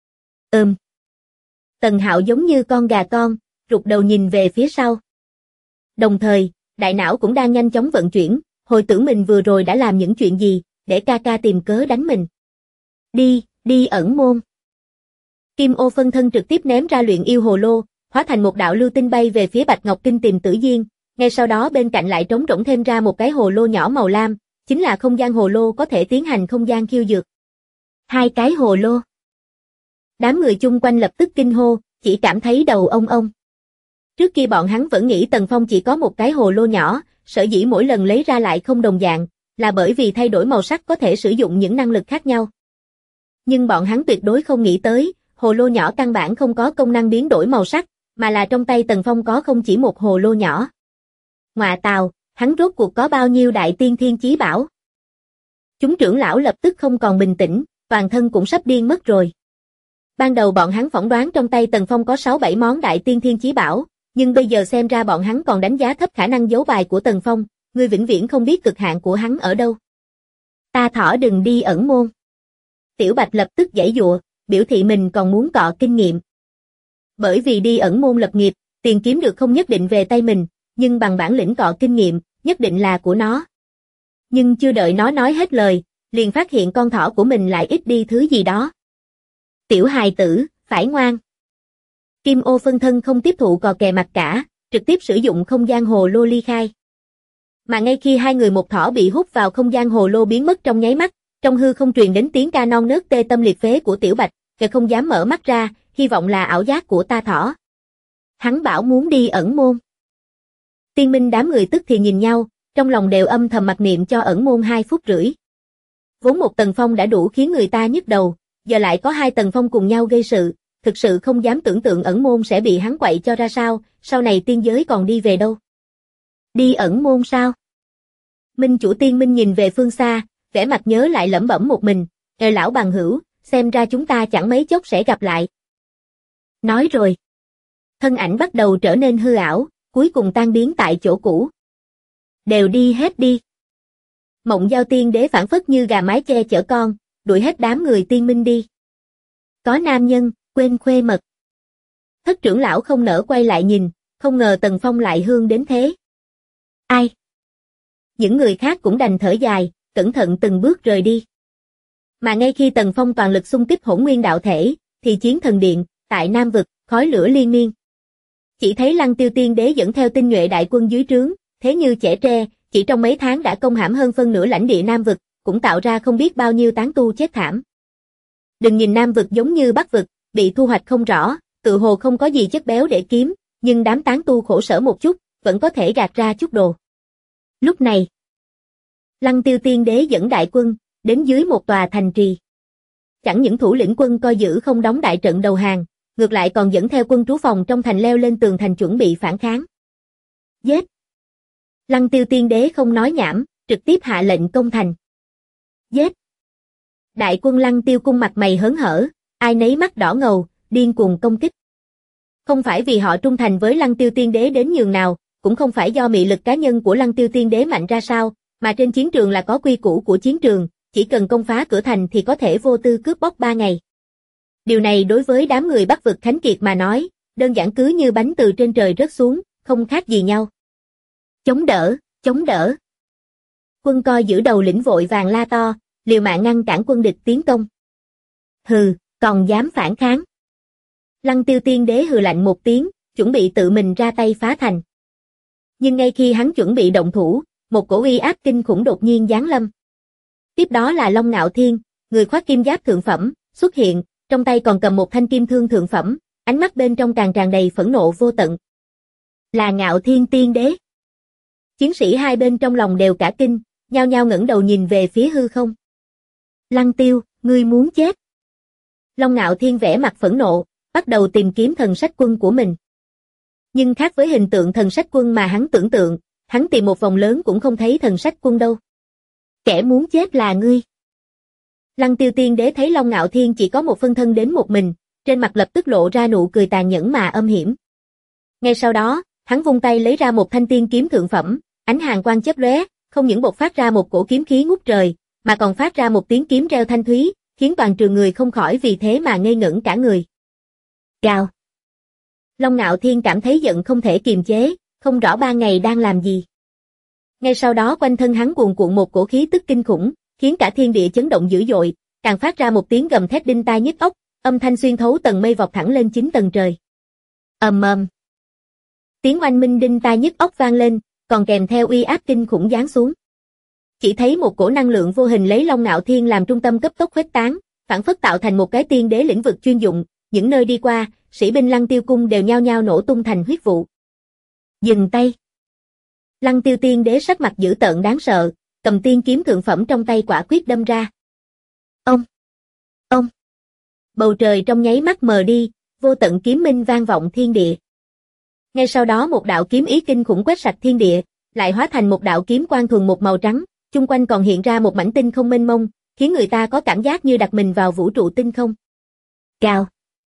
Tần Hạo giống như con gà con, rụt đầu nhìn về phía sau. Đồng thời, đại não cũng đang nhanh chóng vận chuyển, hồi tưởng mình vừa rồi đã làm những chuyện gì, để ca ca tìm cớ đánh mình. Đi ẩn môn. Kim ô phân thân trực tiếp ném ra luyện yêu hồ lô, hóa thành một đạo lưu tinh bay về phía Bạch Ngọc Kinh tìm Tử Diên, ngay sau đó bên cạnh lại trống rỗng thêm ra một cái hồ lô nhỏ màu lam, chính là không gian hồ lô có thể tiến hành không gian khiêu dược. 2 cái hồ lô. Đám người chung quanh lập tức kinh hô, chỉ cảm thấy đầu ông ông. Trước kia bọn hắn vẫn nghĩ Tần Phong chỉ có một cái hồ lô nhỏ, sở dĩ mỗi lần lấy ra lại không đồng dạng, là bởi vì thay đổi màu sắc có thể sử dụng những năng lực khác nhau. Nhưng bọn hắn tuyệt đối không nghĩ tới, hồ lô nhỏ căn bản không có công năng biến đổi màu sắc, mà là trong tay Tần Phong có không chỉ một hồ lô nhỏ. Ngoạ tào, hắn rốt cuộc có bao nhiêu đại tiên thiên chí bảo? Chúng trưởng lão lập tức không còn bình tĩnh, toàn thân cũng sắp điên mất rồi. Ban đầu bọn hắn phỏng đoán trong tay Tần Phong có 6-7 món đại tiên thiên chí bảo, nhưng bây giờ xem ra bọn hắn còn đánh giá thấp khả năng giấu bài của Tần Phong, ngươi vĩnh viễn không biết cực hạn của hắn ở đâu. Ta thỏ đừng đi ẩn môn. Tiểu Bạch lập tức giãy giụa, biểu thị mình còn muốn cọ kinh nghiệm. Bởi vì đi ẩn môn lập nghiệp, tiền kiếm được không nhất định về tay mình, nhưng bằng bản lĩnh cọ kinh nghiệm, nhất định là của nó. Nhưng chưa đợi nó nói hết lời, liền phát hiện con thỏ của mình lại ít đi thứ gì đó. Tiểu hài tử, phải ngoan. Kim ô phân thân không tiếp thụ cò kè mặt cả, trực tiếp sử dụng không gian hồ lô ly khai. Mà ngay khi hai người một thỏ bị hút vào không gian hồ lô biến mất trong nháy mắt, trong hư không truyền đến tiếng ca non nớt tê tâm liệt phế của Tiểu Bạch, kẻ không dám mở mắt ra, hy vọng là ảo giác của ta thỏ. Hắn bảo muốn đi ẩn môn. Tiên minh đám người tức thì nhìn nhau, trong lòng đều âm thầm mặc niệm cho ẩn môn 2 phút rưỡi. Vốn một Tần Phong đã đủ khiến người ta nhức đầu, giờ lại có 2 Tần Phong cùng nhau gây sự, thực sự không dám tưởng tượng ẩn môn sẽ bị hắn quậy cho ra sao, sau này tiên giới còn đi về đâu. Đi ẩn môn sao? Minh chủ tiên minh nhìn về phương xa, vẻ mặt nhớ lại lẩm bẩm một mình, lão bằng hữu, xem ra chúng ta chẳng mấy chốc sẽ gặp lại. Nói rồi. Thân ảnh bắt đầu trở nên hư ảo, cuối cùng tan biến tại chỗ cũ. Đều đi hết đi. Mộng Giao Tiên Đế phản phất như gà mái che chở con, đuổi hết đám người tiên minh đi. Có nam nhân, quên khuê mật. Thất trưởng lão không nỡ quay lại nhìn, không ngờ Tần Phong lại hương đến thế. Ai? Những người khác cũng đành thở dài, cẩn thận từng bước rời đi. Mà ngay khi Tần Phong toàn lực xung kích Hỗn Nguyên đạo thể, thì Chiến Thần Điện, tại Nam vực, khói lửa liên miên. Chỉ thấy Lăng Tiêu Tiên Đế dẫn theo tinh nhuệ đại quân dưới trướng, thế như trẻ tre, chỉ trong mấy tháng đã công hãm hơn phân nửa lãnh địa Nam vực, cũng tạo ra không biết bao nhiêu tán tu chết thảm. Đừng nhìn Nam vực giống như Bắc vực, bị thu hoạch không rõ, tự hồ không có gì chất béo để kiếm, nhưng đám tán tu khổ sở một chút, vẫn có thể gạt ra chút đồ. Lúc này, Lăng Tiêu Tiên Đế dẫn đại quân, đến dưới một tòa thành trì. Chẳng những thủ lĩnh quân coi giữ không đóng đại trận đầu hàng, ngược lại còn dẫn theo quân trú phòng trong thành leo lên tường thành chuẩn bị phản kháng. Giết! Lăng Tiêu Tiên Đế không nói nhảm, trực tiếp hạ lệnh công thành. Giết! Đại quân Lăng Tiêu cung mặt mày hớn hở, ai nấy mắt đỏ ngầu, điên cuồng công kích. Không phải vì họ trung thành với Lăng Tiêu Tiên Đế đến nhường nào, cũng không phải do mị lực cá nhân của Lăng Tiêu Tiên Đế mạnh ra sao, mà trên chiến trường là có quy củ của chiến trường, chỉ cần công phá cửa thành thì có thể vô tư cướp bóc 3 ngày. Điều này đối với đám người Bắc vực Khánh Kiệt mà nói, đơn giản cứ như bánh từ trên trời rớt xuống, không khác gì nhau. Chống đỡ, chống đỡ. Quân coi giữ đầu lĩnh vội vàng la to, liều mạng ngăn cản quân địch tiến công. Hừ, còn dám phản kháng. Lăng Tiêu Tiên Đế hừ lạnh một tiếng, chuẩn bị tự mình ra tay phá thành. Nhưng ngay khi hắn chuẩn bị động thủ, một cổ uy áp kinh khủng đột nhiên giáng lâm. Tiếp đó là Long Ngạo Thiên, người khoác kim giáp thượng phẩm, xuất hiện, trong tay còn cầm một thanh kim thương thượng phẩm, ánh mắt bên trong càng tràn đầy phẫn nộ vô tận. Là Ngạo Thiên Tiên Đế. Chiến sĩ hai bên trong lòng đều cả kinh, nhao nhao ngẩng đầu nhìn về phía hư không. Lăng Tiêu, ngươi muốn chết. Long Ngạo Thiên vẻ mặt phẫn nộ, bắt đầu tìm kiếm thần sách quân của mình. Nhưng khác với hình tượng thần sách quân mà hắn tưởng tượng, hắn tìm một vòng lớn cũng không thấy thần sách quân đâu. Kẻ muốn chết là ngươi. Lăng Tiêu Tiên Đế thấy Long Ngạo Thiên chỉ có một phân thân đến một mình, trên mặt lập tức lộ ra nụ cười tàn nhẫn mà âm hiểm. Ngay sau đó, hắn vung tay lấy ra một thanh tiên kiếm thượng phẩm, ánh hàn quang chớp lóe, không những bộc phát ra một cổ kiếm khí ngút trời, mà còn phát ra một tiếng kiếm reo thanh thúy, khiến toàn trường người không khỏi vì thế mà ngây ngẩn cả người. Gào. Long Ngạo Thiên cảm thấy giận không thể kiềm chế, không rõ 3 ngày đang làm gì. Ngay sau đó quanh thân hắn cuồn cuộn một cổ khí tức kinh khủng, khiến cả thiên địa chấn động dữ dội, càng phát ra một tiếng gầm thét đinh tai nhức óc, âm thanh xuyên thấu tầng mây vọt thẳng lên 9 tầng trời. Ầm ầm. Tiếng oanh minh đinh tai nhức óc vang lên, còn kèm theo uy áp kinh khủng giáng xuống. Chỉ thấy một cổ năng lượng vô hình lấy Long Ngạo Thiên làm trung tâm cấp tốc khuếch tán, phản phất tạo thành một cái tiên đế lĩnh vực chuyên dụng, những nơi đi qua, sĩ binh Lăng Tiêu cung đều nhao nhao nổ tung thành huyết vụ. Dừng tay. Lăng Tiêu Tiên Đế sắc mặt dữ tợn đáng sợ, cầm tiên kiếm thượng phẩm trong tay quả quyết đâm ra. Ông! Bầu trời trong nháy mắt mờ đi, vô tận kiếm minh vang vọng thiên địa. Ngay sau đó một đạo kiếm ý kinh khủng quét sạch thiên địa, lại hóa thành một đạo kiếm quang thuần một màu trắng, chung quanh còn hiện ra một mảnh tinh không mênh mông, khiến người ta có cảm giác như đặt mình vào vũ trụ tinh không. Cào.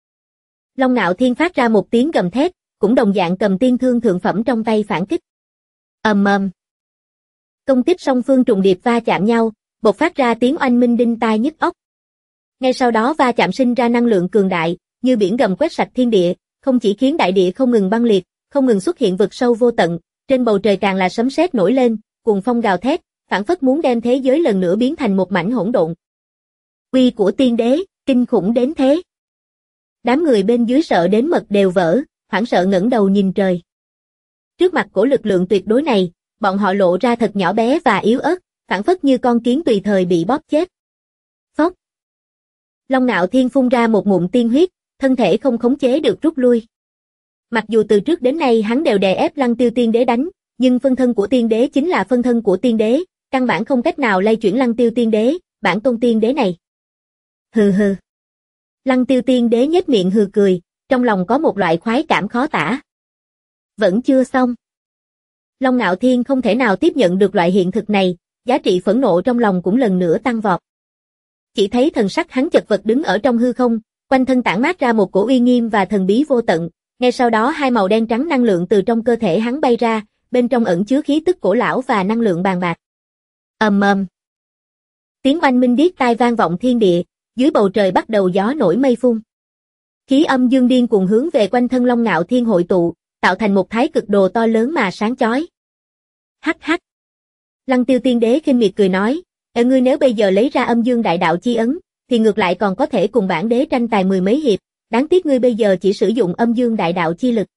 Long Ngạo Thiên phát ra một tiếng gầm thét, cũng đồng dạng cầm tiên thương thượng phẩm trong tay phản kích. Ầm ầm. Công kích song phương trùng điệp va chạm nhau, bộc phát ra tiếng oanh minh đinh tai nhức óc. Ngay sau đó va chạm sinh ra năng lượng cường đại, như biển gầm quét sạch thiên địa, không chỉ khiến đại địa không ngừng băng liệt, không ngừng xuất hiện vực sâu vô tận, trên bầu trời càng là sấm sét nổi lên, cuồng phong gào thét, phảng phất muốn đem thế giới lần nữa biến thành một mảnh hỗn độn. Uy của tiên đế, kinh khủng đến thế. Đám người bên dưới sợ đến mật đều vỡ, hoảng sợ ngẩng đầu nhìn trời. Trước mặt của lực lượng tuyệt đối này, bọn họ lộ ra thật nhỏ bé và yếu ớt, phảng phất như con kiến tùy thời bị bóp chết. Phốc. Long Ngạo Thiên phun ra một ngụm tiên huyết, thân thể không khống chế được rút lui. Mặc dù từ trước đến nay hắn đều đè ép Lăng Tiêu Tiên Đế đánh, nhưng phân thân của tiên đế chính là phân thân của tiên đế, căn bản không cách nào lay chuyển Lăng Tiêu Tiên Đế, bản tôn tiên đế này. Hừ hừ. Lăng Tiêu Tiên Đế nhếch miệng hừ cười, trong lòng có một loại khoái cảm khó tả. Vẫn chưa xong. Long Ngạo Thiên không thể nào tiếp nhận được loại hiện thực này, giá trị phẫn nộ trong lòng cũng lần nữa tăng vọt. Chỉ thấy thần sắc hắn chật vật đứng ở trong hư không, quanh thân tản mát ra một cổ uy nghiêm và thần bí vô tận, ngay sau đó hai màu đen trắng năng lượng từ trong cơ thể hắn bay ra, bên trong ẩn chứa khí tức cổ lão và năng lượng bàn bạc. Ầm ầm. Tiếng oanh minh điếc tai vang vọng thiên địa, dưới bầu trời bắt đầu gió nổi mây phun. Khí âm dương điên cuồng hướng về quanh thân Long Ngạo Thiên hội tụ, tạo thành một thái cực đồ to lớn mà sáng chói. Hắc hắc. Lăng Tiêu Tiên Đế khinh miệt cười nói, ngươi nếu bây giờ lấy ra âm dương đại đạo chi ấn, thì ngược lại còn có thể cùng bản đế tranh tài 10 mấy hiệp, đáng tiếc ngươi bây giờ chỉ sử dụng âm dương đại đạo chi lực.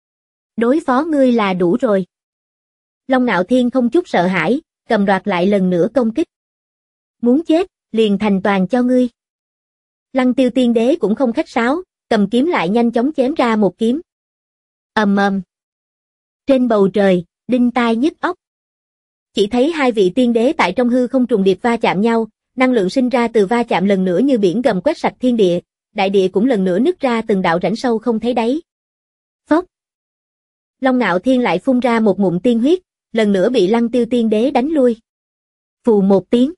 Đối phó ngươi là đủ rồi. Long Ngạo Thiên không chút sợ hãi, cầm đoạt lại lần nữa công kích. Muốn chết, liền thành toàn cho ngươi. Lăng Tiêu Tiên Đế cũng không khách sáo, cầm kiếm lại nhanh chóng chém ra một kiếm. Ầm ầm. Trên bầu trời, đinh tai nhức óc. Chỉ thấy hai vị tiên đế tại trong hư không trùng điệp va chạm nhau, năng lượng sinh ra từ va chạm lần nữa như biển gầm quét sạch thiên địa, đại địa cũng lần nữa nứt ra từng đạo rãnh sâu không thấy đáy. Phốc. Long Ngạo Thiên lại phun ra một ngụm tiên huyết, lần nữa bị Lăng Tiêu tiên đế đánh lui. Phù một tiếng.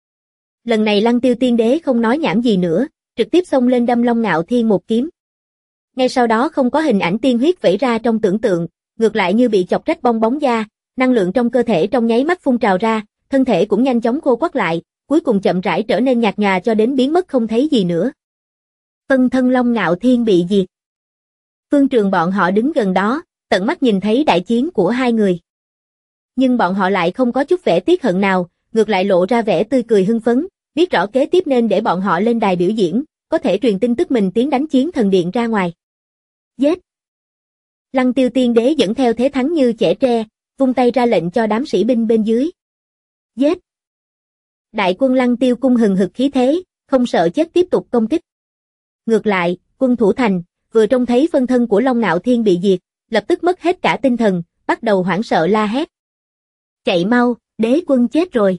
Lần này Lăng Tiêu tiên đế không nói nhảm gì nữa, trực tiếp xông lên đâm Long Ngạo Thiên một kiếm. Ngay sau đó không có hình ảnh tiên huyết vẩy ra trong tưởng tượng, ngược lại như bị chọc rách bong bóng da, năng lượng trong cơ thể trong nháy mắt phun trào ra, thân thể cũng nhanh chóng khô quắt lại, cuối cùng chậm rãi trở nên nhạt nhòa cho đến biến mất không thấy gì nữa. Phân thân Long Ngạo Thiên bị diệt. Phương Trường bọn họ đứng gần đó, tận mắt nhìn thấy đại chiến của hai người. Nhưng bọn họ lại không có chút vẻ tiếc hận nào, ngược lại lộ ra vẻ tươi cười hưng phấn, biết rõ kế tiếp nên để bọn họ lên đài biểu diễn, có thể truyền tin tức mình tiến đánh Chiến Thần Điện ra ngoài. Giết! Lăng Tiêu tiên đế dẫn theo thế thắng như chẻ tre, vung tay ra lệnh cho đám sĩ binh bên dưới. Giết! Đại quân Lăng Tiêu cung hừng hực khí thế, không sợ chết tiếp tục công kích. Ngược lại, quân thủ thành, vừa trông thấy phân thân của Long Ngạo Thiên bị diệt, lập tức mất hết cả tinh thần, bắt đầu hoảng sợ la hét. Chạy mau, đế quân chết rồi.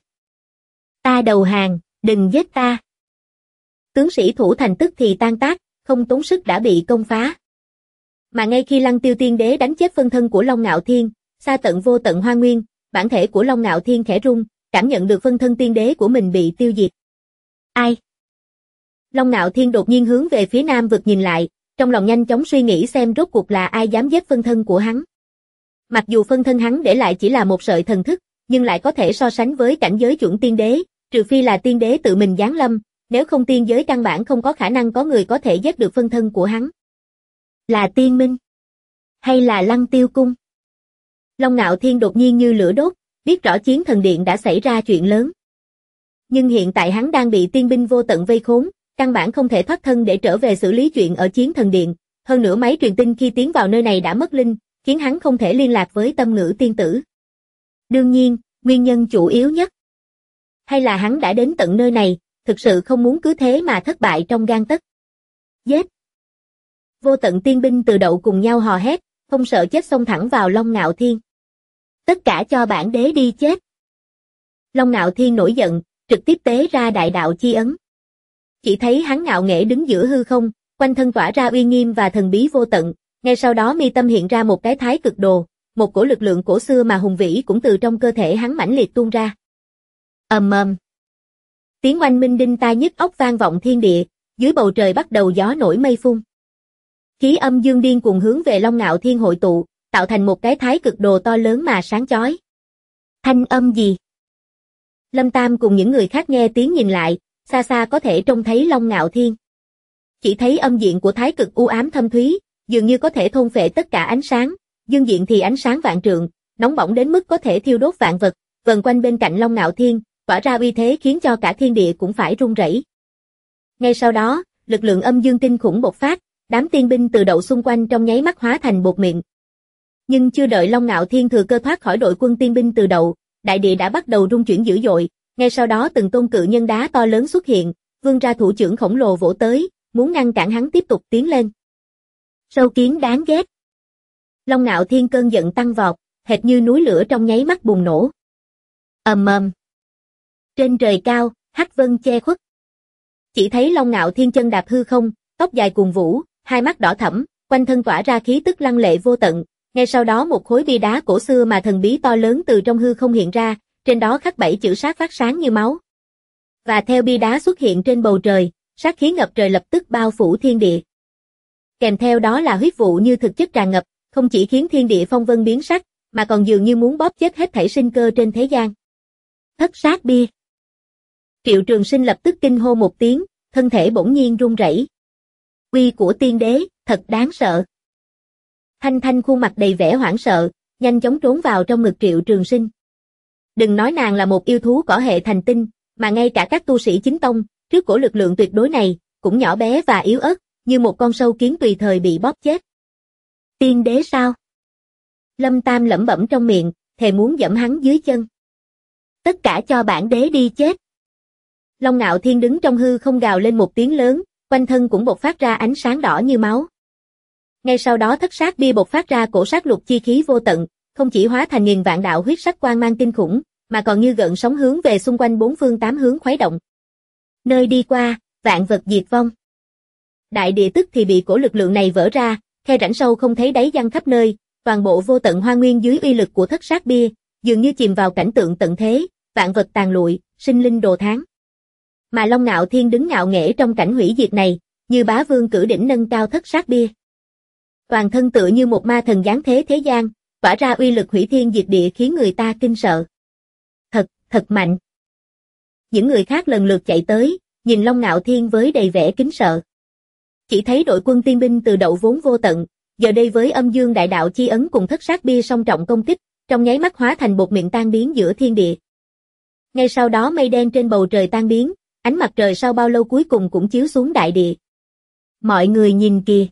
Ta đầu hàng, đừng giết ta. Tướng sĩ thủ thành tức thì tan tác, không tốn sức đã bị công phá. Mà ngay khi Lăng Tiêu tiên đế đánh chết phân thân của Long Ngạo Thiên, xa tận vô tận Hoa Nguyên, bản thể của Long Ngạo Thiên khẽ rung, cảm nhận được phân thân tiên đế của mình bị tiêu diệt. Ai? Long Ngạo Thiên đột nhiên hướng về phía Nam vực nhìn lại, trong lòng nhanh chóng suy nghĩ xem rốt cuộc là ai dám giết phân thân của hắn. Mặc dù phân thân hắn để lại chỉ là một sợi thần thức, nhưng lại có thể so sánh với cảnh giới chuẩn tiên đế, trừ phi là tiên đế tự mình giáng lâm, nếu không tiên giới căn bản không có khả năng có người có thể giết được phân thân của hắn. Là Tiên Minh? Hay là Lăng Tiêu cung? Long Ngạo Thiên đột nhiên như lửa đốt, biết rõ Chiến Thần Điện đã xảy ra chuyện lớn. Nhưng hiện tại hắn đang bị tiên binh vô tận vây khốn, căn bản không thể thoát thân để trở về xử lý chuyện ở Chiến Thần Điện, hơn nữa máy truyền tin khi tiến vào nơi này đã mất linh, khiến hắn không thể liên lạc với Tâm Ngữ tiên tử. Đương nhiên, nguyên nhân chủ yếu nhất. Hay là hắn đã đến tận nơi này, thực sự không muốn cứ thế mà thất bại trong gang tấc. Giết! Vô tận tiên binh từ đậu cùng nhau hò hét, không sợ chết xông thẳng vào Long Ngạo Thiên. Tất cả cho bản đế đi chết. Long Ngạo Thiên nổi giận, trực tiếp tế ra đại đạo chi ấn. Chỉ thấy hắn ngạo nghễ đứng giữa hư không, quanh thân tỏa ra uy nghiêm và thần bí vô tận, ngay sau đó mi tâm hiện ra một cái thái cực đồ, một cổ lực lượng cổ xưa mà hùng vĩ cũng từ trong cơ thể hắn mãnh liệt tuôn ra. Ầm ầm. Tiếng oanh minh đinh tai nhức óc vang vọng thiên địa, dưới bầu trời bắt đầu gió nổi mây phun. Khí âm dương điên cuồng hướng về Long Ngạo Thiên hội tụ, tạo thành một cái thái cực đồ to lớn mà sáng chói. Thanh âm gì? Lâm Tam cùng những người khác nghe tiếng nhìn lại, xa xa có thể trông thấy Long Ngạo Thiên. Chỉ thấy âm diện của thái cực u ám thâm thúy, dường như có thể thôn phệ tất cả ánh sáng, dương diện thì ánh sáng vạn trượng, nóng bỏng đến mức có thể thiêu đốt vạn vật, vần quanh bên cạnh Long Ngạo Thiên, tỏa ra uy thế khiến cho cả thiên địa cũng phải rung rẩy. Ngay sau đó, lực lượng âm dương kinh khủng bộc phát, đám tiên binh từ đậu xung quanh trong nháy mắt hóa thành bột mịn. Nhưng chưa đợi Long Ngạo Thiên thừa cơ thoát khỏi đội quân tiên binh từ đậu, đại địa đã bắt đầu rung chuyển dữ dội, ngay sau đó từng tôn cự nhân đá to lớn xuất hiện, vươn ra thủ trưởng khổng lồ vỗ tới, muốn ngăn cản hắn tiếp tục tiến lên. Sâu kiến đáng ghét. Long Ngạo Thiên cơn giận tăng vọt, hệt như núi lửa trong nháy mắt bùng nổ. Ầm ầm. Trên trời cao, hắc vân che khuất. Chỉ thấy Long Ngạo Thiên chân đạp hư không, tóc dài cuồn vũ, hai mắt đỏ thẫm, quanh thân tỏa ra khí tức lăng lệ vô tận, ngay sau đó một khối bia đá cổ xưa mà thần bí to lớn từ trong hư không hiện ra, trên đó khắc 7 chữ sát phát sáng như máu. Và theo bia đá xuất hiện trên bầu trời, sát khí ngập trời lập tức bao phủ thiên địa. Kèm theo đó là huyết vụ như thực chất tràn ngập, không chỉ khiến thiên địa phong vân biến sắc, mà còn dường như muốn bóp chết hết thảy sinh cơ trên thế gian. Thất sát bia. Triệu Trường Sinh lập tức kinh hô một tiếng, thân thể bỗng nhiên run rẩy. Uy của tiên đế, thật đáng sợ. Thanh Thanh khuôn mặt đầy vẻ hoảng sợ, nhanh chóng trốn vào trong ngực Triệu Trường Sinh. Đừng nói nàng là một yêu thú cỏ hệ thành tinh, mà ngay cả các tu sĩ chính tông, trước cổ lực lượng tuyệt đối này, cũng nhỏ bé và yếu ớt, như một con sâu kiến tùy thời bị bóp chết. Tiên đế sao? Lâm Tam lẩm bẩm trong miệng, thề muốn giẫm hắn dưới chân. Tất cả cho bản đế đi chết. Long Ngạo Thiên đứng trong hư không gào lên một tiếng lớn, quanh thân cũng bộc phát ra ánh sáng đỏ như máu. Ngay sau đó thất sát bia bộc phát ra cổ sát lục chi khí vô tận, không chỉ hóa thành nghìn vạn đạo huyết sắc quang mang kinh khủng, mà còn như gợn sóng hướng về xung quanh bốn phương tám hướng khuấy động. Nơi đi qua, vạn vật diệt vong. Đại địa tức thì bị cổ lực lượng này vỡ ra, khe rãnh sâu không thấy đáy giăng khắp nơi, toàn bộ vô tận hoa nguyên dưới uy lực của thất sát bia, dường như chìm vào cảnh tượng tận thế, vạn vật tàn lụi, sinh linh đồ thán. Mà Long Nạo Thiên đứng ngạo nghễ trong cảnh hủy diệt này, như bá vương cử đỉnh nâng cao thất sát bia. Toàn thân tựa như một ma thần giáng thế thế gian, tỏa ra uy lực hủy thiên diệt địa khiến người ta kinh sợ. Thật mạnh. Những người khác lần lượt chạy tới, nhìn Long Nạo Thiên với đầy vẻ kính sợ. Chỉ thấy đội quân tiên binh từ đậu vốn vô tận, giờ đây với âm dương đại đạo chi ấn cùng thất sát bia song trọng công kích, trong nháy mắt hóa thành bột mịn tan biến giữa thiên địa. Ngay sau đó mây đen trên bầu trời tan biến, ánh mặt trời sau bao lâu cuối cùng cũng chiếu xuống đại địa. Mọi người nhìn kìa.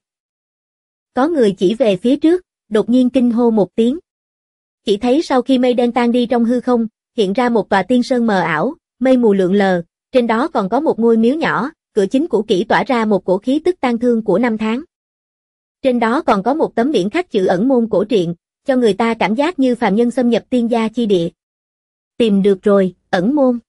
Có người chỉ về phía trước, đột nhiên kinh hô một tiếng. Chỉ thấy sau khi mây đen tan đi trong hư không, hiện ra một tòa tiên sơn mờ ảo, mây mù lượn lờ, trên đó còn có một ngôi miếu nhỏ, cửa chính cũ kỹ tỏa ra một cổ khí tức tang thương của năm tháng. Trên đó còn có một tấm biển khắc chữ ẩn môn cổ truyện, cho người ta cảm giác như phàm nhân xâm nhập tiên gia chi địa. Tìm được rồi, ẩn môn.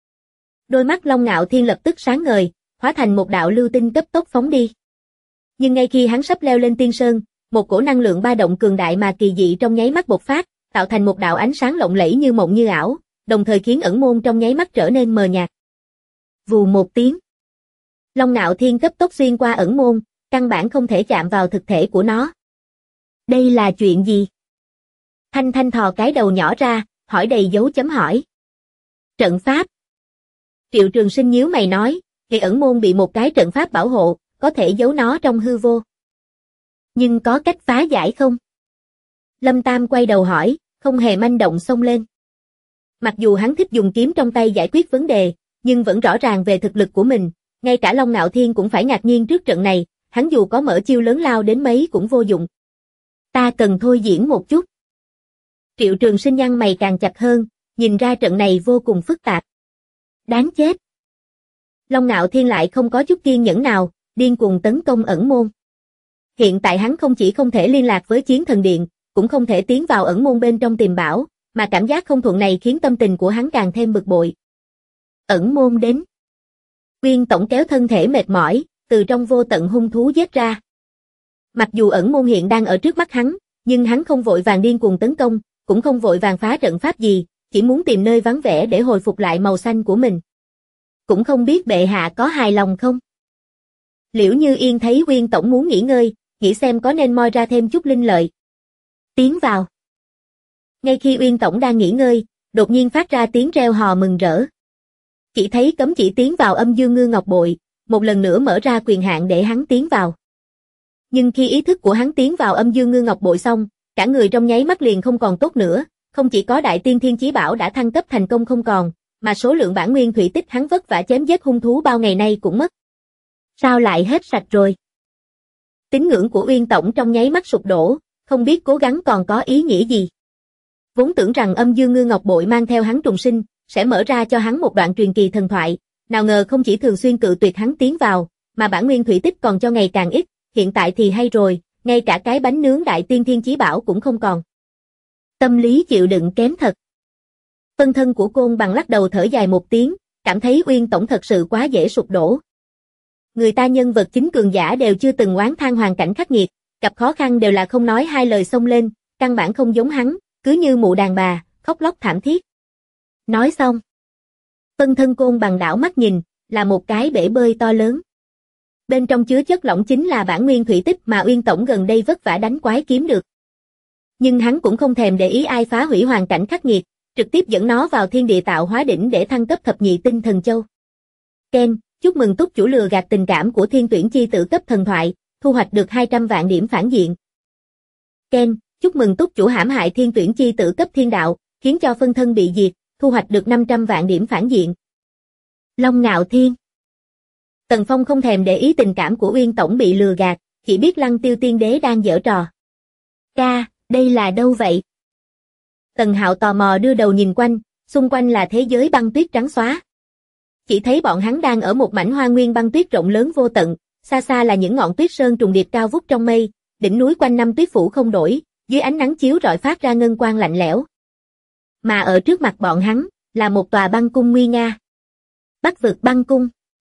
Đôi mắt Long Nạo Thiên lập tức sáng ngời, hóa thành một đạo lưu tinh cấp tốc phóng đi. Nhưng ngay khi hắn sắp leo lên tiên sơn, một cổ năng lượng ba động cường đại mà kỳ dị trong nháy mắt bộc phát, tạo thành một đạo ánh sáng lộng lẫy như mộng như ảo, đồng thời khiến ẩn môn trong nháy mắt trở nên mờ nhạt. Vù một tiếng. Long Nạo Thiên cấp tốc xuyên qua ẩn môn, căn bản không thể chạm vào thực thể của nó. Đây là chuyện gì? Thanh Thanh thò cái đầu nhỏ ra, hỏi đầy dấu chấm hỏi. Trận pháp. Triệu Trường Sinh nhíu mày nói, thì ẩn môn bị một cái trận pháp bảo hộ, có thể giấu nó trong hư vô. Nhưng có cách phá giải không? Lâm Tam quay đầu hỏi, không hề manh động xông lên. Mặc dù hắn thích dùng kiếm trong tay giải quyết vấn đề, nhưng vẫn rõ ràng về thực lực của mình, ngay cả Long Nạo Thiên cũng phải ngạc nhiên trước trận này, hắn dù có mở chiêu lớn lao đến mấy cũng vô dụng. Ta cần thôi diễn một chút. Triệu Trường Sinh nhăn mày càng chặt hơn, nhìn ra trận này vô cùng phức tạp. Đáng chết. Long Nạo Thiên lại không có chút kiên nhẫn nào, điên cuồng tấn công ẩn môn. Hiện tại hắn không chỉ không thể liên lạc với Chiến Thần Điện, cũng không thể tiến vào ẩn môn bên trong tìm bảo, mà cảm giác không thuận này khiến tâm tình của hắn càng thêm bực bội. Ẩn môn đến. Uyên Tổng kéo thân thể mệt mỏi, từ trong vô tận hung thú giết ra. Mặc dù ẩn môn hiện đang ở trước mắt hắn, nhưng hắn không vội vàng điên cuồng tấn công, cũng không vội vàng phá trận pháp gì, chỉ muốn tìm nơi vắng vẻ để hồi phục lại màu xanh của mình. Cũng không biết bệ hạ có hài lòng không? Liễu Như Yên thấy Uyên Tổng muốn nghỉ ngơi, nghĩ xem có nên moi ra thêm chút linh lợi. Tiến vào. Ngay khi Uyên Tổng đang nghỉ ngơi, đột nhiên phát ra tiếng reo hò mừng rỡ. Chỉ thấy cấm chỉ tiến vào âm dương ngư ngọc bội, một lần nữa mở ra quyền hạn để hắn tiến vào. Nhưng khi ý thức của hắn tiến vào âm dương ngư ngọc bội xong, cả người trong nháy mắt liền không còn tốt nữa, không chỉ có đại tiên thiên chí bảo đã thăng cấp thành công không còn, mà số lượng bản nguyên thủy tích hắn vất vả chém giết hung thú bao ngày nay cũng mất. Sao lại hết sạch rồi? Tín ngưỡng của Uyên Tổng trong nháy mắt sụp đổ, không biết cố gắng còn có ý nghĩa gì. Vốn tưởng rằng âm dương ngư ngọc bội mang theo hắn trùng sinh, sẽ mở ra cho hắn một đoạn truyền kỳ thần thoại, nào ngờ không chỉ thường xuyên cự tuyệt hắn tiến vào, mà bản nguyên thủy tích còn cho ngày càng ít, hiện tại thì hay rồi, ngay cả cái bánh nướng đại tiên thiên chí bảo cũng không còn. Tâm lý chịu đựng kém thật. Phân thân của Côn Bằng lắc đầu thở dài một tiếng, cảm thấy Uyên Tổng thật sự quá dễ sụp đổ. Người ta nhân vật chính cường giả đều chưa từng oán than hoàn cảnh khắc nghiệt, gặp khó khăn đều là không nói hai lời xông lên, căn bản không giống hắn, cứ như mụ đàn bà, khóc lóc thảm thiết. Nói xong. Phân thân Côn Bằng đảo mắt nhìn, là một cái bể bơi to lớn. Bên trong chứa chất lỏng chính là bản nguyên thủy tích mà Uyên Tổng gần đây vất vả đánh quái kiếm được. Nhưng hắn cũng không thèm để ý ai phá hủy hoàn cảnh khắc nghiệt, trực tiếp dẫn nó vào thiên địa tạo hóa đỉnh để thăng cấp thập nhị tinh thần châu. Ken, chúc mừng túc chủ lừa gạt tình cảm của thiên tuyển chi tử cấp thần thoại, thu hoạch được 200 vạn điểm phản diện. Ken, chúc mừng túc chủ hãm hại thiên tuyển chi tử cấp thiên đạo, khiến cho phân thân bị diệt, thu hoạch được 500 vạn điểm phản diện. Long Nạo Thiên. Tần Phong không thèm để ý tình cảm của Uyên Tổng bị lừa gạt, chỉ biết Lăng Tiêu Tiên Đế đang giở trò. Ca, đây là đâu vậy? Tần Hạo tò mò đưa đầu nhìn quanh, xung quanh là thế giới băng tuyết trắng xóa. Chỉ thấy bọn hắn đang ở một mảnh hoa nguyên băng tuyết rộng lớn vô tận, xa xa là những ngọn tuyết sơn trùng điệp cao vút trong mây, đỉnh núi quanh năm tuyết phủ không đổi, dưới ánh nắng chiếu rọi phát ra ngân quang lạnh lẽo. Mà ở trước mặt bọn hắn, là một tòa băng cung nguy nga. Bắc vực băng cung.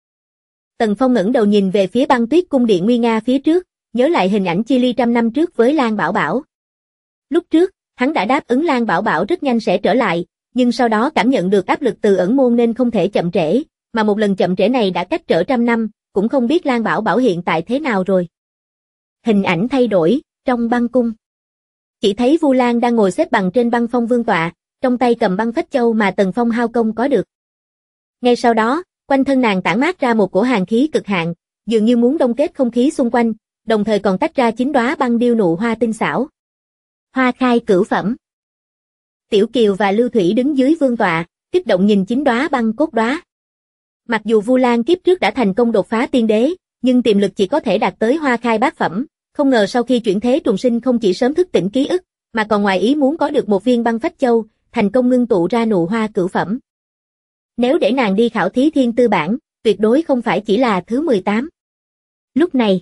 Tần Phong ngẩng đầu nhìn về phía băng tuyết cung điện nguy nga phía trước, nhớ lại hình ảnh chia ly trăm năm trước với Lan Bảo Bảo. Lúc trước, hắn đã đáp ứng Lan Bảo Bảo rất nhanh sẽ trở lại, nhưng sau đó cảm nhận được áp lực từ ẩn môn nên không thể chậm trễ, mà một lần chậm trễ này đã cách trở trăm năm, cũng không biết Lan Bảo Bảo hiện tại thế nào rồi. Hình ảnh thay đổi, trong băng cung. Chỉ thấy Vu Lan đang ngồi xếp bằng trên băng phong vương tọa, trong tay cầm băng phách châu mà Tần Phong hao công có được. Ngay sau đó, quanh thân nàng tản mát ra một cổ hàn khí cực hạn, dường như muốn đông kết không khí xung quanh, đồng thời còn tách ra 9 đóa băng điêu nụ hoa tinh xảo. Hoa khai cửu phẩm. Tiểu Kiều và Lưu Thủy đứng dưới vương tọa, kích động nhìn 9 đóa băng cốt đóa. Mặc dù Vu Lan kiếp trước đã thành công đột phá tiên đế, nhưng tiềm lực chỉ có thể đạt tới hoa khai bát phẩm, không ngờ sau khi chuyển thế trùng sinh không chỉ sớm thức tỉnh ký ức, mà còn ngoài ý muốn có được một viên băng phách châu, thành công ngưng tụ ra nụ hoa cửu phẩm. Nếu để nàng đi khảo thí thiên tư bản, tuyệt đối không phải chỉ là thứ 18. Lúc này,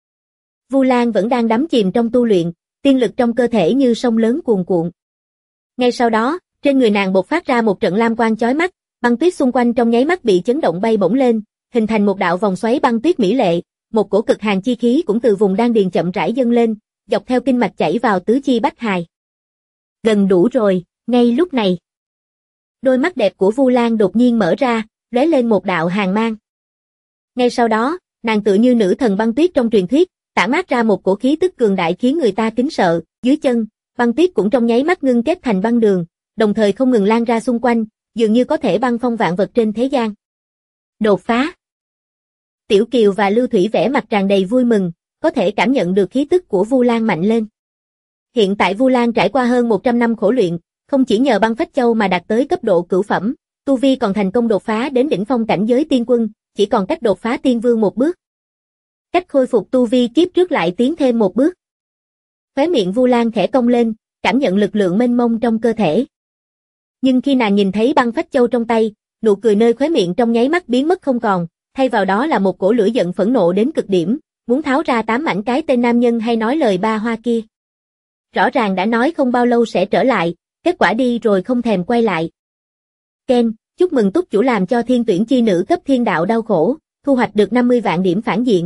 Vu Lan vẫn đang đắm chìm trong tu luyện, tiên lực trong cơ thể như sông lớn cuồn cuộn. Ngay sau đó, trên người nàng bộc phát ra một trận lam quang chói mắt, băng tuyết xung quanh trong nháy mắt bị chấn động bay bổng lên, hình thành một đạo vòng xoáy băng tuyết mỹ lệ, một cổ cực hàn chi khí cũng từ vùng đan điền chậm rãi dâng lên, dọc theo kinh mạch chảy vào tứ chi bách hài. Gần đủ rồi, ngay lúc này. Đôi mắt đẹp của Vu Lan đột nhiên mở ra, lóe lên một đạo hàn mang. Ngay sau đó, nàng tựa như nữ thần băng tuyết trong truyền thuyết, tản mát ra một cổ khí tức cường đại khiến người ta kính sợ, dưới chân, băng tuyết cũng trong nháy mắt ngưng kết thành băng đường, đồng thời không ngừng lan ra xung quanh, dường như có thể băng phong vạn vật trên thế gian. Đột phá. Tiểu Kiều và Lưu Thủy vẻ mặt tràn đầy vui mừng, có thể cảm nhận được khí tức của Vu Lan mạnh lên. Hiện tại Vu Lan trải qua hơn 100 năm khổ luyện, không chỉ nhờ băng phách châu mà đạt tới cấp độ cửu phẩm, tu vi còn thành công đột phá đến đỉnh phong cảnh giới tiên quân, chỉ còn cách đột phá tiên vương một bước. Cách khôi phục tu vi kiếp trước lại tiến thêm một bước. Khóe miệng Vu Lan khẽ cong lên, cảm nhận lực lượng mênh mông trong cơ thể. Nhưng khi nàng nhìn thấy băng phách châu trong tay, nụ cười nơi khóe miệng trong nháy mắt biến mất không còn, thay vào đó là một cổ lửa giận phẫn nộ đến cực điểm, muốn tháo ra 8 mảnh cái tên nam nhân hay nói lời ba hoa kia. Rõ ràng đã nói không bao lâu sẽ trở lại, kết quả đi rồi không thèm quay lại. Ken, chúc mừng túc chủ làm cho thiên tuyển chi nữ cấp thiên đạo đau khổ, thu hoạch được 50 vạn điểm phản diện.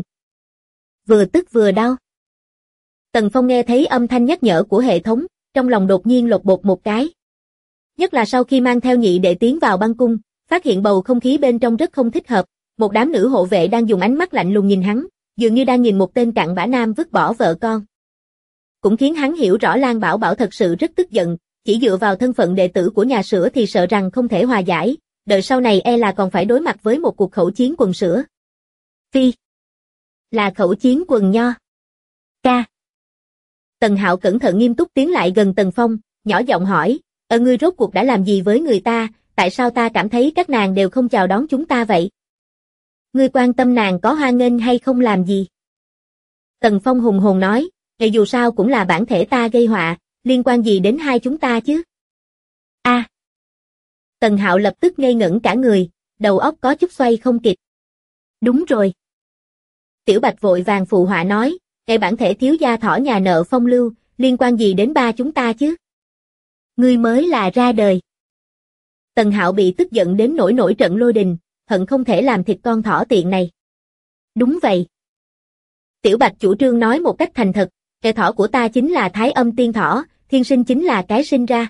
Vừa tức vừa đau. Tần Phong nghe thấy âm thanh nhắc nhở của hệ thống, trong lòng đột nhiên lột bột một cái. Nhất là sau khi mang theo nhị đệ tiến vào băng cung, phát hiện bầu không khí bên trong rất không thích hợp, một đám nữ hộ vệ đang dùng ánh mắt lạnh lùng nhìn hắn, dường như đang nhìn một tên cặn bã nam vứt bỏ vợ con. Cũng khiến hắn hiểu rõ Lan Bảo Bảo thật sự rất tức giận, chỉ dựa vào thân phận đệ tử của nhà sữa thì sợ rằng không thể hòa giải, đợi sau này e là còn phải đối mặt với một cuộc khẩu chiến quần sữa. Phi. Là khẩu chiến quần nho. Ca. Tần Hạo cẩn thận nghiêm túc tiến lại gần Tần Phong, nhỏ giọng hỏi, ngươi rốt cuộc đã làm gì với người ta, tại sao ta cảm thấy các nàng đều không chào đón chúng ta vậy? Ngươi quan tâm nàng có hoan nghênh hay không làm gì? Tần Phong hùng hồn nói, ngày dù sao cũng là bản thể ta gây họa, liên quan gì đến hai chúng ta chứ? A. Tần Hạo lập tức ngây ngẩn cả người, đầu óc có chút xoay không kịp. Đúng rồi. Tiểu Bạch vội vàng phụ họa nói, ngày bản thể thiếu gia thỏ nhà nợ phong lưu, liên quan gì đến ba chúng ta chứ? Ngươi mới là ra đời. Tần Hạo bị tức giận đến nổi nổi trận lôi đình, hận không thể làm thịt con thỏ tiện này. Đúng vậy. Tiểu Bạch chủ trương nói một cách thành thật, kẻ thỏ của ta chính là Thái Âm tiên thỏ, thiên sinh chính là cái sinh ra.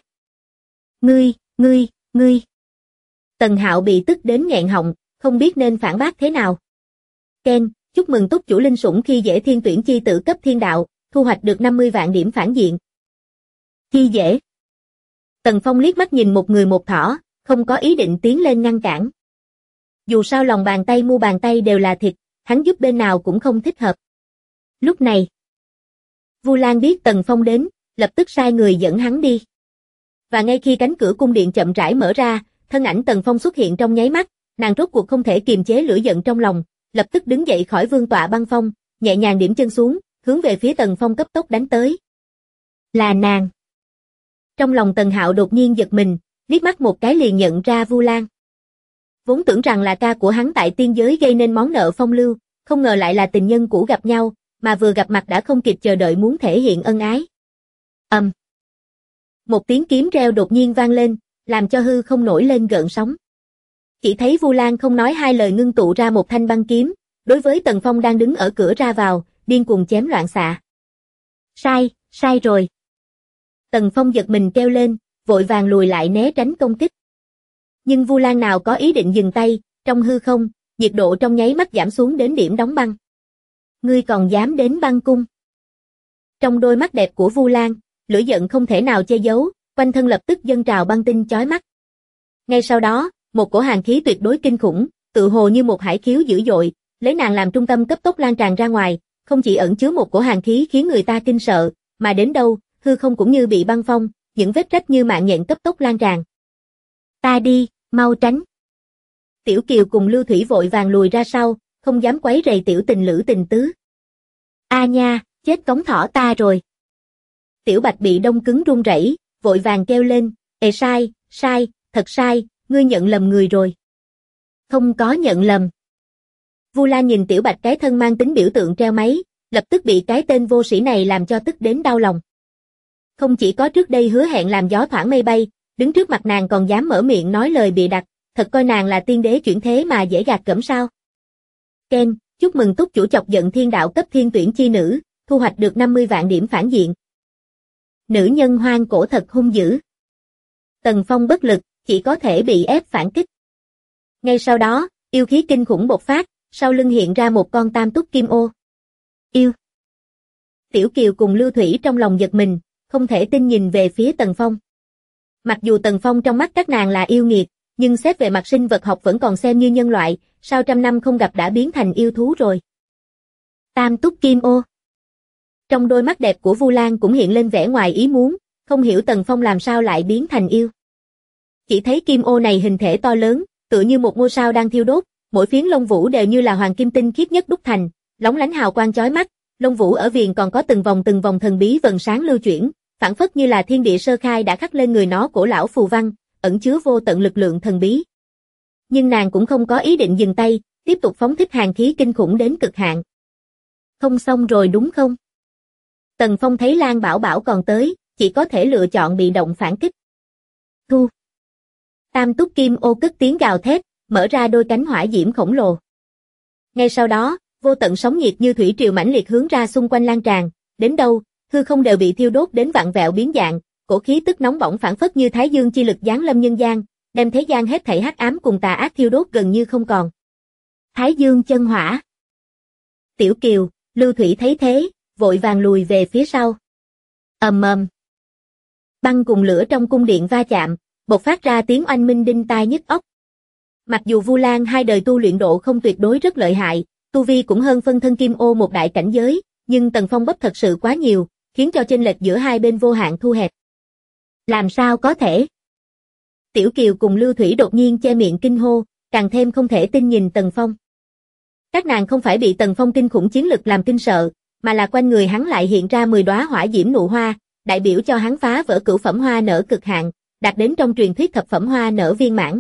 Ngươi. Tần Hạo bị tức đến nghẹn họng, không biết nên phản bác thế nào. Ken, chúc mừng túc chủ linh sủng khi dễ thiên tuyển chi tử cấp thiên đạo, thu hoạch được 50 vạn điểm phản diện. Chi dễ. Tần Phong liếc mắt nhìn một người một thỏ, không có ý định tiến lên ngăn cản. Dù sao lòng bàn tay mu bàn tay đều là thịt, hắn giúp bên nào cũng không thích hợp. Lúc này, Vu Lan biết Tần Phong đến, lập tức sai người dẫn hắn đi. Và ngay khi cánh cửa cung điện chậm rãi mở ra, thân ảnh Tần Phong xuất hiện trong nháy mắt, nàng rốt cuộc không thể kiềm chế lửa giận trong lòng, lập tức đứng dậy khỏi vương tọa băng phong, nhẹ nhàng điểm chân xuống, hướng về phía Tần Phong cấp tốc đánh tới. Là nàng. Trong lòng Tần Hạo đột nhiên giật mình, liếc mắt một cái liền nhận ra Vu Lan. Vốn tưởng rằng là ca của hắn tại tiên giới gây nên món nợ phong lưu, không ngờ lại là tình nhân cũ gặp nhau, mà vừa gặp mặt đã không kịp chờ đợi muốn thể hiện ân ái. Một tiếng kiếm reo đột nhiên vang lên, làm cho hư không nổi lên gợn sóng. Chỉ thấy Vu Lan không nói hai lời ngưng tụ ra một thanh băng kiếm, đối với Tần Phong đang đứng ở cửa ra vào, điên cuồng chém loạn xạ. Sai rồi. Tần Phong giật mình kêu lên, vội vàng lùi lại né tránh công kích. Nhưng Vu Lan nào có ý định dừng tay, trong hư không, nhiệt độ trong nháy mắt giảm xuống đến điểm đóng băng. Ngươi còn dám đến băng cung? Trong đôi mắt đẹp của Vu Lan, lửa giận không thể nào che giấu, quanh thân lập tức dâng trào băng tinh chói mắt. Ngay sau đó, một cổ hàn khí tuyệt đối kinh khủng, tự hồ như một hải khiếu dữ dội, lấy nàng làm trung tâm cấp tốc lan tràn ra ngoài, không chỉ ẩn chứa một cổ hàn khí khiến người ta kinh sợ, mà đến đâu, hư không cũng như bị băng phong, những vết rách như mạng nhện cấp tốc lan tràn. Ta đi, mau tránh. Tiểu Kiều cùng Lưu Thủy vội vàng lùi ra sau, không dám quấy rầy tiểu tình lữ tình tứ. A nha, chết cống thỏ ta rồi. Tiểu Bạch bị đông cứng run rẩy, vội vàng kêu lên, sai, thật sai, ngươi nhận lầm người rồi. Không có nhận lầm. Vu Lan nhìn Tiểu Bạch cái thân mang tính biểu tượng treo máy, lập tức bị cái tên vô sĩ này làm cho tức đến đau lòng. Không chỉ có trước đây hứa hẹn làm gió thoảng mây bay, đứng trước mặt nàng còn dám mở miệng nói lời bịa đặt, thật coi nàng là tiên đế chuyển thế mà dễ gạt gẫm sao. Ken, chúc mừng túc chủ chọc giận thiên đạo cấp thiên tuyển chi nữ, thu hoạch được 50 vạn điểm phản diện. Nữ nhân hoang cổ thật hung dữ. Tần Phong bất lực, chỉ có thể bị ép phản kích. Ngay sau đó, yêu khí kinh khủng bộc phát, sau lưng hiện ra một con tam túc kim ô. Yêu. Tiểu Kiều cùng Lưu Thủy trong lòng giật mình, không thể tin nhìn về phía Tần Phong. Mặc dù Tần Phong trong mắt các nàng là yêu nghiệt, nhưng xét về mặt sinh vật học vẫn còn xem như nhân loại, sau trăm năm không gặp đã biến thành yêu thú rồi. Tam túc kim ô. Trong đôi mắt đẹp của Vu Lan cũng hiện lên vẻ ngoài ý muốn, không hiểu Tần Phong làm sao lại biến thành yêu. Chỉ thấy kim ô này hình thể to lớn, tựa như một ngôi sao đang thiêu đốt, mỗi phiến lông vũ đều như là hoàng kim tinh khiết nhất đúc thành, lóng lánh hào quang chói mắt, lông vũ ở viền còn có từng vòng thần bí vầng sáng lưu chuyển, phảng phất như là thiên địa sơ khai đã khắc lên người nó cổ lão phù văn, ẩn chứa vô tận lực lượng thần bí. Nhưng nàng cũng không có ý định dừng tay, tiếp tục phóng thích hàn khí kinh khủng đến cực hạn. Không xong rồi đúng không? Tần Phong thấy Lan Bảo Bảo còn tới, chỉ có thể lựa chọn bị động phản kích. Thu. Tam túc kim ô cất tiếng gào thét, mở ra đôi cánh hỏa diễm khổng lồ. Ngay sau đó, vô tận sóng nhiệt như thủy triều mãnh liệt hướng ra xung quanh lan tràn, đến đâu, hư không đều bị thiêu đốt đến vặn vẹo biến dạng, cổ khí tức nóng bỏng phảng phất như thái dương chi lực giáng lâm nhân gian, đem thế gian hết thảy hắc ám cùng tà ác thiêu đốt gần như không còn. Thái dương chân hỏa. Tiểu Kiều, Lưu Thủy thấy thế, vội vàng lùi về phía sau. Ầm. Băng cùng lửa trong cung điện va chạm, bộc phát ra tiếng oanh minh đinh tai nhức óc. Mặc dù Vu Lan hai đời tu luyện độ không tuyệt đối rất lợi hại, tu vi cũng hơn phân thân kim ô một đại cảnh giới, nhưng Tần Phong bấp thật sự quá nhiều, khiến cho chênh lệch giữa hai bên vô hạn thu hẹp. Làm sao có thể? Tiểu Kiều cùng Lưu Thủy đột nhiên che miệng kinh hô, càng thêm không thể tin nhìn Tần Phong. Các nàng không phải bị Tần Phong kinh khủng chiến lực làm kinh sợ, mà là quanh người hắn lại hiện ra 10 đóa hỏa diễm nụ hoa, đại biểu cho hắn phá vỡ cửu phẩm hoa nở cực hạn, đạt đến trong truyền thuyết thập phẩm hoa nở viên mãn.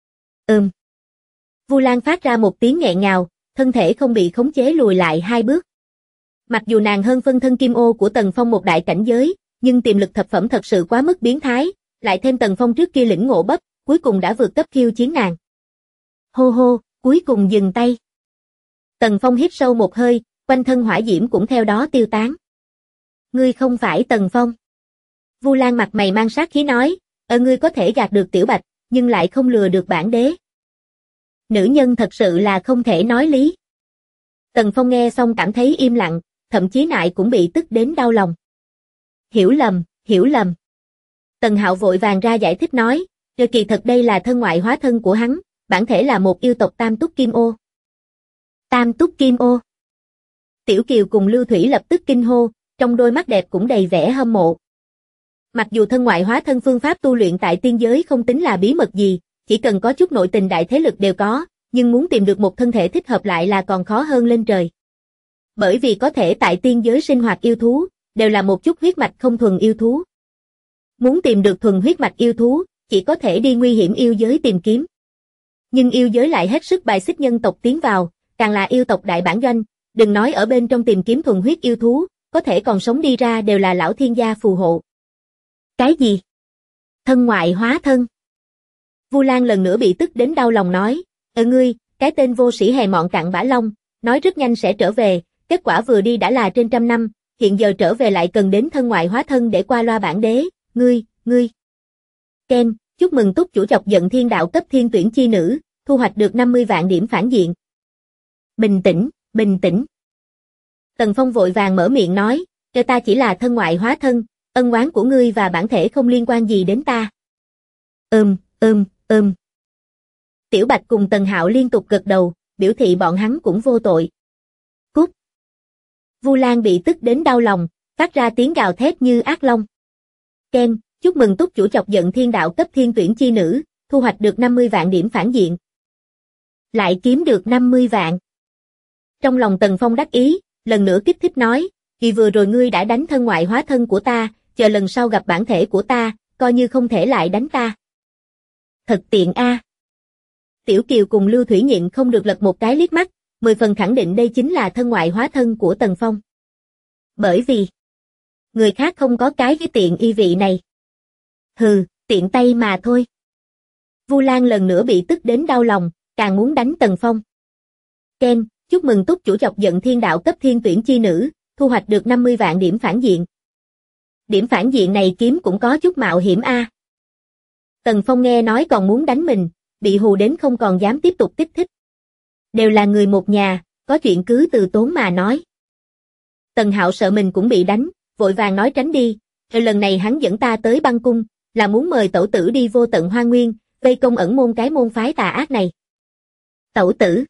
Vu Lan phát ra một tiếng nghẹn ngào, thân thể không bị khống chế lùi lại 2 bước. Mặc dù nàng hơn phân thân kim ô của Tần Phong một đại cảnh giới, nhưng tiềm lực thập phẩm thật sự quá mức biến thái, lại thêm Tần Phong trước kia lĩnh ngộ bấp, cuối cùng đã vượt cấp khiêu chiến nàng. Hô hô, cuối cùng dừng tay. Tần Phong hít sâu một hơi, quanh thân hỏa diễm cũng theo đó tiêu tán. Ngươi không phải Tần Phong. Vu Lan mặt mày mang sát khí nói, ngươi có thể gạt được Tiểu Bạch, nhưng lại không lừa được bản đế. Nữ nhân thật sự là không thể nói lý. Tần Phong nghe xong cảm thấy im lặng, thậm chí nại cũng bị tức đến đau lòng. Hiểu lầm. Tần Hạo vội vàng ra giải thích nói, kỳ thật đây là thân ngoại hóa thân của hắn, bản thể là một yêu tộc Tam Túc Kim Ô. Tam Túc Kim Ô. Tiểu Kiều cùng Lưu Thủy lập tức kinh hô, trong đôi mắt đẹp cũng đầy vẻ hâm mộ. Mặc dù thân ngoại hóa thân phương pháp tu luyện tại tiên giới không tính là bí mật gì, chỉ cần có chút nội tình đại thế lực đều có, nhưng muốn tìm được một thân thể thích hợp lại là còn khó hơn lên trời. Bởi vì có thể tại tiên giới sinh hoạt yêu thú, đều là một chút huyết mạch không thuần yêu thú. Muốn tìm được thuần huyết mạch yêu thú, chỉ có thể đi nguy hiểm yêu giới tìm kiếm. Nhưng yêu giới lại hết sức bài xích nhân tộc tiến vào, càng là yêu tộc đại bản doanh, đừng nói ở bên trong tìm kiếm thuần huyết yêu thú, có thể còn sống đi ra đều là lão thiên gia phù hộ. Cái gì? Thân ngoại hóa thân? Vu Lan lần nữa bị tức đến đau lòng nói, ngươi, cái tên vô sĩ hèn mọn cặn bã long, nói rất nhanh sẽ trở về, kết quả vừa đi đã là trên 100 năm, hiện giờ trở về lại cần đến thân ngoại hóa thân để qua loa bản đế, ngươi. Ken, chúc mừng túc chủ chọc giận thiên đạo cấp thiên tuyển chi nữ, thu hoạch được 50 vạn điểm phản diện. Bình tĩnh. Tần Phong vội vàng mở miệng nói, ta chỉ là thân ngoại hóa thân, ân oán của ngươi và bản thể không liên quan gì đến ta. Tiểu Bạch cùng Tần Hạo liên tục gật đầu, biểu thị bọn hắn cũng vô tội. Cút. Vu Lan bị tức đến đau lòng, phát ra tiếng gào thét như ác long. Ken, chúc mừng túc chủ chọc giận thiên đạo cấp thiên tuyển chi nữ, thu hoạch được 50 vạn điểm phản diện. Lại kiếm được 50 vạn. Trong lòng Tần Phong đắc ý, lần nữa kích thích nói, vì vừa rồi ngươi đã đánh thân ngoại hóa thân của ta, chờ lần sau gặp bản thể của ta, coi như không thể lại đánh ta. Thật tiện a. Tiểu Kiều cùng Lưu Thủy nhịn không được lật một cái liếc mắt, 10 phần khẳng định đây chính là thân ngoại hóa thân của Tần Phong. Bởi vì người khác không có cái tiện y vị này. Hừ, tiện tay mà thôi. Vu Lan lần nữa bị tức đến đau lòng, càng muốn đánh Tần Phong. Ken, chúc mừng túc chủ chọc giận thiên đạo cấp thiên tuyển chi nữ, thu hoạch được 50 vạn điểm phản diện. Điểm phản diện này kiếm cũng có chút mạo hiểm a. Tần Phong nghe nói còn muốn đánh mình, bị hù đến không còn dám tiếp tục kích thích. Đều là người một nhà, có chuyện cứ từ tốn mà nói. Tần Hạo sợ mình cũng bị đánh, vội vàng nói tránh đi, rồi lần này hắn dẫn ta tới băng cung, là muốn mời tẩu tử đi vô tận hoang nguyên, vây công ẩn môn cái môn phái tà ác này. Tẩu tử.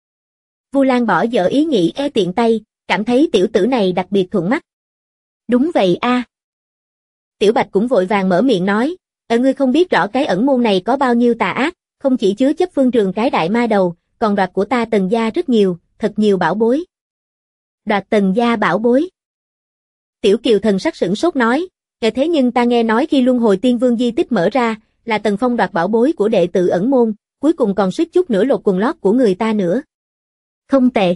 Vu Lan bỏ dở ý nghĩ tiện tay, cảm thấy tiểu tử này đặc biệt thuận mắt. Đúng vậy a. Tiểu Bạch cũng vội vàng mở miệng nói, ngươi không biết rõ cái ẩn môn này có bao nhiêu tà ác, không chỉ chứa chấp phương trường cái đại ma đầu, còn đoạt của ta Tần gia rất nhiều, thật nhiều bảo bối. Đoạt Tần gia bảo bối. Tiểu Kiều thần sắc sửng sốt nói, thế nhưng ta nghe nói khi luân hồi tiên vương di tích mở ra, là Tần Phong đoạt bảo bối của đệ tử ẩn môn, cuối cùng còn suýt chút nữa lột quần lót của người ta nữa. Không tệ.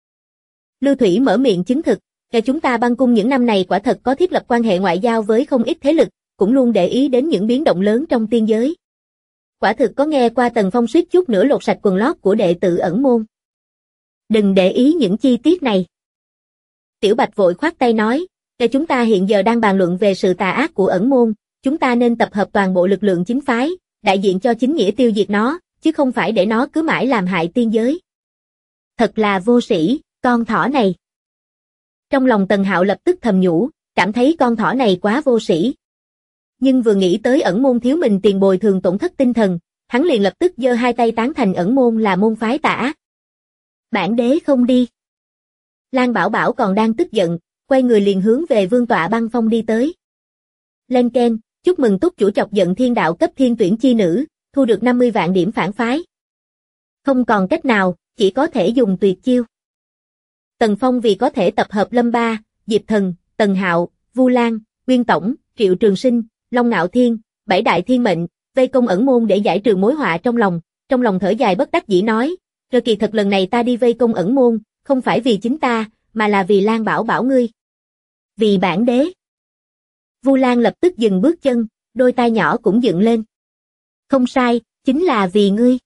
Lưu Thủy mở miệng chứng thực, chúng ta băng cung những năm này quả thật có thiết lập quan hệ ngoại giao với không ít thế lực, cũng luôn để ý đến những biến động lớn trong tiên giới. Quả thực có nghe qua Tần Phong suýt chút nữa lột sạch quần lót của đệ tử ẩn môn. Đừng để ý những chi tiết này. Tiểu Bạch vội khoát tay nói, chúng ta hiện giờ đang bàn luận về sự tà ác của ẩn môn, chúng ta nên tập hợp toàn bộ lực lượng chính phái, đại diện cho chính nghĩa tiêu diệt nó, chứ không phải để nó cứ mãi làm hại tiên giới. Thật là vô sĩ, con thỏ này. Trong lòng Tần Hạo lập tức thầm nhủ, cảm thấy con thỏ này quá vô sĩ. Nhưng vừa nghĩ tới ẩn môn thiếu mình tiền bồi thường tổn thất tinh thần, hắn liền lập tức giơ hai tay tán thành ẩn môn là môn phái tà ác. Bản đế không đi. Lan Bảo Bảo còn đang tức giận, quay người liền hướng về vương tọa băng phong đi tới. Lên Ken, chúc mừng túc chủ chọc giận thiên đạo cấp thiên tuyển chi nữ, thu được 50 vạn điểm phản phái. Không còn cách nào, chỉ có thể dùng tuyệt chiêu. Tần Phong vì có thể tập hợp Lâm Ba, Diệp Thần, Tần Hạo, Vu Lan, Nguyên Tổng, Triệu Trường Sinh, Long Ngạo Thiên, bảy đại thiên mệnh, vây công ẩn môn để giải trừ mối họa trong lòng thở dài bất đắc dĩ nói, rồi kỳ thật lần này ta đi vây công ẩn môn, không phải vì chính ta, mà là vì Lan Bảo Bảo ngươi. Vì bản đế. Vu Lan lập tức dừng bước chân, đôi tai nhỏ cũng dựng lên. Không sai, chính là vì ngươi.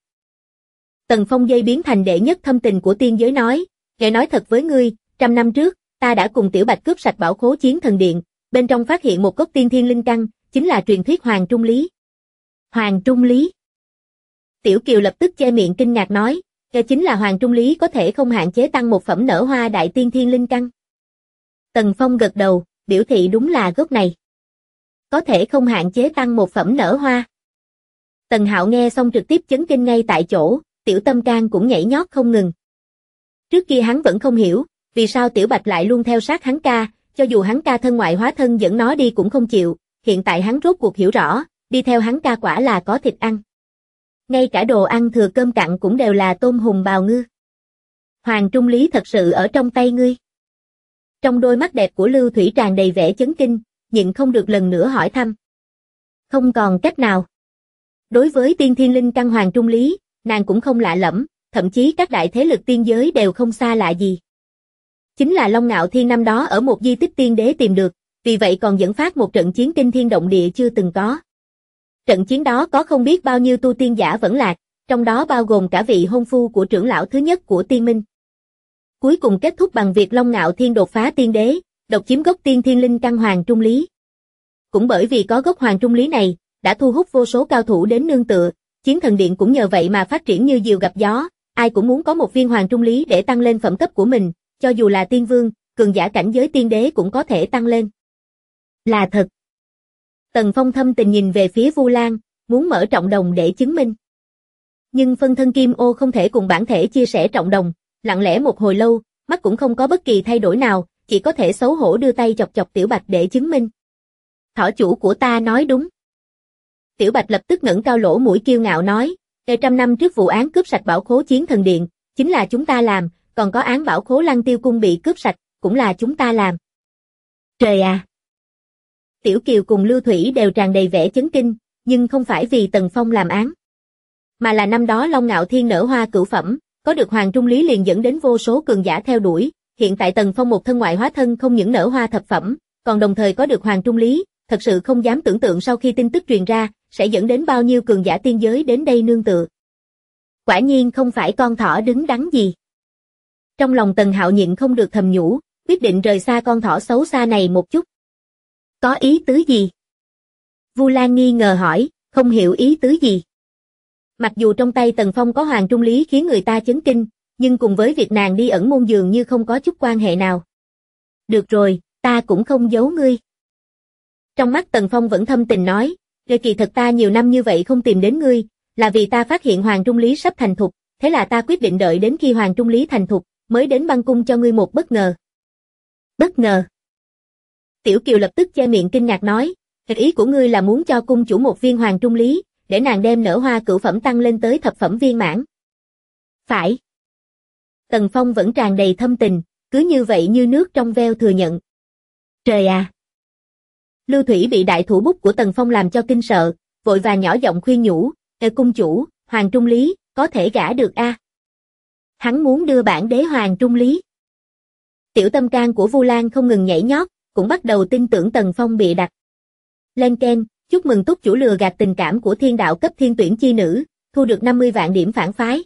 Tần Phong dây biến thành đệ nhất thâm tình của tiên giới nói, kể nói thật với ngươi, 100 năm trước, ta đã cùng Tiểu Bạch cướp sạch bảo khố Chiến Thần Điện, bên trong phát hiện một cốc tiên thiên linh căn, chính là truyền thuyết Hoàng Trung Lý. Hoàng Trung Lý. Tiểu Kiều lập tức che miệng kinh ngạc nói, chính là Hoàng Trung Lý có thể không hạn chế tăng một phẩm nở hoa đại tiên thiên linh căn. Tần Phong gật đầu, biểu thị đúng là gốc này. Có thể không hạn chế tăng một phẩm nở hoa. Tần Hạo nghe xong trực tiếp chấn kinh ngay tại chỗ, tiểu tâm can cũng nhảy nhót không ngừng. Trước kia hắn vẫn không hiểu, vì sao Tiểu Bạch lại luôn theo sát hắn ca, cho dù hắn ca thân ngoại hóa thân dẫn nó đi cũng không chịu, hiện tại hắn rốt cuộc hiểu rõ, đi theo hắn ca quả là có thịt ăn. Ngay cả đồ ăn thừa cơm cặn cũng đều là tôm hùm bào ngư. Hoàng Trung Lý thật sự ở trong tay ngươi. Trong đôi mắt đẹp của Lưu Thủy tràn đầy vẻ chấn kinh, nhịn không được lần nữa hỏi thăm. Không còn cách nào. Đối với tiên thiên linh căn Hoàng Trung Lý, nàng cũng không lạ lẫm, thậm chí các đại thế lực tiên giới đều không xa lạ gì. chính là Long Ngạo Thiên năm đó ở một di tích tiên đế tìm được, vì vậy còn dẫn phát một trận chiến kinh thiên động địa chưa từng có. Trận chiến đó có không biết bao nhiêu tu tiên giả vẫn lạc, trong đó bao gồm cả vị hôn phu của trưởng lão thứ nhất của Tiên Minh. Cuối cùng kết thúc bằng việc Long Ngạo Thiên đột phá tiên đế, độc chiếm gốc tiên thiên linh căn Hoàng Trung Lý. Cũng bởi vì có gốc Hoàng Trung Lý này, đã thu hút vô số cao thủ đến nương tựa, Chiến Thần Điện cũng nhờ vậy mà phát triển như diều gặp gió, ai cũng muốn có một viên Hoàng Trung Lý để tăng lên phẩm cấp của mình, cho dù là tiên vương, cường giả cảnh giới tiên đế cũng có thể tăng lên. Là thật. Tần Phong thâm tình nhìn về phía Vu Lan, muốn mở trọng đồng để chứng minh. Nhưng phân thân Kim Ô không thể cùng bản thể chia sẻ trọng đồng, lặng lẽ một hồi lâu, mắt cũng không có bất kỳ thay đổi nào, chỉ có thể xấu hổ đưa tay chọc chọc Tiểu Bạch để chứng minh. Thỏ chủ của ta nói đúng. Tiểu Bạch lập tức ngẩng cao lỗ mũi kiêu ngạo nói, 100 năm trước vụ án cướp sạch bảo khố Chiến Thần Điện, chính là chúng ta làm, còn có án bảo khố Lăng Tiêu Cung bị cướp sạch, cũng là chúng ta làm. Trời à! Tiểu Kiều cùng Lưu Thủy đều tràn đầy vẻ chấn kinh, nhưng không phải vì Tần Phong làm án. Mà là năm đó Long Ngạo Thiên nở hoa cửu phẩm, có được Hoàng Trung Lý liền dẫn đến vô số cường giả theo đuổi, hiện tại Tần Phong một thân ngoại hóa thân không những nở hoa thập phẩm, còn đồng thời có được Hoàng Trung Lý, thật sự không dám tưởng tượng sau khi tin tức truyền ra, sẽ dẫn đến bao nhiêu cường giả tiên giới đến đây nương tựa. Quả nhiên không phải con thỏ đứng đắn gì. Trong lòng Tần Hạo nhịn không được thầm nhủ, quyết định rời xa con thỏ xấu xa này một chút. Có ý tứ gì? Vu Lan nghi ngờ hỏi, không hiểu ý tứ gì. Mặc dù trong tay Tần Phong có Hoàng Trung Lý khiến người ta chấn kinh, nhưng cùng với việc nàng đi ẩn môn dường như không có chút quan hệ nào. Được rồi, ta cũng không giấu ngươi. Trong mắt Tần Phong vẫn thâm tình nói, kỳ thật ta nhiều năm như vậy không tìm đến ngươi, là vì ta phát hiện Hoàng Trung Lý sắp thành thục, thế là ta quyết định đợi đến khi Hoàng Trung Lý thành thục, mới đến băng cung cho ngươi một bất ngờ. Bất ngờ? Tiểu Kiều lập tức che miệng kinh ngạc nói, ý của ngươi là muốn cho cung chủ một viên Hoàng Trung Lý, để nàng đem nở hoa cửu phẩm tăng lên tới thập phẩm viên mãn. Phải. Tần Phong vẫn tràn đầy thâm tình, cứ như vậy như nước trong veo thừa nhận. Trời à! Lưu Thủy bị đại thủ bút của Tần Phong làm cho kinh sợ, vội vàng nhỏ giọng khuyên nhủ, cung chủ, Hoàng Trung Lý, có thể gả được a? Hắn muốn đưa bản đế Hoàng Trung Lý. Tiểu tâm can của Vu Lan không ngừng nhảy nhót, cũng bắt đầu tin tưởng Tần Phong bịa đặt. Lên ken, chúc mừng túc chủ lừa gạt tình cảm của thiên đạo cấp thiên tuyển chi nữ, thu được 50 vạn điểm phản phái.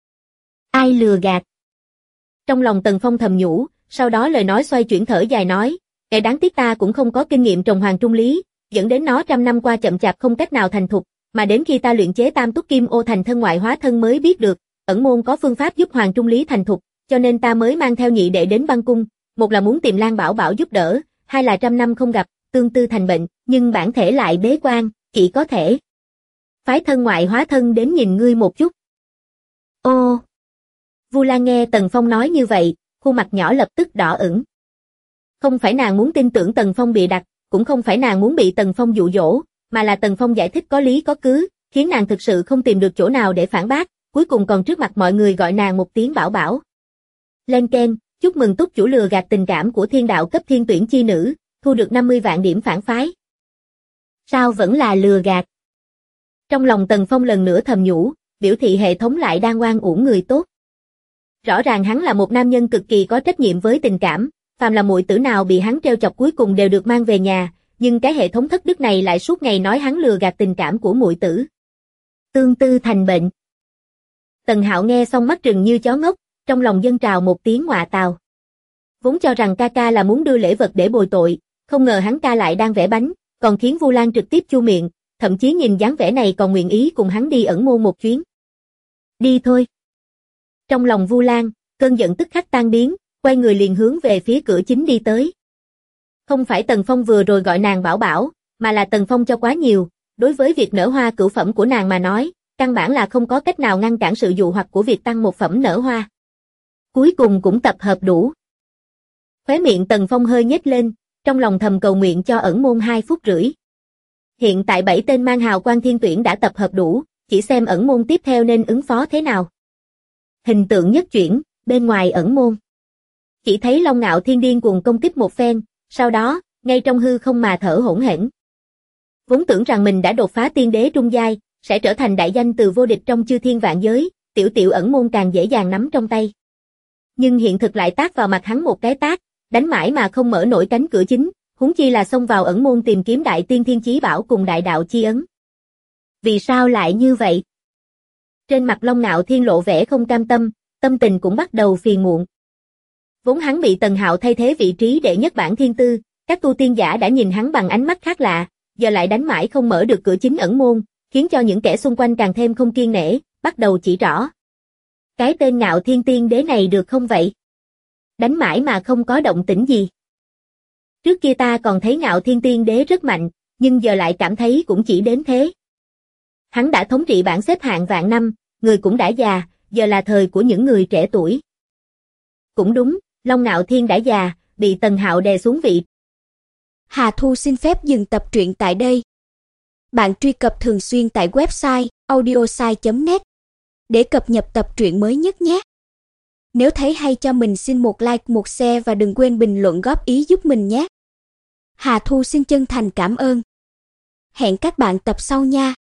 Ai lừa gạt? Trong lòng Tần Phong thầm nhủ, sau đó lời nói xoay chuyển thở dài nói, kẻ đáng tiếc ta cũng không có kinh nghiệm trồng Hoàng Trung Lý, dẫn đến nó trăm năm qua chậm chạp không cách nào thành thục, mà đến khi ta luyện chế Tam Túc Kim Ô thành thân ngoại hóa thân mới biết được, ẩn môn có phương pháp giúp Hoàng Trung Lý thành thục, cho nên ta mới mang theo nhị đệ đến băng cung, một là muốn tìm Lan Bảo Bảo giúp đỡ, hai là trăm năm không gặp, tương tư thành bệnh, nhưng bản thể lại bế quan, chỉ có thể phái thân ngoại hóa thân đến nhìn ngươi một chút. Ô! Vu Lan nghe Tần Phong nói như vậy, khuôn mặt nhỏ lập tức đỏ ửng. Không phải nàng muốn tin tưởng Tần Phong bịa đặt, cũng không phải nàng muốn bị Tần Phong dụ dỗ, mà là Tần Phong giải thích có lý có cứ, khiến nàng thực sự không tìm được chỗ nào để phản bác, cuối cùng còn trước mặt mọi người gọi nàng một tiếng Bảo Bảo. Lên ken, chúc mừng túc chủ lừa gạt tình cảm của thiên đạo cấp thiên tuyển chi nữ, thu được 50 vạn điểm phản phái. Sao vẫn là lừa gạt? Trong lòng Tần Phong lần nữa thầm nhủ, biểu thị hệ thống lại đang oan uổng người tốt. Rõ ràng hắn là một nam nhân cực kỳ có trách nhiệm với tình cảm, phàm là muội tử nào bị hắn trêu chọc cuối cùng đều được mang về nhà, nhưng cái hệ thống thất đức này lại suốt ngày nói hắn lừa gạt tình cảm của muội tử. Tương tư thành bệnh. Tần Hạo nghe xong mắt trừng như chó ngốc, trong lòng dâng trào một tiếng ngọa tào. Vốn cho rằng ca ca là muốn đưa lễ vật để bồi tội, không ngờ hắn ca lại đang vẽ bánh, còn khiến Vu Lan trực tiếp chu miệng, thậm chí nhìn dáng vẻ này còn nguyện ý cùng hắn đi ẩn môn một chuyến. Đi thôi. Trong lòng Vu Lan, cơn giận tức khắc tan biến, quay người liền hướng về phía cửa chính đi tới. Không phải Tần Phong vừa rồi gọi nàng Bảo Bảo, mà là Tần Phong cho quá nhiều, đối với việc nở hoa cửu phẩm của nàng mà nói, căn bản là không có cách nào ngăn cản sự dụ hoặc của việc tăng một phẩm nở hoa. Cuối cùng cũng tập hợp đủ. Khóe miệng Tần Phong hơi nhếch lên, trong lòng thầm cầu nguyện cho ẩn môn 2 phút rưỡi. Hiện tại 7 tên mang hào quang thiên tuyển đã tập hợp đủ, chỉ xem ẩn môn tiếp theo nên ứng phó thế nào. Hình tượng nhất chuyển, bên ngoài ẩn môn. Chỉ thấy Long Ngạo Thiên điên cuồng công kích một phen, sau đó, ngay trong hư không mà thở hổn hển. Vốn tưởng rằng mình đã đột phá tiên đế trung giai, sẽ trở thành đại danh từ vô địch trong chư thiên vạn giới, tiểu ẩn môn càng dễ dàng nắm trong tay. Nhưng hiện thực lại tát vào mặt hắn một cái tát, đánh mãi mà không mở nổi cánh cửa chính, huống chi là xông vào ẩn môn tìm kiếm đại tiên thiên chí bảo cùng đại đạo chi ấn. Vì sao lại như vậy? Trên mặt Long Nạo Thiên lộ vẻ không cam tâm, tâm tình cũng bắt đầu phiền muộn. Vốn hắn bị Tần Hạo thay thế vị trí đệ nhất bảng thiên tư, các tu tiên giả đã nhìn hắn bằng ánh mắt khác lạ, giờ lại đánh mãi không mở được cửa chính ẩn môn, khiến cho những kẻ xung quanh càng thêm không kiên nể, bắt đầu chỉ trỏ. Cái tên Ngạo Thiên Tiên Đế này được không vậy? Đánh mãi mà không có động tĩnh gì. Trước kia ta còn thấy Ngạo Thiên Tiên Đế rất mạnh, nhưng giờ lại cảm thấy cũng chỉ đến thế. Hắn đã thống trị bảng xếp hạng vạn năm, người cũng đã già, giờ là thời của những người trẻ tuổi. Cũng đúng, Long Ngạo Thiên đã già, bị Tần Hạo đè xuống vị. Hà Thu xin phép dừng tập truyện tại đây. Bạn truy cập thường xuyên tại website audiosai.net để cập nhật tập truyện mới nhất nhé. Nếu thấy hay cho mình xin một like, một share và đừng quên bình luận góp ý giúp mình nhé. Hà Thu xin chân thành cảm ơn. Hẹn các bạn tập sau nha.